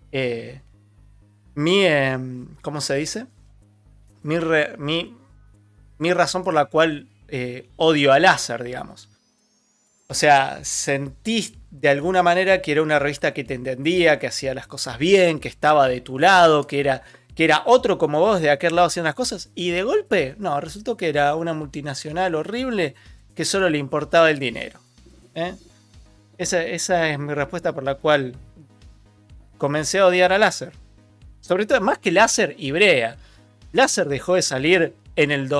¿cómo se dice? Mi razón por la cual odio a Láser, digamos. O sea, sentís de alguna manera que era una revista que te entendía, que hacía las cosas bien, que estaba de tu lado, que era otro como vos de aquel lado haciendo las cosas. Y de golpe, no, resultó que era una multinacional horrible que solo le importaba el dinero. Esa es mi respuesta por la cual comencé a odiar a Láser. Sobre todo, más que Láser, Ibrea. Láser dejó de salir en el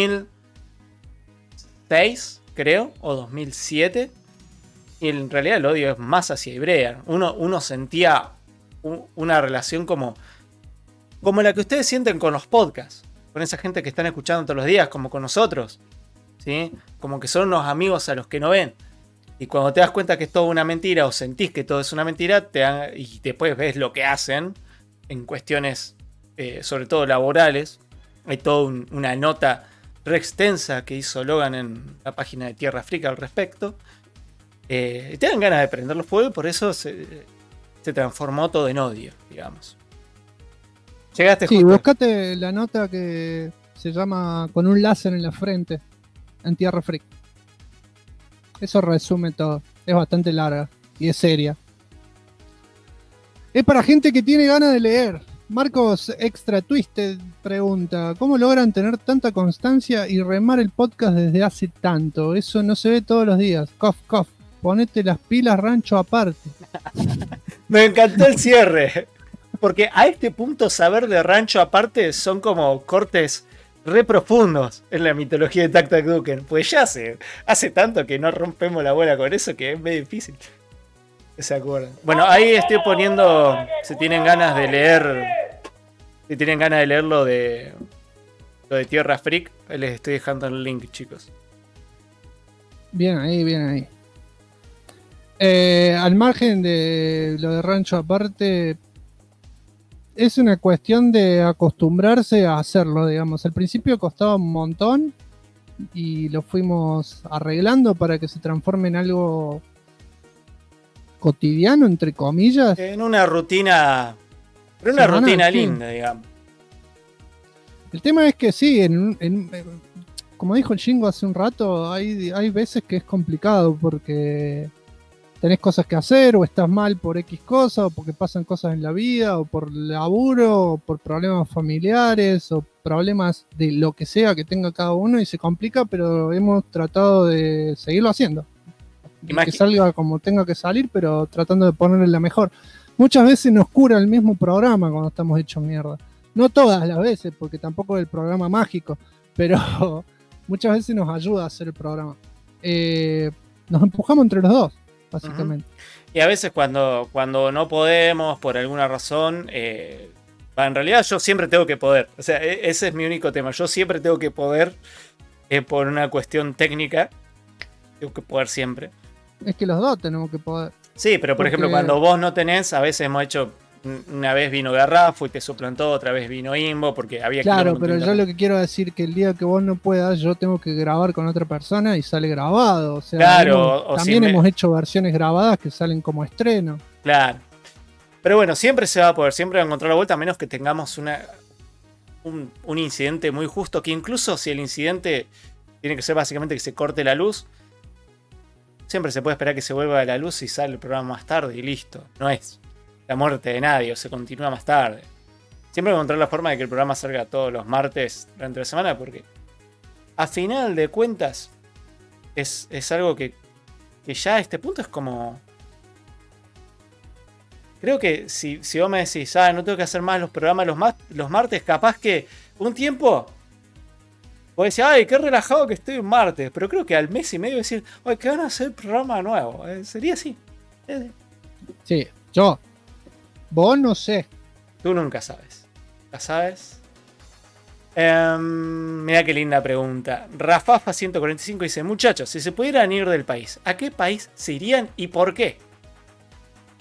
2006, creo, o 2007. Y en realidad el odio es más hacia Ibrea. Uno sentía una relación como la que ustedes sienten con los podcasts. Con esa gente que están escuchando todos los días, como con nosotros. ¿Sí? Como que son unos amigos a los que no ven. Y cuando te das cuenta que es todo una mentira o sentís que todo es una mentira, y después ves lo que hacen en cuestiones, sobre todo laborales. Hay toda una nota re extensa que hizo Logan en la página de Tierra Freak al respecto. Te dan ganas de prender los fuegos y por eso se transformó todo en odio, digamos. Llegaste Sí, justo. buscate la nota que se llama Con un láser en la frente en Tierra Freak. Eso resume todo. Es bastante larga y es seria. Es para gente que tiene ganas de leer. Marcos Extra Twisted pregunta: ¿cómo logran tener tanta constancia y remar el podcast desde hace tanto? Eso no se ve todos los días. Cof, cof. Ponete las pilas, rancho aparte. Me encantó el cierre. Porque a este punto saber de rancho aparte son como cortes re profundos en la mitología de Tac Tac Duken. Pues ya hace tanto que no rompemos la bola con eso que es medio difícil. ¿Se acuerdan? Bueno, ahí estoy poniendo. Si tienen ganas de leer. Si tienen ganas de leer lo de Tierra Freak, ahí les estoy dejando el link, chicos. Bien ahí, bien ahí. Al margen de lo de rancho aparte, es una cuestión de acostumbrarse a hacerlo, digamos. Al principio costaba un montón y lo fuimos arreglando para que se transforme en algo cotidiano, entre comillas. En una rutina. Pero una Semanal, rutina sí. linda, digamos. El tema es que sí, como dijo el Shingo hace un rato, hay veces que es complicado porque tenés cosas que hacer, o estás mal por X cosas, o porque pasan cosas en la vida, o por laburo, o por problemas familiares, o problemas de lo que sea que tenga cada uno, y se complica, pero hemos tratado de seguirlo haciendo. Que salga como tenga que salir, pero tratando de ponerle la mejor. Muchas veces nos cura el mismo programa cuando estamos hechos mierda. No todas las veces, porque tampoco es el programa mágico, pero muchas veces nos ayuda a hacer el programa. Nos empujamos entre los dos, básicamente. Y a veces cuando no podemos, por alguna razón, en realidad yo siempre tengo que poder. O sea, ese es mi único tema. Yo siempre tengo que poder, por una cuestión técnica. Tengo que poder siempre. Es que los dos tenemos que poder. Sí, pero por ejemplo, cuando vos no tenés, a veces hemos hecho. Una vez vino Garrafo y te suplantó, otra vez vino Imbo, porque había que. Claro, pero yo lo que quiero decir que el día que vos no puedas, yo tengo que grabar con otra persona y sale grabado. O sea, claro, también hemos hecho versiones grabadas que salen como estreno. Claro. Pero bueno, siempre se va a poder, siempre va a encontrar la vuelta, a menos que tengamos un incidente muy justo, que incluso si el incidente tiene que ser básicamente que se corte la luz, siempre se puede esperar que se vuelva a la luz y sale el programa más tarde y listo. No es la muerte de nadie, o se continúa más tarde. Siempre voy a encontrar la forma de que el programa salga todos los martes durante la semana, porque a final de cuentas es algo que ya a este punto es como. Creo que si vos me decís, no tengo que hacer más los programas los martes, capaz que un tiempo vos decís, ay, qué relajado que estoy un martes, pero creo que al mes y medio decir, ay, que van a hacer programa nuevo. Sería así. Sí, vos no sé. Tú nunca sabes. ¿La sabes? Mira qué linda pregunta. Rafafa 145 dice, muchachos, si se pudieran ir del país, ¿a qué país se irían y por qué?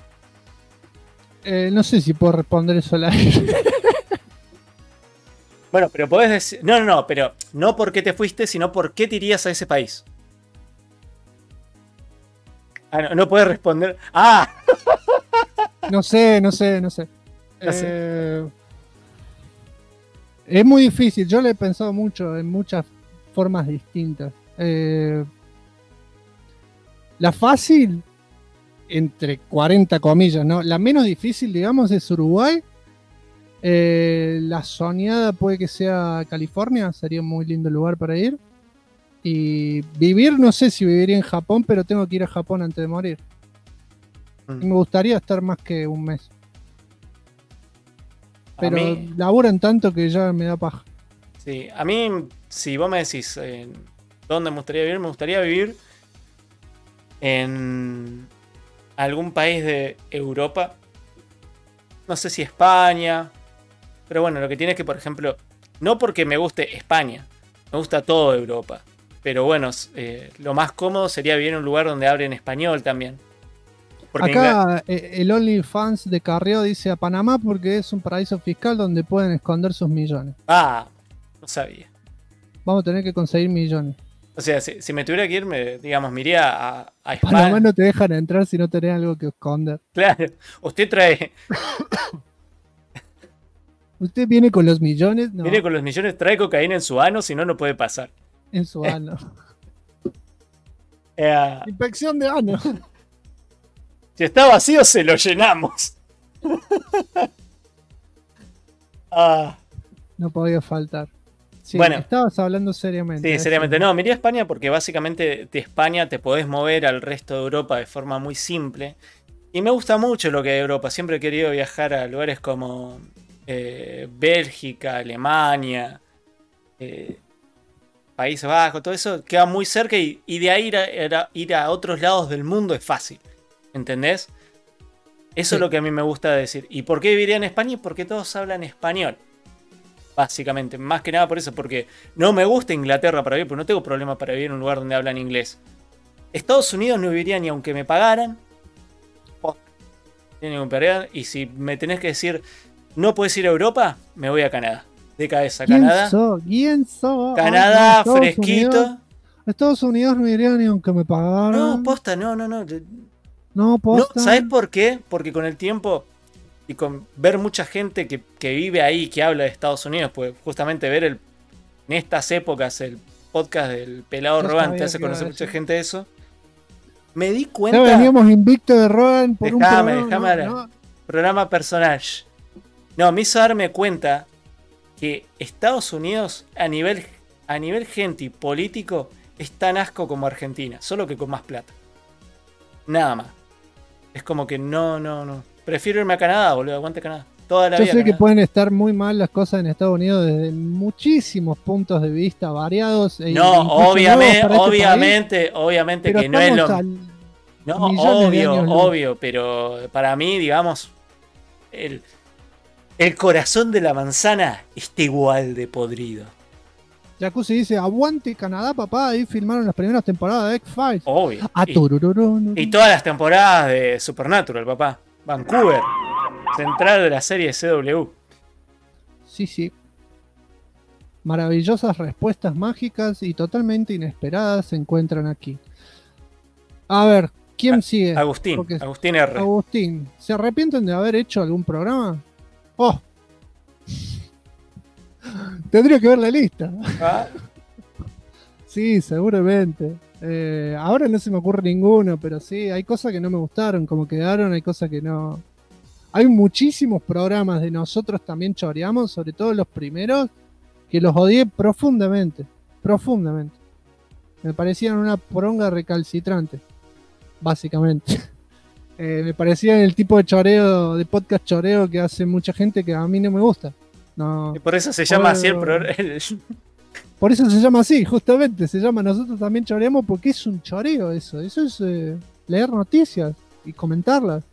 No sé si puedo responder eso al aire. Bueno, pero podés decir... No, pero no por qué te fuiste, sino por qué te irías a ese país. No puedes responder... ¡Ah! No sé. Es muy difícil. Yo le he pensado mucho en muchas formas distintas. La fácil, entre 40 comillas, ¿no? La menos difícil, digamos, es Uruguay. La soñada puede que sea California. Sería un muy lindo lugar para ir. Y vivir, no sé si viviría en Japón, pero tengo que ir a Japón antes de morir. Y me gustaría estar más que un mes. Pero laburan tanto que ya me da paja. Sí, a mí, si vos me decís dónde me gustaría vivir en algún país de Europa. No sé si España. Pero bueno, lo que tiene es que, por ejemplo, no porque me guste España, me gusta toda Europa. Pero bueno, lo más cómodo sería vivir en un lugar donde hablen español también. Porque acá el OnlyFans de Carrió dice a Panamá porque es un paraíso fiscal donde pueden esconder sus millones. Ah, no sabía. Vamos a tener que conseguir millones. O sea, si me tuviera que ir, me iría a España. Panamá no te dejan entrar si no tenés algo que esconder. Claro, usted trae... ¿Usted viene con los millones? No. Viene con los millones, trae cocaína en su ano, si no, no puede pasar. En su ano. Inspección de ano. Si está vacío, se lo llenamos. No podía faltar. Sí, bueno, estabas hablando seriamente. Sí, seriamente. No, me iría a España porque básicamente de España te podés mover al resto de Europa de forma muy simple. Y me gusta mucho lo que hay de Europa. Siempre he querido viajar a lugares como Bélgica, Alemania, Países Bajos, todo eso queda muy cerca y de ahí ir a otros lados del mundo es fácil. ¿Entendés? Eso es lo que a mí me gusta decir. ¿Y por qué viviría en España? Porque todos hablan español. Básicamente, más que nada por eso, porque no me gusta Inglaterra para vivir, pero no tengo problema para vivir en un lugar donde hablan inglés. Estados Unidos no viviría ni aunque me pagaran. Y si me tenés que decir, no puedes ir a Europa, me voy a Canadá. De cabeza, Canadá. ¿Quién sos? Canadá, fresquito. Estados Unidos no iría ni aunque me pagaran. No, posta, no. No, posta. ¿Sabes por qué? Porque con el tiempo y con ver mucha gente que vive ahí, que habla de Estados Unidos, pues justamente ver en estas épocas el podcast del Pelado Rogan te hace conocer mucha gente de eso. Me di cuenta. Ya veníamos invicto de Rogan por Déjame programa personal. No, me hizo darme cuenta que Estados Unidos a nivel gente y político es tan asco como Argentina, solo que con más plata. Nada más. Es como que no. Prefiero irme a Canadá, boludo. Aguante Canadá. Toda la vida. Yo sé que pueden estar muy mal las cosas en Estados Unidos desde muchísimos puntos de vista variados. No, obviamente que no es lo... No, obvio, pero para mí, digamos, el corazón de la manzana está igual de podrido. Jacuzzi dice, aguante Canadá, papá. Ahí filmaron las primeras temporadas de X-Files. Obvio. Y todas las temporadas de Supernatural, papá. Vancouver, central de la serie CW. Sí. Maravillosas respuestas mágicas y totalmente inesperadas se encuentran aquí. A ver, ¿quién sigue? Agustín R. Agustín, ¿se arrepienten de haber hecho algún programa? ¡Oh! Tendría que ver la lista. Sí, seguramente. Ahora no se me ocurre ninguno, pero sí, hay cosas que no me gustaron, como quedaron, hay cosas que no. Hay muchísimos programas de nosotros también choreamos, sobre todo los primeros, que los odié profundamente. Me parecían una poronga recalcitrante, básicamente. Me parecían el tipo de choreo, de podcast choreo que hace mucha gente que a mí no me gusta. No, y por eso se llama así el programa. Por eso se llama así, justamente. Se llama Nosotros También Choreamos porque es un choreo eso. Eso es leer noticias y comentarlas.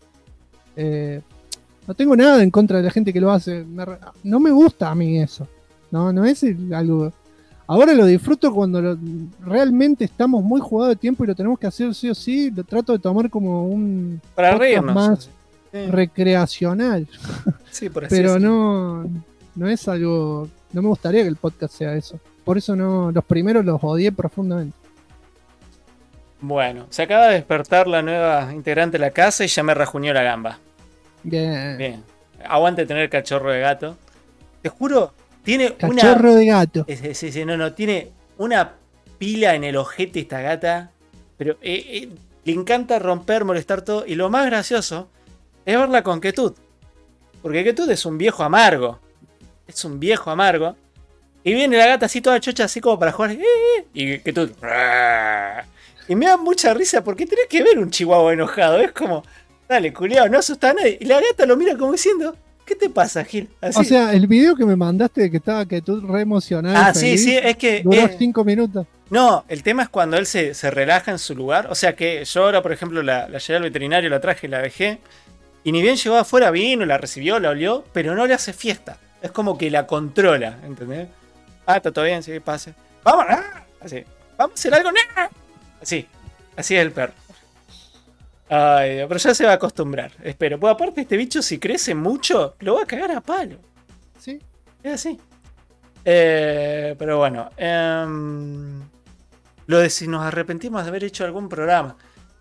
No tengo nada en contra de la gente que lo hace. No me gusta a mí eso. No es algo... Ahora lo disfruto cuando realmente estamos muy jugados de tiempo y lo tenemos que hacer sí o sí. Lo trato de tomar como un para reírnos más recreacional. Sí, por así pero decirlo. no... No es algo. No me gustaría que el podcast sea eso. Por eso no, los primeros los odié profundamente. Bueno, se acaba de despertar la nueva integrante de la casa y ya me rajuñó la gamba. Bien. Aguante tener cachorro de gato. Te juro, tiene Cachorro de gato. Sí, no, tiene una pila en el ojete esta gata. Pero le encanta romper, molestar todo. Y lo más gracioso es verla con Quietud. Porque Quietud es un viejo amargo. Y viene la gata así toda chocha, así como para jugar. Y Quietud. Y me da mucha risa porque tenés que ver un chihuahua enojado. Es como, dale, culiao, no asusta a nadie. Y la gata lo mira como diciendo, ¿qué te pasa, Gil? Así. O sea, el video que me mandaste de que estaba Quietud re emocionado. Sí, es que. Duró 5 minutos. No, el tema es cuando él se relaja en su lugar. O sea que yo ahora, por ejemplo, la llevé al veterinario, la traje y la dejé. Y ni bien llegó afuera, vino, la recibió, la olió, pero no le hace fiesta. Es como que la controla, ¿entendés? Está todo bien, sí, pase. Vamos, así. Vamos a hacer algo, Así es el perro. Ay, Dios, pero ya se va a acostumbrar, espero. Pues aparte este bicho si crece mucho, lo va a cagar a palo. Sí. Es así. Pero bueno. Lo de si nos arrepentimos de haber hecho algún programa.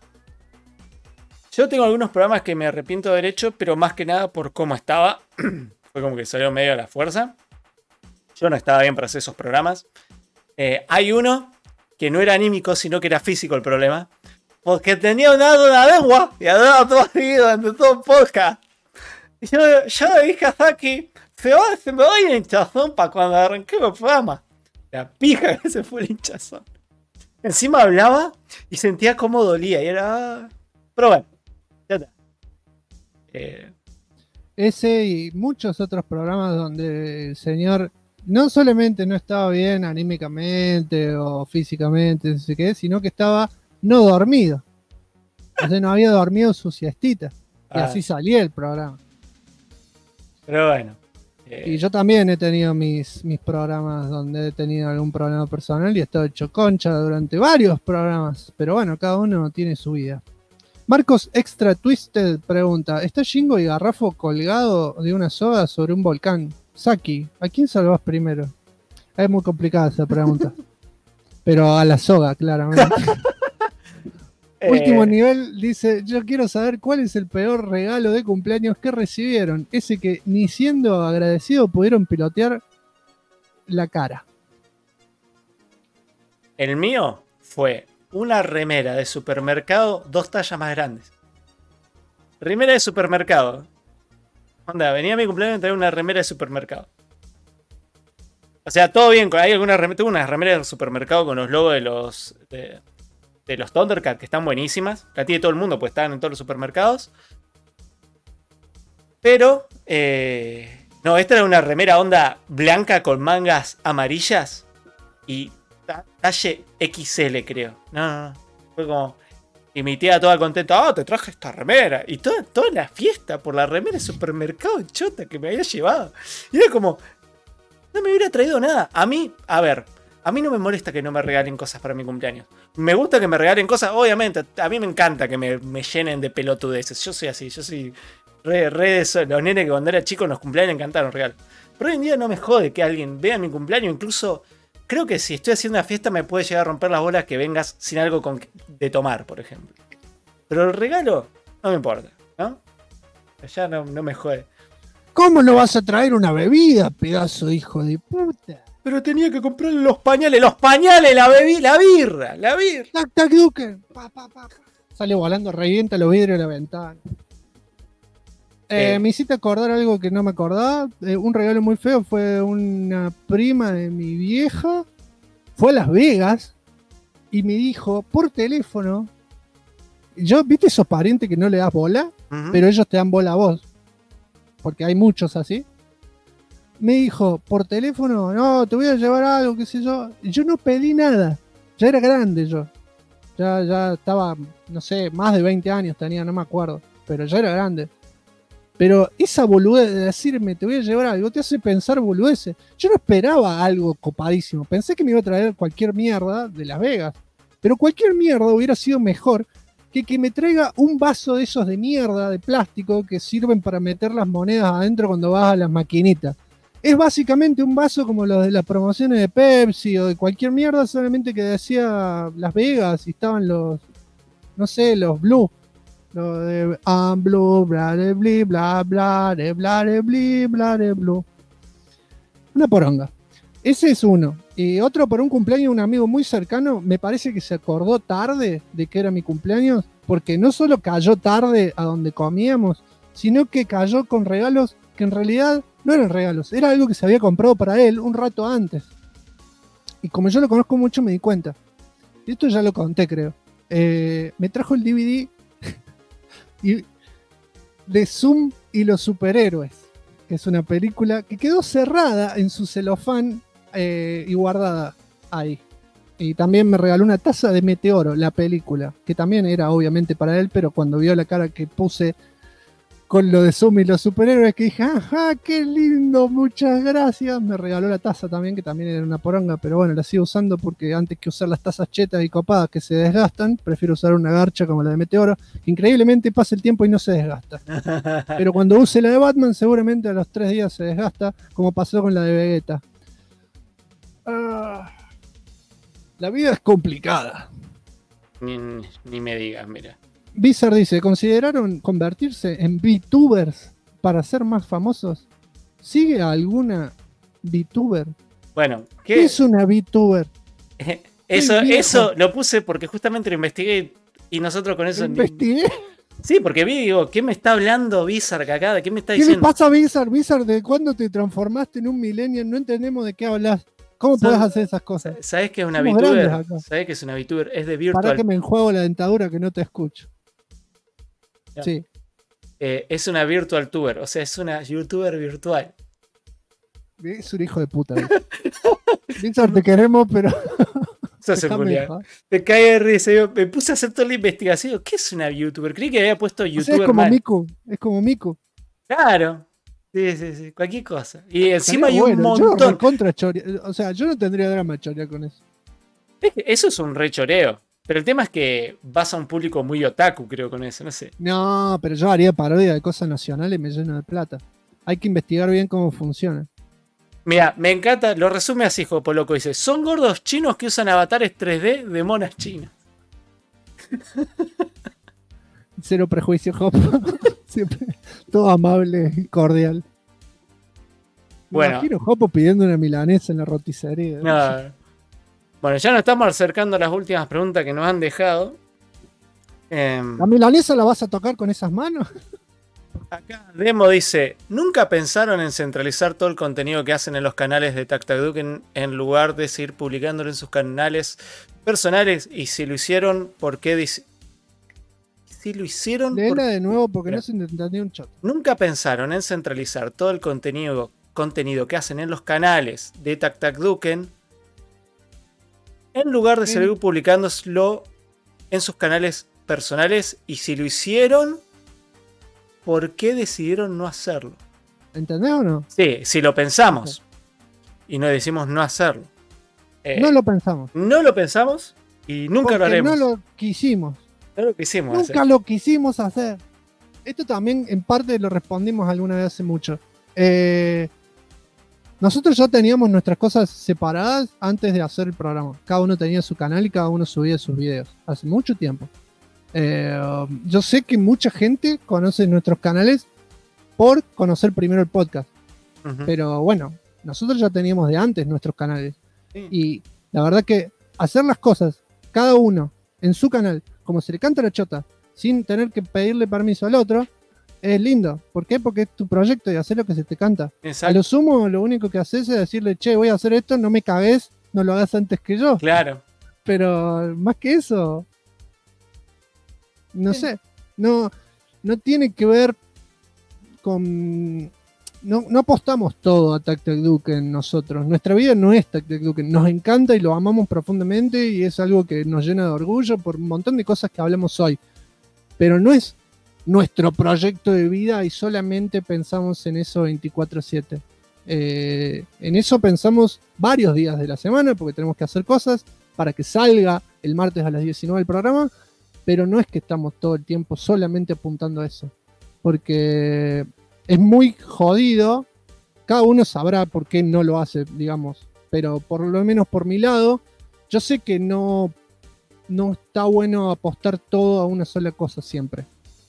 Yo tengo algunos programas que me arrepiento de haber hecho, pero más que nada por cómo estaba. Fue como que salió medio a la fuerza. Yo no estaba bien para hacer esos programas. Hay uno que no era anímico, sino que era físico el problema. Porque tenía un dedo en la lengua y hablaba todo así durante todo el podcast. Y yo le dije a Zaki, se me va el hinchazón para cuando arranqué el programa. La pija que se fue el hinchazón. Encima hablaba y sentía cómo dolía. Y era... Pero bueno, ya está. Ese y muchos otros programas donde el señor no solamente no estaba bien anímicamente o físicamente, no sé qué, sino que estaba no dormido. O sea, no había dormido su siestita. Y así salía el programa. Pero bueno. Y yo también he tenido mis programas donde he tenido algún problema personal y he estado hecho concha durante varios programas. Pero bueno, cada uno tiene su vida. Marcos Extra Twisted pregunta: ¿está Shingo y Garrafo colgado de una soga sobre un volcán? Saki, ¿a quién salvás primero? Es muy complicada esa pregunta. Pero a la soga, claramente. Último nivel dice: yo quiero saber cuál es el peor regalo de cumpleaños que recibieron. Ese que ni siendo agradecido pudieron pilotear la cara. El mío fue una remera de supermercado 2 tallas más grandes. Remera de supermercado. Onda, venía a mi cumpleaños y traía una remera de supermercado. O sea, todo bien. Hay alguna remera. Tengo unas remeras de supermercado con los logos de los Thundercats que están buenísimas. La tiene todo el mundo, pues están en todos los supermercados. Pero, no, esta era una remera onda blanca con mangas amarillas. Y talle XL, creo. No. Fue como... Y mi tía toda contenta, te traje esta remera. Y toda la fiesta por la remera de supermercado chota que me había llevado. Y era como, no me hubiera traído nada. A mí no me molesta que no me regalen cosas para mi cumpleaños. Me gusta que me regalen cosas, obviamente. A mí me encanta que me llenen de pelotudeces. Yo soy así, yo soy re de eso. Los nenes que cuando era chico en los cumpleaños me encantaron regalos. Pero hoy en día no me jode que alguien vea mi cumpleaños. Incluso creo que si estoy haciendo una fiesta me puede llegar a romper las bolas que vengas sin algo de tomar, por ejemplo. Pero el regalo no me importa, ¿no? Ya no me jode. ¿Cómo no vas a traer una bebida, pedazo de hijo de puta? Pero tenía que comprar los pañales, la birra. Tac, tac, Duque. Sale volando, revienta los vidrios de la ventana. Me hiciste acordar algo que no me acordaba. Un regalo muy feo fue una prima de mi vieja. Fue a Las Vegas y me dijo por teléfono. ¿Viste esos parientes que no le das bola? Pero ellos te dan bola a vos. Porque hay muchos así. Me dijo por teléfono, no, te voy a llevar algo, qué sé yo. Yo no pedí nada. Ya era grande yo. Ya estaba, no sé, más de 20 años tenía, no me acuerdo. Pero ya era grande. Pero esa boludez de decirme, te voy a llevar algo, te hace pensar boludeces. Yo no esperaba algo copadísimo. Pensé que me iba a traer cualquier mierda de Las Vegas. Pero cualquier mierda hubiera sido mejor que me traiga un vaso de esos de mierda, de plástico, que sirven para meter las monedas adentro cuando vas a las maquinitas. Es básicamente un vaso como los de las promociones de Pepsi o de cualquier mierda, solamente que decía Las Vegas y estaban los, no sé, los Blue. Lo de I'm blue, bla de bli, bla bla de bla de bli, bla de blue. Una poronga. Ese es uno. Y otro por un cumpleaños de un amigo muy cercano, me parece que se acordó tarde de que era mi cumpleaños, porque no solo cayó tarde a donde comíamos, sino que cayó con regalos que en realidad no eran regalos, era algo que se había comprado para él un rato antes. Y como yo lo conozco mucho, me di cuenta. Y esto ya lo conté, creo. Me trajo el DVD de Zoom y los superhéroes, que es una película que quedó cerrada en su celofán y guardada ahí. Y también me regaló una taza de Meteoro, la película, que también era obviamente para él, pero cuando vio la cara que puse con lo de Zoom y los superhéroes, que dije, ajá, qué lindo, muchas gracias. Me regaló la taza también, que también era una poronga, pero bueno, la sigo usando porque antes que usar las tazas chetas y copadas que se desgastan, prefiero usar una garcha como la de Meteoro, que increíblemente pasa el tiempo y no se desgasta. Pero cuando use la de Batman, seguramente a los 3 días se desgasta, como pasó con la de Vegeta. La vida es complicada. Ni me digas, mira. Bizarre dice, ¿consideraron convertirse en VTubers para ser más famosos? ¿Sigue alguna VTuber? Bueno, ¿qué es una VTuber? Eso lo puse porque justamente lo investigué y nosotros con eso... ¿Investigué? Sí, porque vi, digo, ¿qué me está hablando Bizarre acá? ¿De qué me está ¿Qué diciendo? le pasa a Bizarre? Bizarre, ¿de cuándo te transformaste en un millennial? No entendemos de qué hablas. ¿Cómo podés hacer esas cosas? ¿Sabés qué es una Somos VTuber? grandes acá. ¿Sabés qué es una VTuber? Es de Virtual. Para que me enjuago la dentadura que no te escucho. Ya. Sí. Es una Virtual Tuber, o sea, es una YouTuber virtual. Es un hijo de puta. Bizarre, te queremos, pero... Sos un culiao. Te cae de risa. Yo me puse a hacer toda la investigación. ¿Qué es una YouTuber? Creí que había puesto YouTuber. O sea, es como mal. Miku. Es como Miku. Claro. Sí. Cualquier cosa. Y encima hay un montón. O sea, yo no tendría drama chorear con eso. Eso es un re choreo. Pero el tema es que vas a un público muy otaku, creo, con eso. No sé. No, pero yo haría parodia de cosas nacionales y me lleno de plata. Hay que investigar bien cómo funciona. Mira, me encanta, lo resume así, Jopo Loco. Dice, son gordos chinos que usan avatares 3D de monas chinas. Cero prejuicio, Jopo. Siempre todo amable y cordial. Bueno. Me imagino Jopo pidiendo una milanesa en la roticería. No. Bueno, ya nos estamos acercando a las últimas preguntas que nos han dejado. ¿La milanesa la vas a tocar con esas manos? Acá Demo dice, ¿nunca pensaron en centralizar todo el contenido que hacen en los canales de TacTacDuken en lugar de seguir publicándolo en sus canales personales? Y si lo hicieron, ¿por qué? Si lo hicieron... Léela de nuevo porque no se entendió un chat. ¿Nunca pensaron en centralizar todo el contenido que hacen en los canales de TacTacDuken en lugar de seguir publicándolo en sus canales personales? Y si lo hicieron... ¿por qué decidieron no hacerlo? ¿Entendés o no? Sí, si lo pensamos y no decimos no hacerlo. No lo pensamos. No lo pensamos y nunca lo haremos. No lo quisimos. No lo quisimos hacer. Nunca lo quisimos hacer. Esto también en parte lo respondimos alguna vez hace mucho. Nosotros ya teníamos nuestras cosas separadas antes de hacer el programa. Cada uno tenía su canal y cada uno subía sus videos. Hace mucho tiempo. Yo sé que mucha gente conoce nuestros canales por conocer primero el podcast. Pero bueno, nosotros ya teníamos de antes nuestros canales. Sí. Y la verdad que hacer las cosas, cada uno en su canal, como se le canta la chota, sin tener que pedirle permiso al otro, es lindo. ¿Por qué? Porque es tu proyecto y hacer lo que se te canta. Exacto. A lo sumo, lo único que haces es decirle, che, voy a hacer esto, no me cagues, no lo hagas antes que yo. Claro. Pero más que eso... no sé, no tiene que ver con... No apostamos todo a TacTacDuken nosotros. Nuestra vida no es TacTacDuken. Nos encanta y lo amamos profundamente y es algo que nos llena de orgullo por un montón de cosas que hablamos hoy. Pero no es nuestro proyecto de vida y solamente pensamos en eso 24/7. En eso pensamos varios días de la semana porque tenemos que hacer cosas para que salga el martes a las 19 el programa. Pero no es que estamos todo el tiempo solamente apuntando a eso. Porque es muy jodido cada uno sabrá por qué no lo hace, digamos. Pero por lo menos por mi lado, yo sé que no está bueno apostar todo a una sola cosa siempre.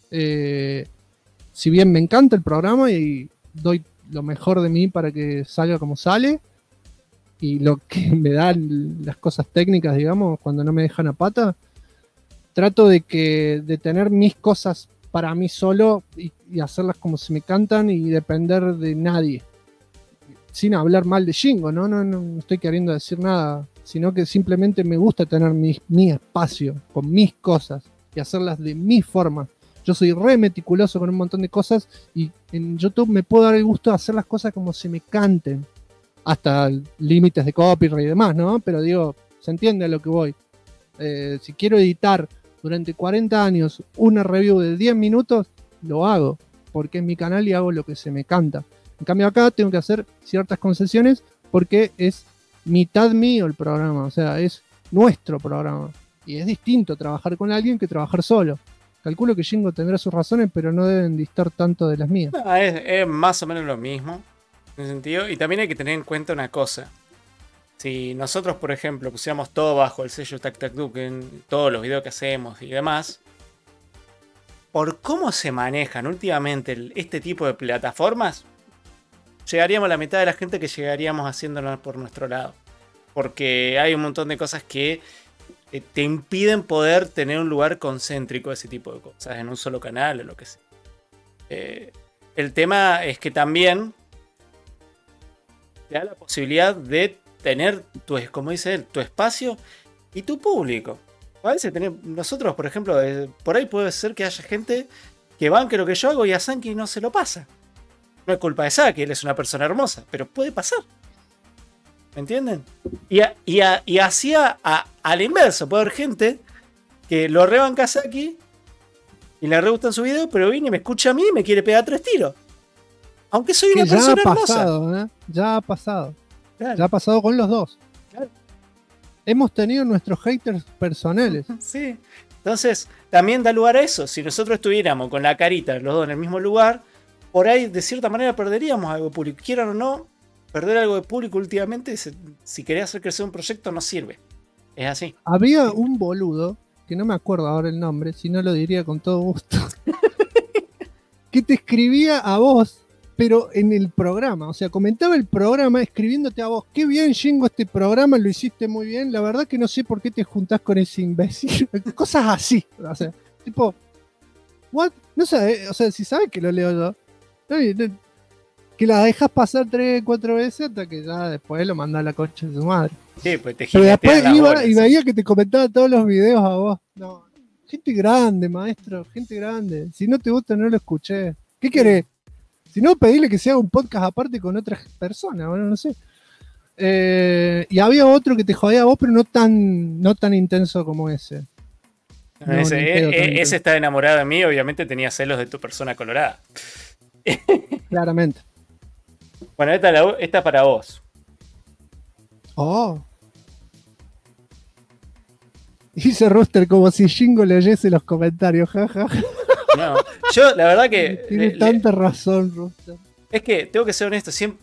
Si bien me encanta el programa y doy lo mejor de mí para que salga como sale, y lo que me dan las cosas técnicas, digamos, cuando no me dejan a pata, trato de tener mis cosas para mí solo y hacerlas como se me cantan y depender de nadie. Sin hablar mal de Shingo, no estoy queriendo decir nada, sino que simplemente me gusta tener mi espacio con mis cosas y hacerlas de mi forma. Yo soy re meticuloso con un montón de cosas y en YouTube me puedo dar el gusto de hacer las cosas como se me canten, hasta límites de copyright y demás, ¿no? Pero digo, se entiende a lo que voy. Si quiero editar durante 40 años una review de 10 minutos, lo hago, porque es mi canal y hago lo que se me canta. En cambio acá tengo que hacer ciertas concesiones porque es mitad mío el programa, o sea, es nuestro programa. Y es distinto trabajar con alguien que trabajar solo. Calculo que Shingo tendrá sus razones, pero no deben distar tanto de las mías. No, es más o menos lo mismo, en ese sentido. Y también hay que tener en cuenta una cosa. Si nosotros, por ejemplo, pusiéramos todo bajo el sello TacTacDuken, todos los videos que hacemos y demás, por cómo se manejan últimamente este tipo de plataformas, llegaríamos a la mitad de la gente que llegaríamos haciéndolo por nuestro lado. Porque hay un montón de cosas que te impiden poder tener un lugar concéntrico de ese tipo de cosas, en un solo canal o lo que sea. El tema es que también te da la posibilidad de tener, como dice él, tu espacio y tu público. A veces nosotros, por ejemplo, por ahí puede ser que haya gente que banque lo que yo hago y a Sanki no se lo pasa. No es culpa de Saki, él es una persona hermosa, pero puede pasar. ¿Me entienden? Y así al inverso, puede haber gente que lo rebanca a Saki y le re gustan su video, pero viene y me escucha a mí y me quiere pegar 3 tiros. Aunque soy una persona hermosa. Ya ha pasado. Claro. Ya ha pasado con los dos. Claro. Hemos tenido nuestros haters personales. Sí. Entonces, también da lugar a eso. Si nosotros estuviéramos con la carita los dos en el mismo lugar, por ahí de cierta manera perderíamos algo de público. Quieran o no, perder algo de público últimamente, si querés hacer crecer un proyecto, no sirve. Es así. Había un boludo, que no me acuerdo ahora el nombre, si no lo diría con todo gusto, que te escribía a vos, pero en el programa. O sea, comentaba el programa escribiéndote a vos. Qué bien, Shingo, este programa, lo hiciste muy bien. La verdad que no sé por qué te juntás con ese imbécil. Cosas así. O sea, tipo, ¿what? No sé, o sea, si sabes que lo leo yo. Que la dejas pasar 3, 4 veces hasta que ya después lo mandás a la concha de su madre. Sí, pues te pero después iba bolas, y veía que te comentaba todos los videos a vos. No, gente grande, maestro, gente grande. Si no te gusta, no lo escuché. ¿Qué querés? Si no, pedirle que se haga un podcast aparte con otras personas, bueno, no sé. Y había otro que te jodía a vos, pero no tan intenso como ese. No, ese está enamorado de mí, obviamente tenía celos de tu persona colorada. Claramente. Bueno, esta para vos. Oh. Dice Rooster como si Shingo leyese los comentarios, jaja. No, yo la verdad que... Tiene tanta razón, Rooster. Es que tengo que ser honesto, siempre,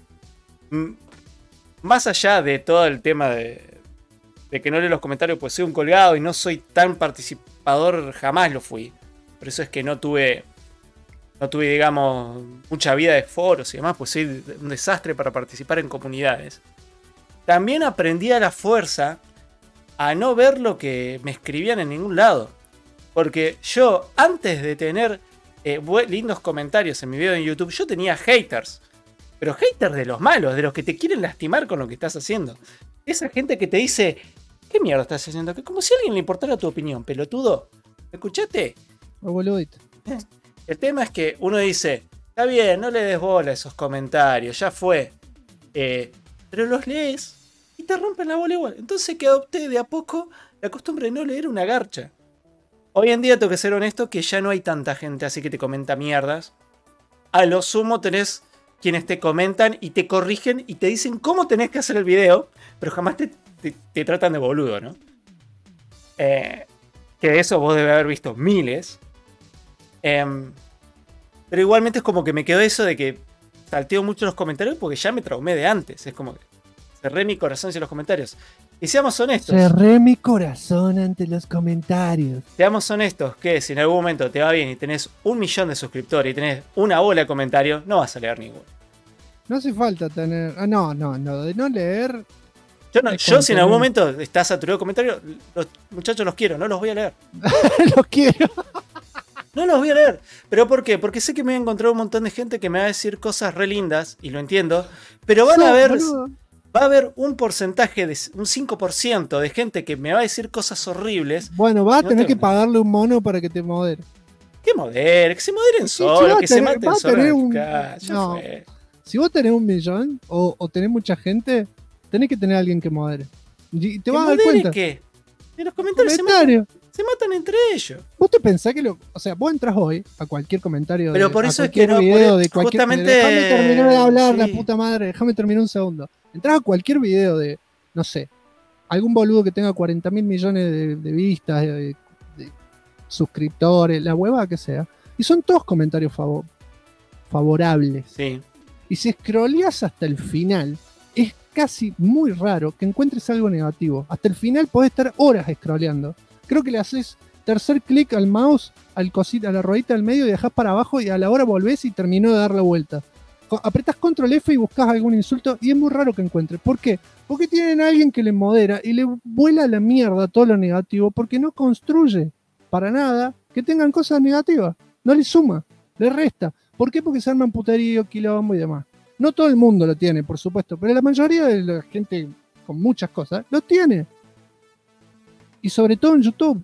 más allá de todo el tema de que no leo los comentarios, pues soy un colgado y no soy tan participador, jamás lo fui. Por eso es que no tuve, digamos, mucha vida de foros y demás, pues soy un desastre para participar en comunidades. También aprendí a la fuerza a no ver lo que me escribían en ningún lado. Porque yo, antes de tener lindos comentarios en mi video en YouTube, yo tenía haters. Pero haters de los malos, de los que te quieren lastimar con lo que estás haciendo. Esa gente que te dice, ¿qué mierda estás haciendo? Que como si a alguien le importara tu opinión, pelotudo. ¿Me escuchaste? Oh, boludito. El tema es que uno dice, está bien, no le des bola a esos comentarios, ya fue. Pero los lees y te rompen la bola igual. Entonces que adopté de a poco la costumbre de no leer una garcha. Hoy en día tengo que ser honesto que ya no hay tanta gente así que te comenta mierdas. A lo sumo tenés quienes te comentan y te corrigen y te dicen cómo tenés que hacer el video, pero jamás te tratan de boludo, ¿no? Que de eso vos debes haber visto miles. Pero igualmente es como que me quedó eso de que salteo mucho los comentarios porque ya me traumé de antes. Es como que cerré mi corazón hacia los comentarios. Y seamos honestos. Cerré mi corazón ante los comentarios. Seamos honestos que si en algún momento te va bien y tenés 1 millón de suscriptores y tenés una bola de comentarios, no vas a leer ninguno. No hace falta tener... no, de no leer... Yo si en algún momento está saturado de comentarios, los muchachos los quiero, no los voy a leer. Los quiero. No los voy a leer. ¿Pero por qué? Porque sé que me voy a encontrar un montón de gente que me va a decir cosas re lindas, y lo entiendo, pero va a haber un porcentaje, un 5% de gente que me va a decir cosas horribles. Bueno, vas a tener que pagarle un mono para que te modere. ¿Qué modere? Que se moderen solos, que se maten solos. Si vos tenés 1 millón o tenés mucha gente, tenés que tener a alguien que modere. Y te vas a dar cuenta. ¿Qué? En los comentarios se matan entre ellos. ¿Vos te pensás que o sea, vos entras hoy a cualquier comentario pero por eso es que no, video de cualquier... justamente... Déjame terminar de hablar, la puta madre, déjame terminar un segundo. Entrás a cualquier video de, no sé, algún boludo que tenga 40.000 millones de vistas, de suscriptores, la hueva que sea, y son todos comentarios favorables. Sí. Y si scrolleás hasta el final, es casi muy raro que encuentres algo negativo. Hasta el final podés estar horas scrolleando. Creo que le haces tercer clic al mouse, a la ruedita del medio y dejás para abajo y a la hora volvés y terminó de dar la vuelta. Apretás control F y buscas algún insulto y es muy raro que encuentres. ¿Por qué? Porque tienen a alguien que le modera y le vuela a la mierda todo lo negativo porque no construye para nada que tengan cosas negativas. No le suma, le resta. ¿Por qué? Porque se arman puterío, quilombo y demás. No todo el mundo lo tiene, por supuesto, pero la mayoría de la gente con muchas cosas lo tiene. Y sobre todo en YouTube.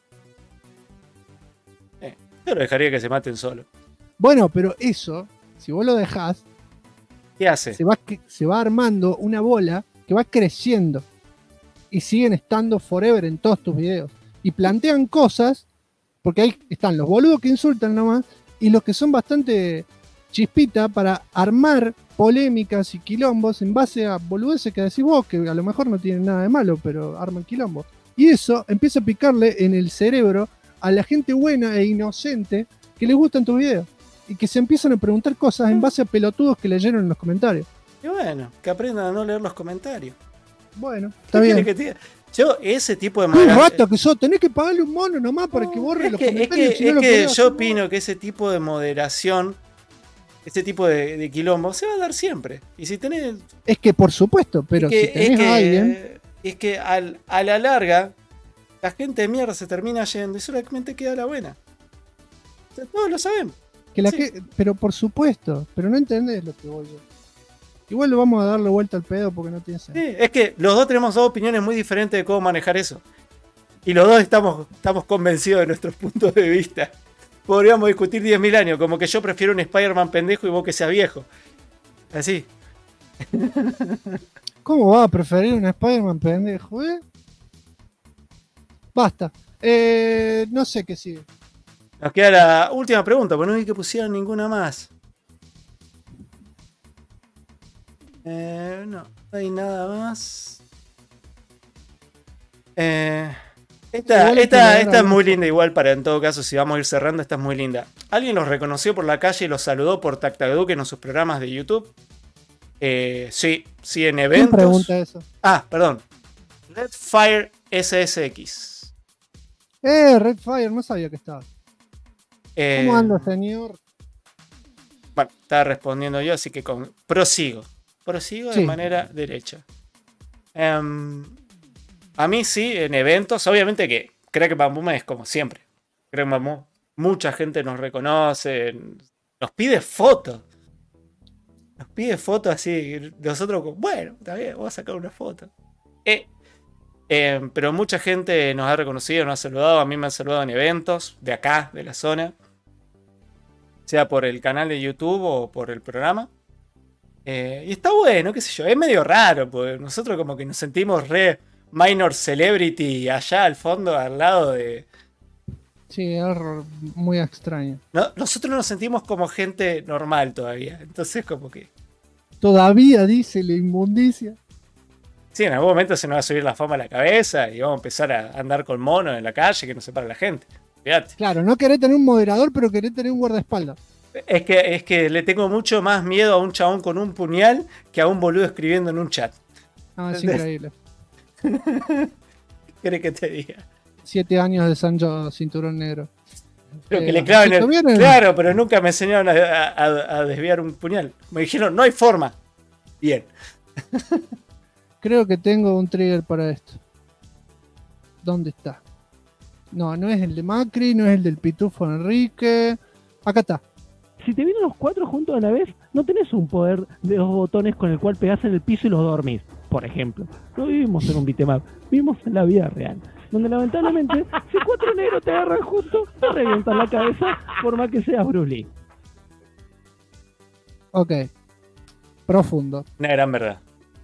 Yo lo dejaría que se maten solo. Bueno, pero eso, si vos lo dejás, ¿qué hace? Se va armando una bola que va creciendo. Y siguen estando forever en todos tus videos. Y plantean cosas, porque ahí están los boludos que insultan nomás, y los que son bastante chispita para armar polémicas y quilombos en base a boludeces que decís vos, que a lo mejor no tienen nada de malo, pero arman quilombo. Y eso empieza a picarle en el cerebro a la gente buena e inocente que les gustan tus videos. Y que se empiezan a preguntar cosas en base a pelotudos que leyeron en los comentarios. Y bueno, que aprendan a no leer los comentarios. Bueno, está bien. Yo, ese tipo de ¡Qué rato que sos! Tenés que pagarle un mono nomás para que borre los comentarios. Yo opino que ese tipo de moderación, ese tipo de quilombo, se va a dar siempre. Y si tenés... Es que por supuesto, pero si tenés a alguien... Es que a la larga, la gente de mierda se termina yendo y solamente queda la buena. O sea, todos lo sabemos. Pero por supuesto, pero no entendés lo que voy yo. Igual lo vamos a darle vuelta al pedo porque no tiene sentido. Sí, es que los dos tenemos 2 opiniones muy diferentes de cómo manejar eso. Y los dos estamos convencidos de nuestros puntos de vista. Podríamos discutir 10.000 años, como que yo prefiero un Spider-Man pendejo y vos que seas viejo. Así. ¿Cómo va a preferir un Spider-Man pendejo, Basta. No sé qué sigue. Nos queda la última pregunta, porque no vi que pusieron ninguna más. No hay nada más. Esta es muy linda, igual para en todo caso, si vamos a ir cerrando, esta es muy linda. ¿Alguien los reconoció por la calle y los saludó por TacTacDuken en sus programas de YouTube? Sí, en eventos. ¿Quién pregunta eso? Perdón. Redfire SSX. Redfire, no sabía que estaba. ¿Cómo anda, señor? Bueno, estaba respondiendo yo, así que prosigo. Prosigo de manera derecha. A mí sí, en eventos, obviamente que Crack Bamboo es como siempre. Crack Bamboo, mucha gente nos reconoce, nos pide fotos. Nos pide fotos así, nosotros como, bueno, está bien, voy a sacar una foto. Pero mucha gente nos ha reconocido, nos ha saludado, a mí me han saludado en eventos de acá, de la zona. Sea por el canal de YouTube o por el programa. Y está bueno, qué sé yo, es medio raro, porque nosotros como que nos sentimos re minor celebrity allá al fondo, al lado de... Sí, es muy extraño. Nosotros nos sentimos como gente normal todavía, entonces como que... Todavía dice la inmundicia. Sí, en algún momento se nos va a subir la fama a la cabeza y vamos a empezar a andar con monos en la calle que nos separa la gente. Fíjate. Claro, no querés tener un moderador, pero querés tener un guardaespaldas. Es que le tengo mucho más miedo a un chabón con un puñal que a un boludo escribiendo en un chat. No, es increíble. ¿Qué querés que te diga? 7 años de Sanjo cinturón negro. Pero que le claven el... Claro, pero nunca me enseñaron a desviar un puñal. Me dijeron, no hay forma. Bien. Creo que tengo un trigger para esto. ¿Dónde está? No, no es el de Macri, no es el del Pitufo Enrique. Acá está. Si te vienen los 4 juntos a la vez, no tenés un poder de 2 botones con el cual pegás en el piso y los dormís, por ejemplo. No vivimos en un beat'em up, vivimos en la vida real, donde lamentablemente, si 4 negros te agarran juntos, te revientan la cabeza por más que seas Bruce Lee. Ok. Profundo. Una gran verdad.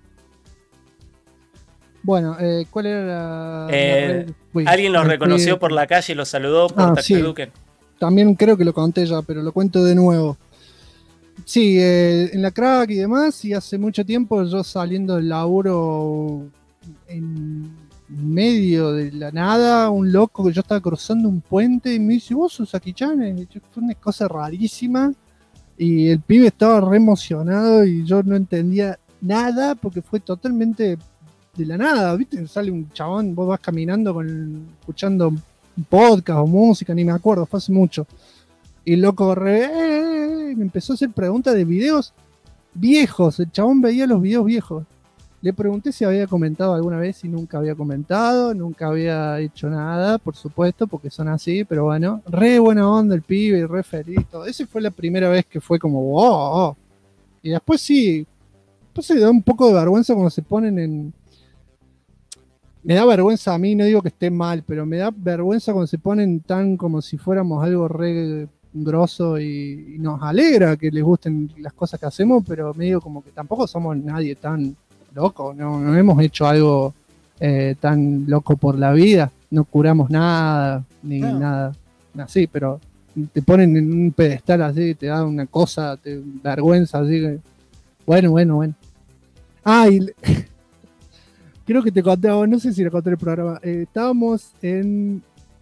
Bueno, ¿cuál era la alguien los reconoció por la calle y los saludó por Tactaduken. Sí. También creo que lo conté ya, pero lo cuento de nuevo. Sí, en la crack y demás, y hace mucho tiempo yo saliendo del laburo en medio de la nada, un loco que yo estaba cruzando un puente y me dice, ¿vos sos Aki-chan? Fue una cosa rarísima y el pibe estaba re emocionado y yo no entendía nada porque fue totalmente de la nada, ¿viste? Sale un chabón, vos vas caminando escuchando un podcast o música, ni me acuerdo, fue hace mucho. Y el loco me empezó a hacer preguntas de videos viejos, el chabón veía los videos viejos. Le pregunté si había comentado alguna vez y nunca había comentado, nunca había hecho nada, por supuesto, porque son así, pero bueno, re buena onda el pibe, re feliz, todo. Esa fue la primera vez que fue como, wow. Y después sí, después se da un poco de vergüenza cuando se ponen en... Me da vergüenza a mí, no digo que esté mal, pero me da vergüenza cuando se ponen tan como si fuéramos algo re grosso y nos alegra que les gusten las cosas que hacemos, pero medio como que tampoco somos nadie tan loco, no hemos hecho algo tan loco por la vida, no curamos nada, ni nada así, pero te ponen en un pedestal así, te da una cosa, te vergüenza, así que bueno. Ah, y creo que te conté, no sé si le conté el programa, estábamos en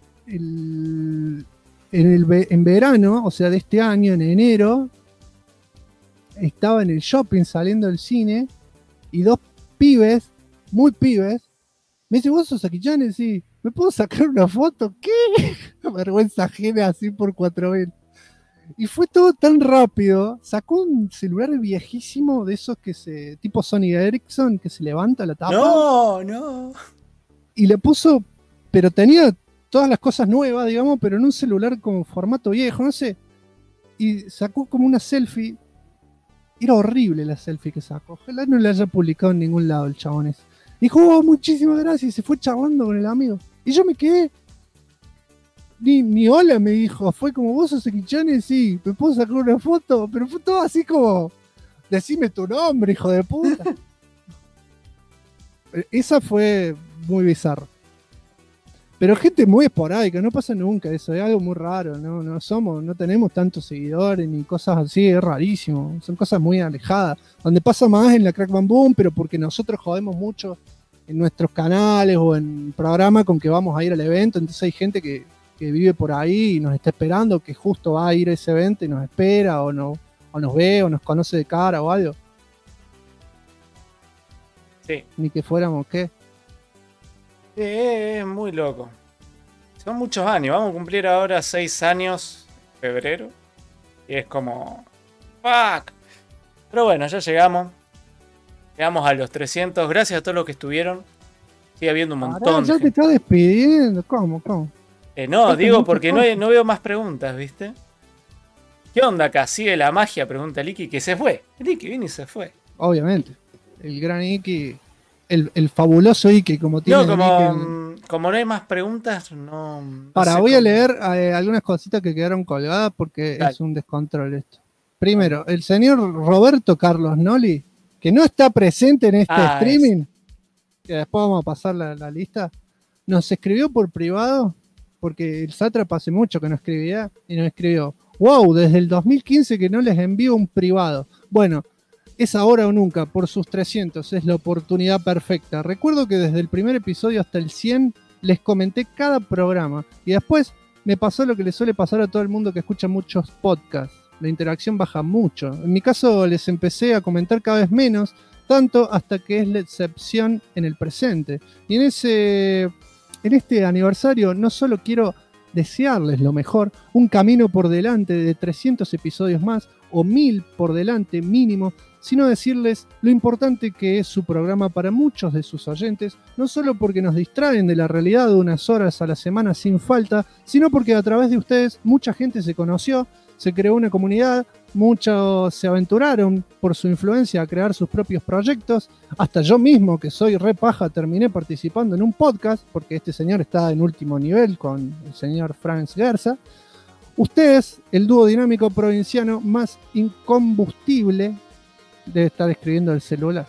verano, o sea, de este año, en enero, estaba en el shopping saliendo del cine y 2 pibes, muy pibes, me dicen, ¿vos sos Aki-chan? Sí, ¿me puedo sacar una foto? ¿Qué? Vergüenza ajena así por 4.000. Y fue todo tan rápido, sacó un celular viejísimo de esos que tipo Sony Ericsson, que se levanta la tapa. No. Y le puso, pero tenía todas las cosas nuevas, digamos, pero en un celular con formato viejo, no sé. Y sacó como una selfie. Era horrible la selfie que sacó. Ojalá no la haya publicado en ningún lado el chabón ese. Dijo, muchísimas gracias, y se fue charlando con el amigo. Y yo me quedé. Ni hola me dijo, fue como, ¿vos sos Aki-chan? Sí, ¿me puedo sacar una foto? Pero fue todo así como, decime tu nombre, hijo de puta. Esa fue muy bizarra. Pero gente muy esporádica, no pasa nunca eso, es algo muy raro, no tenemos tantos seguidores ni cosas así, es rarísimo, son cosas muy alejadas, donde pasa más en la Crack Bam Boom, pero porque nosotros jodemos mucho en nuestros canales o en programa con que vamos a ir al evento, entonces hay gente que vive por ahí y nos está esperando, que justo va a ir a ese evento y nos espera o nos ve o nos conoce de cara o algo. Sí. Ni que fuéramos, ¿qué? Es muy loco. Son muchos años. Vamos a cumplir ahora 6 años en febrero. Y es como... ¡Fuck! Pero bueno, ya llegamos. Llegamos a los 300. Gracias a todos los que estuvieron. Sigue habiendo un montón. Ya te estás despidiendo. ¿Cómo? No, digo porque no veo más preguntas, ¿viste? ¿Qué onda acá? ¿Sigue la magia? Pregunta Licky, que se fue. Licky vino y se fue. Obviamente. El gran Iki... El fabuloso Iki, como tiene. No, como no hay más preguntas, no. Voy a leer algunas cositas que quedaron colgadas porque es un descontrol esto. Primero, el señor Roberto Carlos Noli, que no está presente en este streaming, que después vamos a pasar la lista, nos escribió por privado, porque el Sátrapa hace mucho que no escribía, y nos escribió: wow, desde el 2015 que no les envío un privado. Bueno, es ahora o nunca, por sus 300, es la oportunidad perfecta. Recuerdo que desde el primer episodio hasta el 100 les comenté cada programa y después me pasó lo que le suele pasar a todo el mundo que escucha muchos podcasts. La interacción baja mucho. En mi caso les empecé a comentar cada vez menos, tanto hasta que es la excepción en el presente. Y en este aniversario no solo quiero desearles lo mejor, un camino por delante de 300 episodios más, o 1000 por delante mínimo, sino decirles lo importante que es su programa para muchos de sus oyentes, no solo porque nos distraen de la realidad de unas horas a la semana sin falta, sino porque a través de ustedes mucha gente se conoció, se creó una comunidad, muchos se aventuraron por su influencia a crear sus propios proyectos, hasta yo mismo, que soy re paja, terminé participando en un podcast, porque este señor está en último nivel con el señor Franz Gerza. Ustedes, el dúo dinámico provinciano más incombustible, debe estar escribiendo el celular.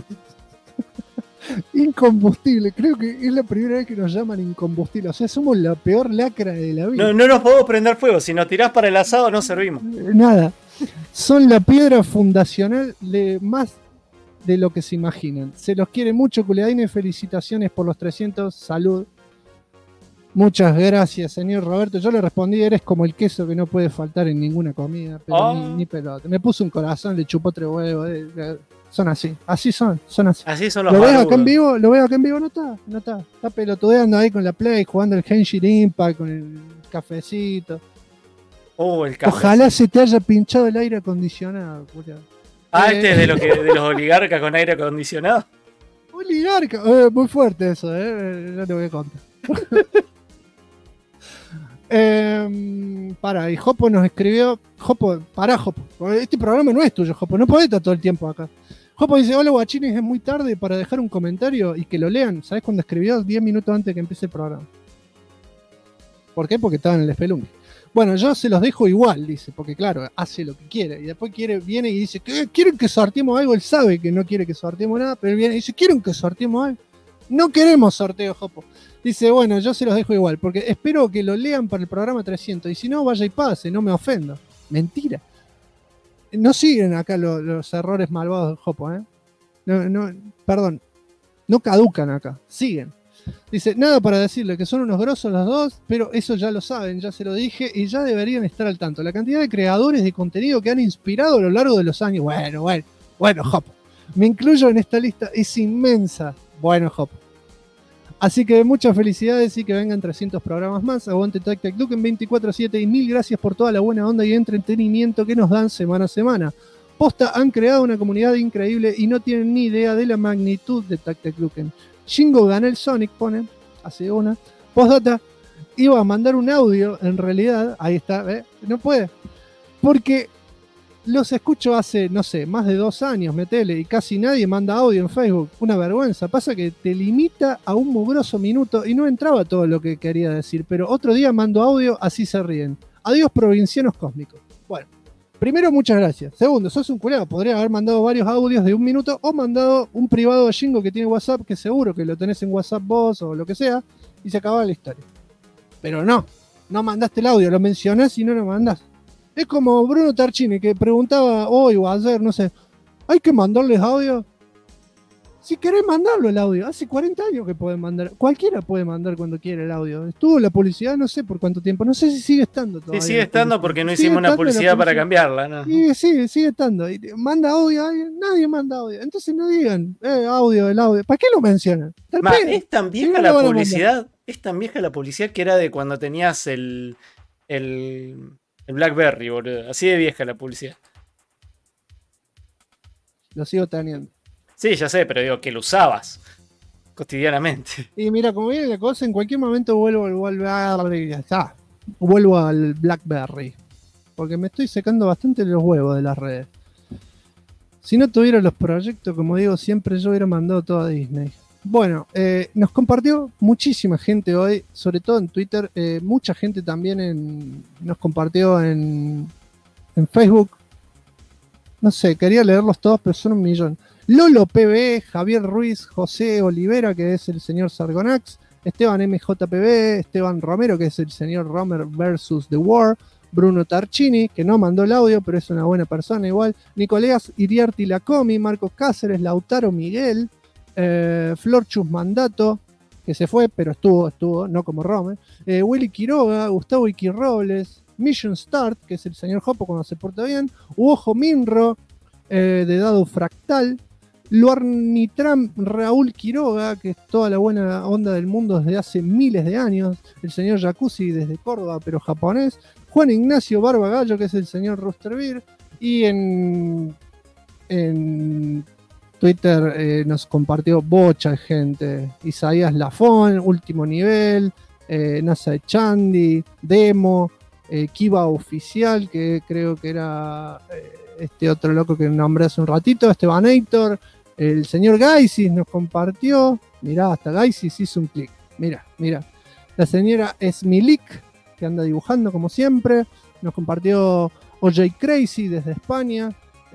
Incombustible, creo que es la primera vez que nos llaman incombustible. O sea, somos la peor lacra de la vida. No nos podemos prender fuego. Si nos tirás para el asado, no servimos. Nada. Son la piedra fundacional de más de lo que se imaginan. Se los quiere mucho, Culeadines. Felicitaciones por los 300. Salud. Muchas gracias, señor Roberto. Yo le respondí, eres como el queso que no puede faltar en ninguna comida. Pero ni pelota. Me puso un corazón, le chupó 3 huevos. Son así. Así son así. Así son los ¿Lo veo barbudos. acá en vivo? ¿Lo veo acá en vivo? No está. Está pelotudeando ahí con la Play, jugando el Genshin Impact, con el cafecito. El café. Ojalá se te haya pinchado el aire acondicionado, Julio. Este es de los oligarcas con aire acondicionado. Oligarca. Muy fuerte eso, ya te voy a contar. Y Jopo nos escribió. Jopo. Este programa no es tuyo, Jopo. No podés estar todo el tiempo acá. Jopo dice: hola guachines, es muy tarde para dejar un comentario y que lo lean. ¿Sabés cuándo escribió? 10 minutos antes de que empiece el programa. ¿Por qué? Porque estaba en el espelunque. Bueno, yo se los dejo igual, dice, porque claro, hace lo que quiere. Y después viene y dice: ¿quieren que sorteemos algo? Él sabe que no quiere que sorteemos nada, pero él viene y dice: ¿quieren que sorteemos algo? No queremos sorteo, Jopo. Dice: bueno, yo se los dejo igual, porque espero que lo lean para el programa 300. Y si no, vaya y pase, no me ofendo. Mentira. No siguen acá los errores malvados del Jopo, ¿eh? Perdón. No caducan acá, siguen. Dice: nada para decirle que son unos grosos los dos, pero eso ya lo saben, ya se lo dije y ya deberían estar al tanto. La cantidad de creadores de contenido que han inspirado a lo largo de los años. Bueno, Jopo. Me incluyo en esta lista, es inmensa. Bueno, Jopo. Así que muchas felicidades y que vengan 300 programas más. Aguante Tac Duke en 24/7 y mil gracias por toda la buena onda y entretenimiento que nos dan semana a semana. Posta, han creado una comunidad increíble y no tienen ni idea de la magnitud de Tac Duke. Shingo gana el Sonic, pone, hace una. Postdata, iba a mandar un audio, en realidad, ahí está, no puede. Porque los escucho hace, no sé, más de 2 años, metele, y casi nadie manda audio en Facebook. Una vergüenza. Pasa que te limita a un mugroso minuto y no entraba todo lo que quería decir. Pero otro día mando audio, así se ríen. Adiós, provincianos cósmicos. Bueno, primero, muchas gracias. Segundo, sos un culero. Podría haber mandado varios audios de 1 minuto o mandado un privado de Shingo que tiene WhatsApp, que seguro que lo tenés en WhatsApp vos o lo que sea, y se acababa la historia. Pero no mandaste el audio, lo mencionás y no lo mandás. Es como Bruno Tarchini, que preguntaba hoy o ayer, no sé, ¿hay que mandarles audio? Si querés mandarlo el audio, hace 40 años que pueden mandar, cualquiera puede mandar cuando quiere el audio. Estuvo la publicidad no sé por cuánto tiempo, no sé si sigue estando todavía. Sí, sigue estando porque no hicimos una publicidad para cambiarla, ¿no? Sí, sigue estando. Manda audio a alguien, nadie manda audio. Entonces no digan, el audio. ¿Para qué lo mencionan? Es tan vieja la publicidad, que era de cuando tenías el BlackBerry, boludo. Así de vieja la publicidad. Lo sigo teniendo. Sí, ya sé, pero digo que lo usabas cotidianamente. Y mira, como viene la cosa, en cualquier momento vuelvo al BlackBerry. Porque me estoy secando bastante los huevos de las redes. Si no tuviera los proyectos, como digo, siempre yo hubiera mandado todo a Disney. Bueno, nos compartió muchísima gente hoy, sobre todo en Twitter. Mucha gente también nos compartió en Facebook. No sé, quería leerlos todos, pero son 1 millón. Lolo PB, Javier Ruiz, José Olivera, que es el señor Sargonax, Esteban MJPB, Esteban Romero, que es el señor Romer versus The War, Bruno Tarchini, que no mandó el audio, pero es una buena persona igual, Nicolás Iriarty Lacomi, Marcos Cáceres, Lautaro Miguel, Florchus Mandato, que se fue, pero estuvo, no como Romer, Willy Quiroga, Gustavo Iquirrobles, Mission Start, que es el señor Hopo cuando se porta bien, Uojo Minro, de dado fractal, Luarnitram Raúl Quiroga, que es toda la buena onda del mundo desde hace miles de años, el señor Jacuzzi desde Córdoba, pero japonés, Juan Ignacio Barbagallo, que es el señor Rusterbeer, y en Twitter nos compartió bocha de gente, Isaías Lafón, Último Nivel, NASA Chandi, Demo, Kiva Oficial, que creo que era este otro loco que nombré hace un ratito, Estebanator, el señor Gaisis nos compartió, mirá, hasta Gaisis hizo un clic, mirá, la señora Esmilik, que anda dibujando como siempre, nos compartió OJ Crazy desde España,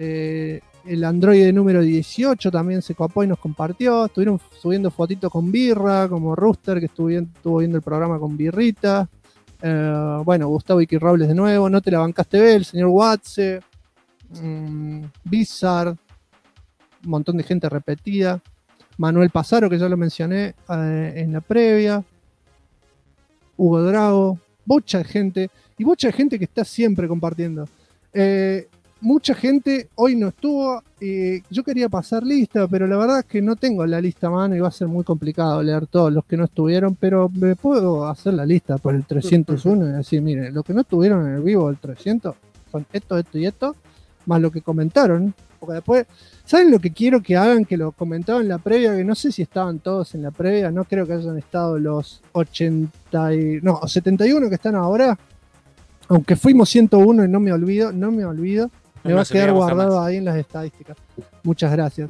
el androide número 18 también se copó y nos compartió, estuvieron subiendo fotitos con birra, como Rooster, que estuvo viendo el programa con birrita, bueno, Gustavo Iki Robles de nuevo, No te la bancaste ver, el señor Watse, Bizarre, un montón de gente repetida, Manuel Pasaro, que ya lo mencioné en la previa, Hugo Drago, mucha gente que está siempre compartiendo. Mucha gente hoy no estuvo, yo quería pasar lista, pero la verdad es que no tengo la lista a mano y va a ser muy complicado leer todos los que no estuvieron, pero me puedo hacer la lista por el 301 y decir, miren, los que no estuvieron en el vivo del 300 son esto y esto, más lo que comentaron, porque después, ¿saben lo que quiero que hagan? Que lo comentaban en la previa, que no sé si estaban todos en la previa, no creo que hayan estado los 71 que están ahora, aunque fuimos 101 y no me olvido, me va a quedar guardado ahí en las estadísticas. Muchas gracias.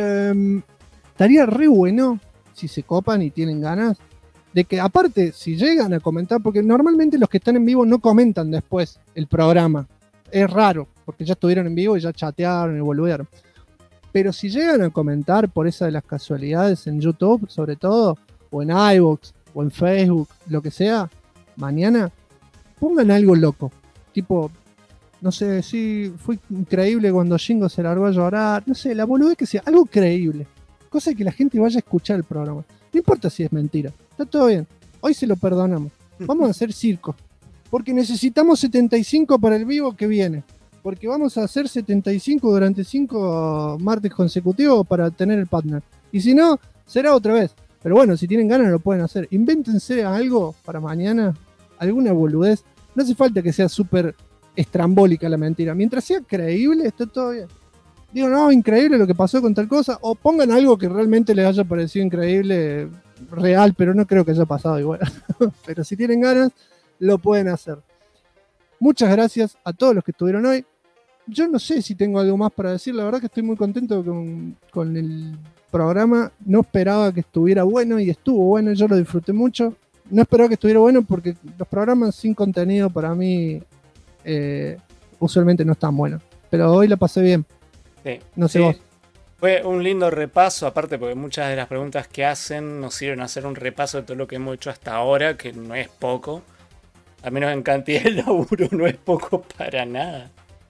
Estaría re bueno, si se copan y tienen ganas, de que aparte, si llegan a comentar, porque normalmente los que están en vivo no comentan después el programa. Es raro, porque ya estuvieron en vivo y ya chatearon y volvieron. Pero si llegan a comentar por esa de las casualidades en YouTube, sobre todo, o en iVoox, o en Facebook, lo que sea, mañana, pongan algo loco. Tipo, no sé, sí, fue increíble cuando Shingo se largó a llorar. No sé, la boludez que sea, algo creíble. Cosa que la gente vaya a escuchar el programa. No importa si es mentira, está todo bien. Hoy se lo perdonamos. Vamos a hacer circo. Porque necesitamos 75 para el vivo que viene. Porque vamos a hacer 75 durante 5 martes consecutivos para tener el partner. Y si no, será otra vez. Pero bueno, si tienen ganas lo pueden hacer. Invéntense algo para mañana, alguna boludez. No hace falta que sea súper estrambólica la mentira. Mientras sea creíble, está todo bien. Digo, no, increíble lo que pasó con tal cosa. O pongan algo que realmente les haya parecido increíble, real, pero no creo que haya pasado igual. Pero si tienen ganas, lo pueden hacer. Muchas gracias a todos los que estuvieron hoy. Yo no sé si tengo algo más para decir. La verdad que estoy muy contento con el programa. No esperaba que estuviera bueno y estuvo bueno. Yo lo disfruté mucho. No esperaba que estuviera bueno porque los programas sin contenido para mí usualmente no están buenos. Pero hoy la pasé bien. Sí, no sé vos. Fue un lindo repaso, aparte porque muchas de las preguntas que hacen nos sirven a hacer un repaso de todo lo que hemos hecho hasta ahora, que no es poco. Al menos en cantidad de laburo no es poco para nada.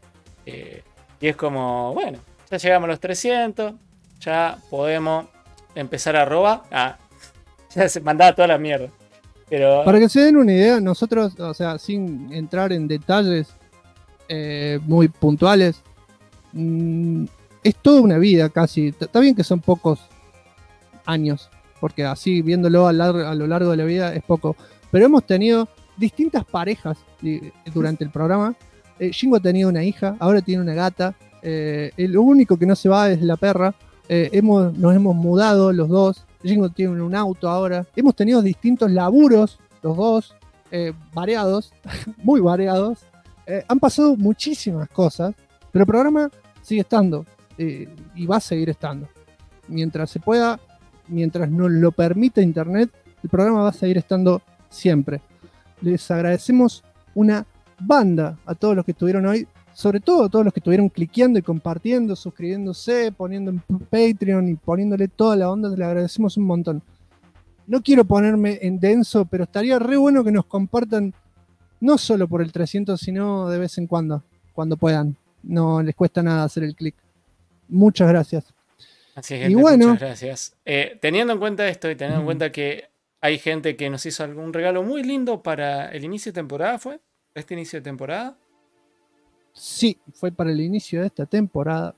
Y es como, bueno, ya llegamos a los 300, ya podemos empezar a robar. Ya se mandaba toda la mierda. Pero para que se den una idea, nosotros, o sea, sin entrar en detalles muy puntuales, es toda una vida casi. Está bien que son pocos años, porque así viéndolo a lo largo de la vida es poco. Pero hemos tenido distintas parejas durante el programa. Shingo ha tenido una hija, ahora tiene una gata. Lo único que no se va es la perra. Nos hemos mudado los dos. Shingo tiene un auto ahora. Hemos tenido distintos laburos, los dos, variados, muy variados. Han pasado muchísimas cosas, pero el programa sigue estando y va a seguir estando. Mientras se pueda, mientras nos lo permita internet, el programa va a seguir estando siempre. Les agradecemos una banda a todos los que estuvieron hoy, sobre todo a todos los que estuvieron cliqueando y compartiendo, suscribiéndose, poniendo en Patreon y poniéndole toda la onda. Les agradecemos un montón. No quiero ponerme en denso, pero estaría re bueno que nos compartan no solo por el 300, sino de vez en cuando puedan. No les cuesta nada hacer el clic. Muchas gracias. Así es, gente, y bueno, muchas gracias. Teniendo en cuenta esto y teniendo en cuenta que hay gente que nos hizo algún regalo muy lindo para el inicio de temporada, ¿fue? este inicio de temporada. Sí, fue para el inicio de esta temporada.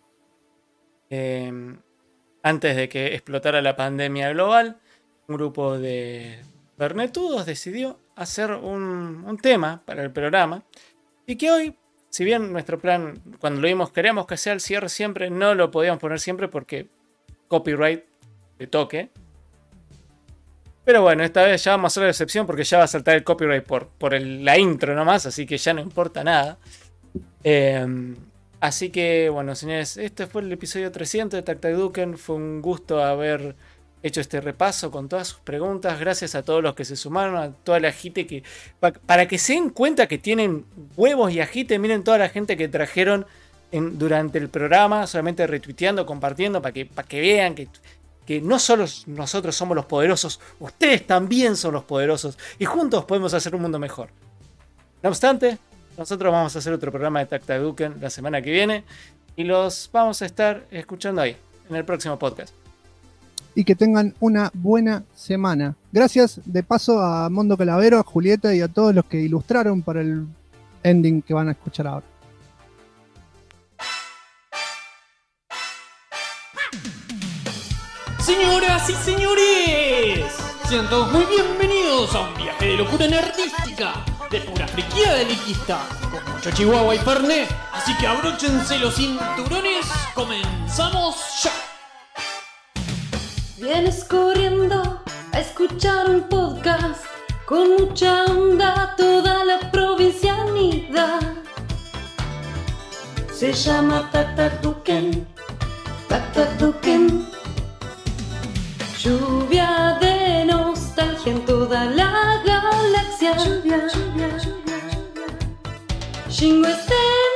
Antes de que explotara la pandemia global, un grupo de bernetudos decidió hacer un tema para el programa. Y que hoy, si bien nuestro plan, cuando lo vimos, queríamos que sea el cierre siempre, no lo podíamos poner siempre porque copyright de toque. Pero bueno, esta vez ya vamos a hacer la excepción porque ya va a saltar el copyright por la intro nomás, así que ya no importa nada. Así que, bueno, señores, este fue el episodio 300 de Tac Tac Duken. Fue un gusto haber hecho este repaso con todas sus preguntas. Gracias a todos los que se sumaron, a toda la gente que... Para que se den cuenta que tienen huevos y agite, miren toda la gente que trajeron durante el programa, solamente retuiteando, compartiendo, para que vean que no solo nosotros somos los poderosos, ustedes también son los poderosos y juntos podemos hacer un mundo mejor. No obstante, nosotros vamos a hacer otro programa de Tac Tac Duken la semana que viene y los vamos a estar escuchando ahí, en el próximo podcast. Y que tengan una buena semana. Gracias de paso a Mondo Calavero, a Julieta y a todos los que ilustraron para el ending que van a escuchar ahora. Señoras y señores, sean todos muy bienvenidos a un viaje de locura nerdística, de pura friquía elitista, con mucho chihuahua y fernet, así que abróchense los cinturones, comenzamos ya. Vienes corriendo a escuchar un podcast con mucha onda, toda la provincianidad. Se llama Tac Tac Duken, Tac Tac Duken. Lluvia de nostalgia en toda la galaxia. Lluvia, lluvia, lluvia, lluvia. Shingo es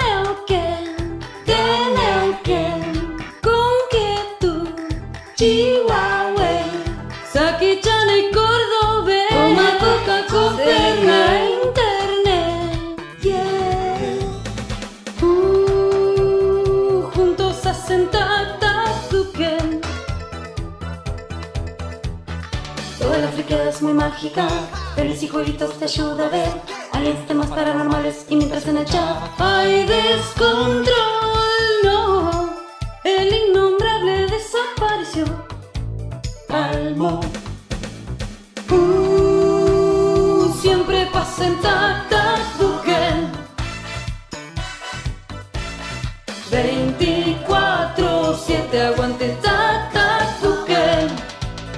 de Neuquén, con quietud, Chihuahua, Saki-chan y Cordobés, toma Coca-Cola, internet, yeah. Juntos hacen Tac Tac Duken. Toda la friquera es muy mágica, pelis y jueguitos te ayuda a ver aliens, temas paranormales y mientras en el chat hay descontrol, no, el innombrable desapareció. Palmo, siempre pasa en Tac Tac Duken. 24/7 aguante Tac Tac Duken.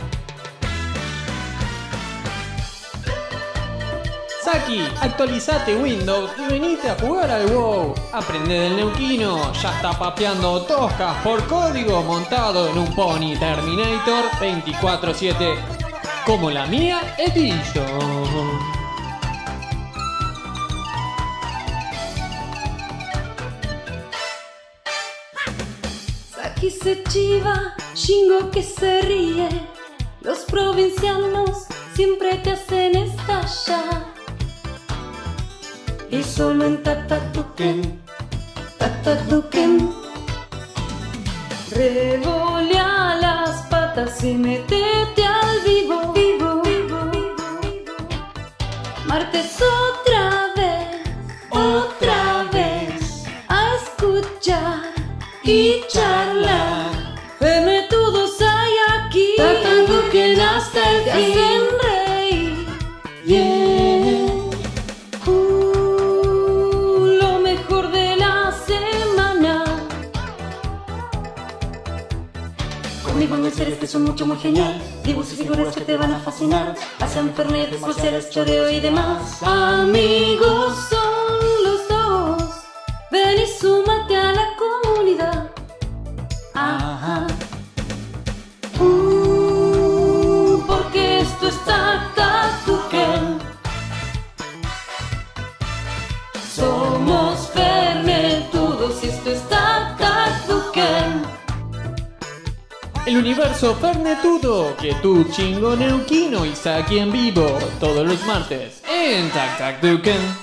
Saki, actualizate Windows y venite a jugar al WoW. Aprende del neuquino, ya está papeando toscas por código montado en un Pony Terminator 24/7. Como la mía, Edition. Saki se chiva, Shingo que se ríe. Los provincianos siempre te hacen estallar. Y solo en Tac Tac Duken, Tac Tac Duken. Revolea las patas y métete al vivo, vivo, vivo, vivo, vivo. Martes otra vez, a escuchar y charlar. Fernetudos hay aquí, Tac Tac Duken hasta el fin. Te hacen reír, yeah. Lo mejor de la semana. Conmigo en seres que son mucho, muy genial. Dibujos y figuras que te van a fascinar. Hacen fernet, sociales, choreo y demás. Amigos son los dos. Ven y súmate a la comunidad. Ajá. Porque esto es Tac Tac Duken. Somos fernetudos y esto es Tac Tac Duken. El universo fernetudo que tú chingo neuquino y Saki en vivo todos los martes en Tac Tac Duken.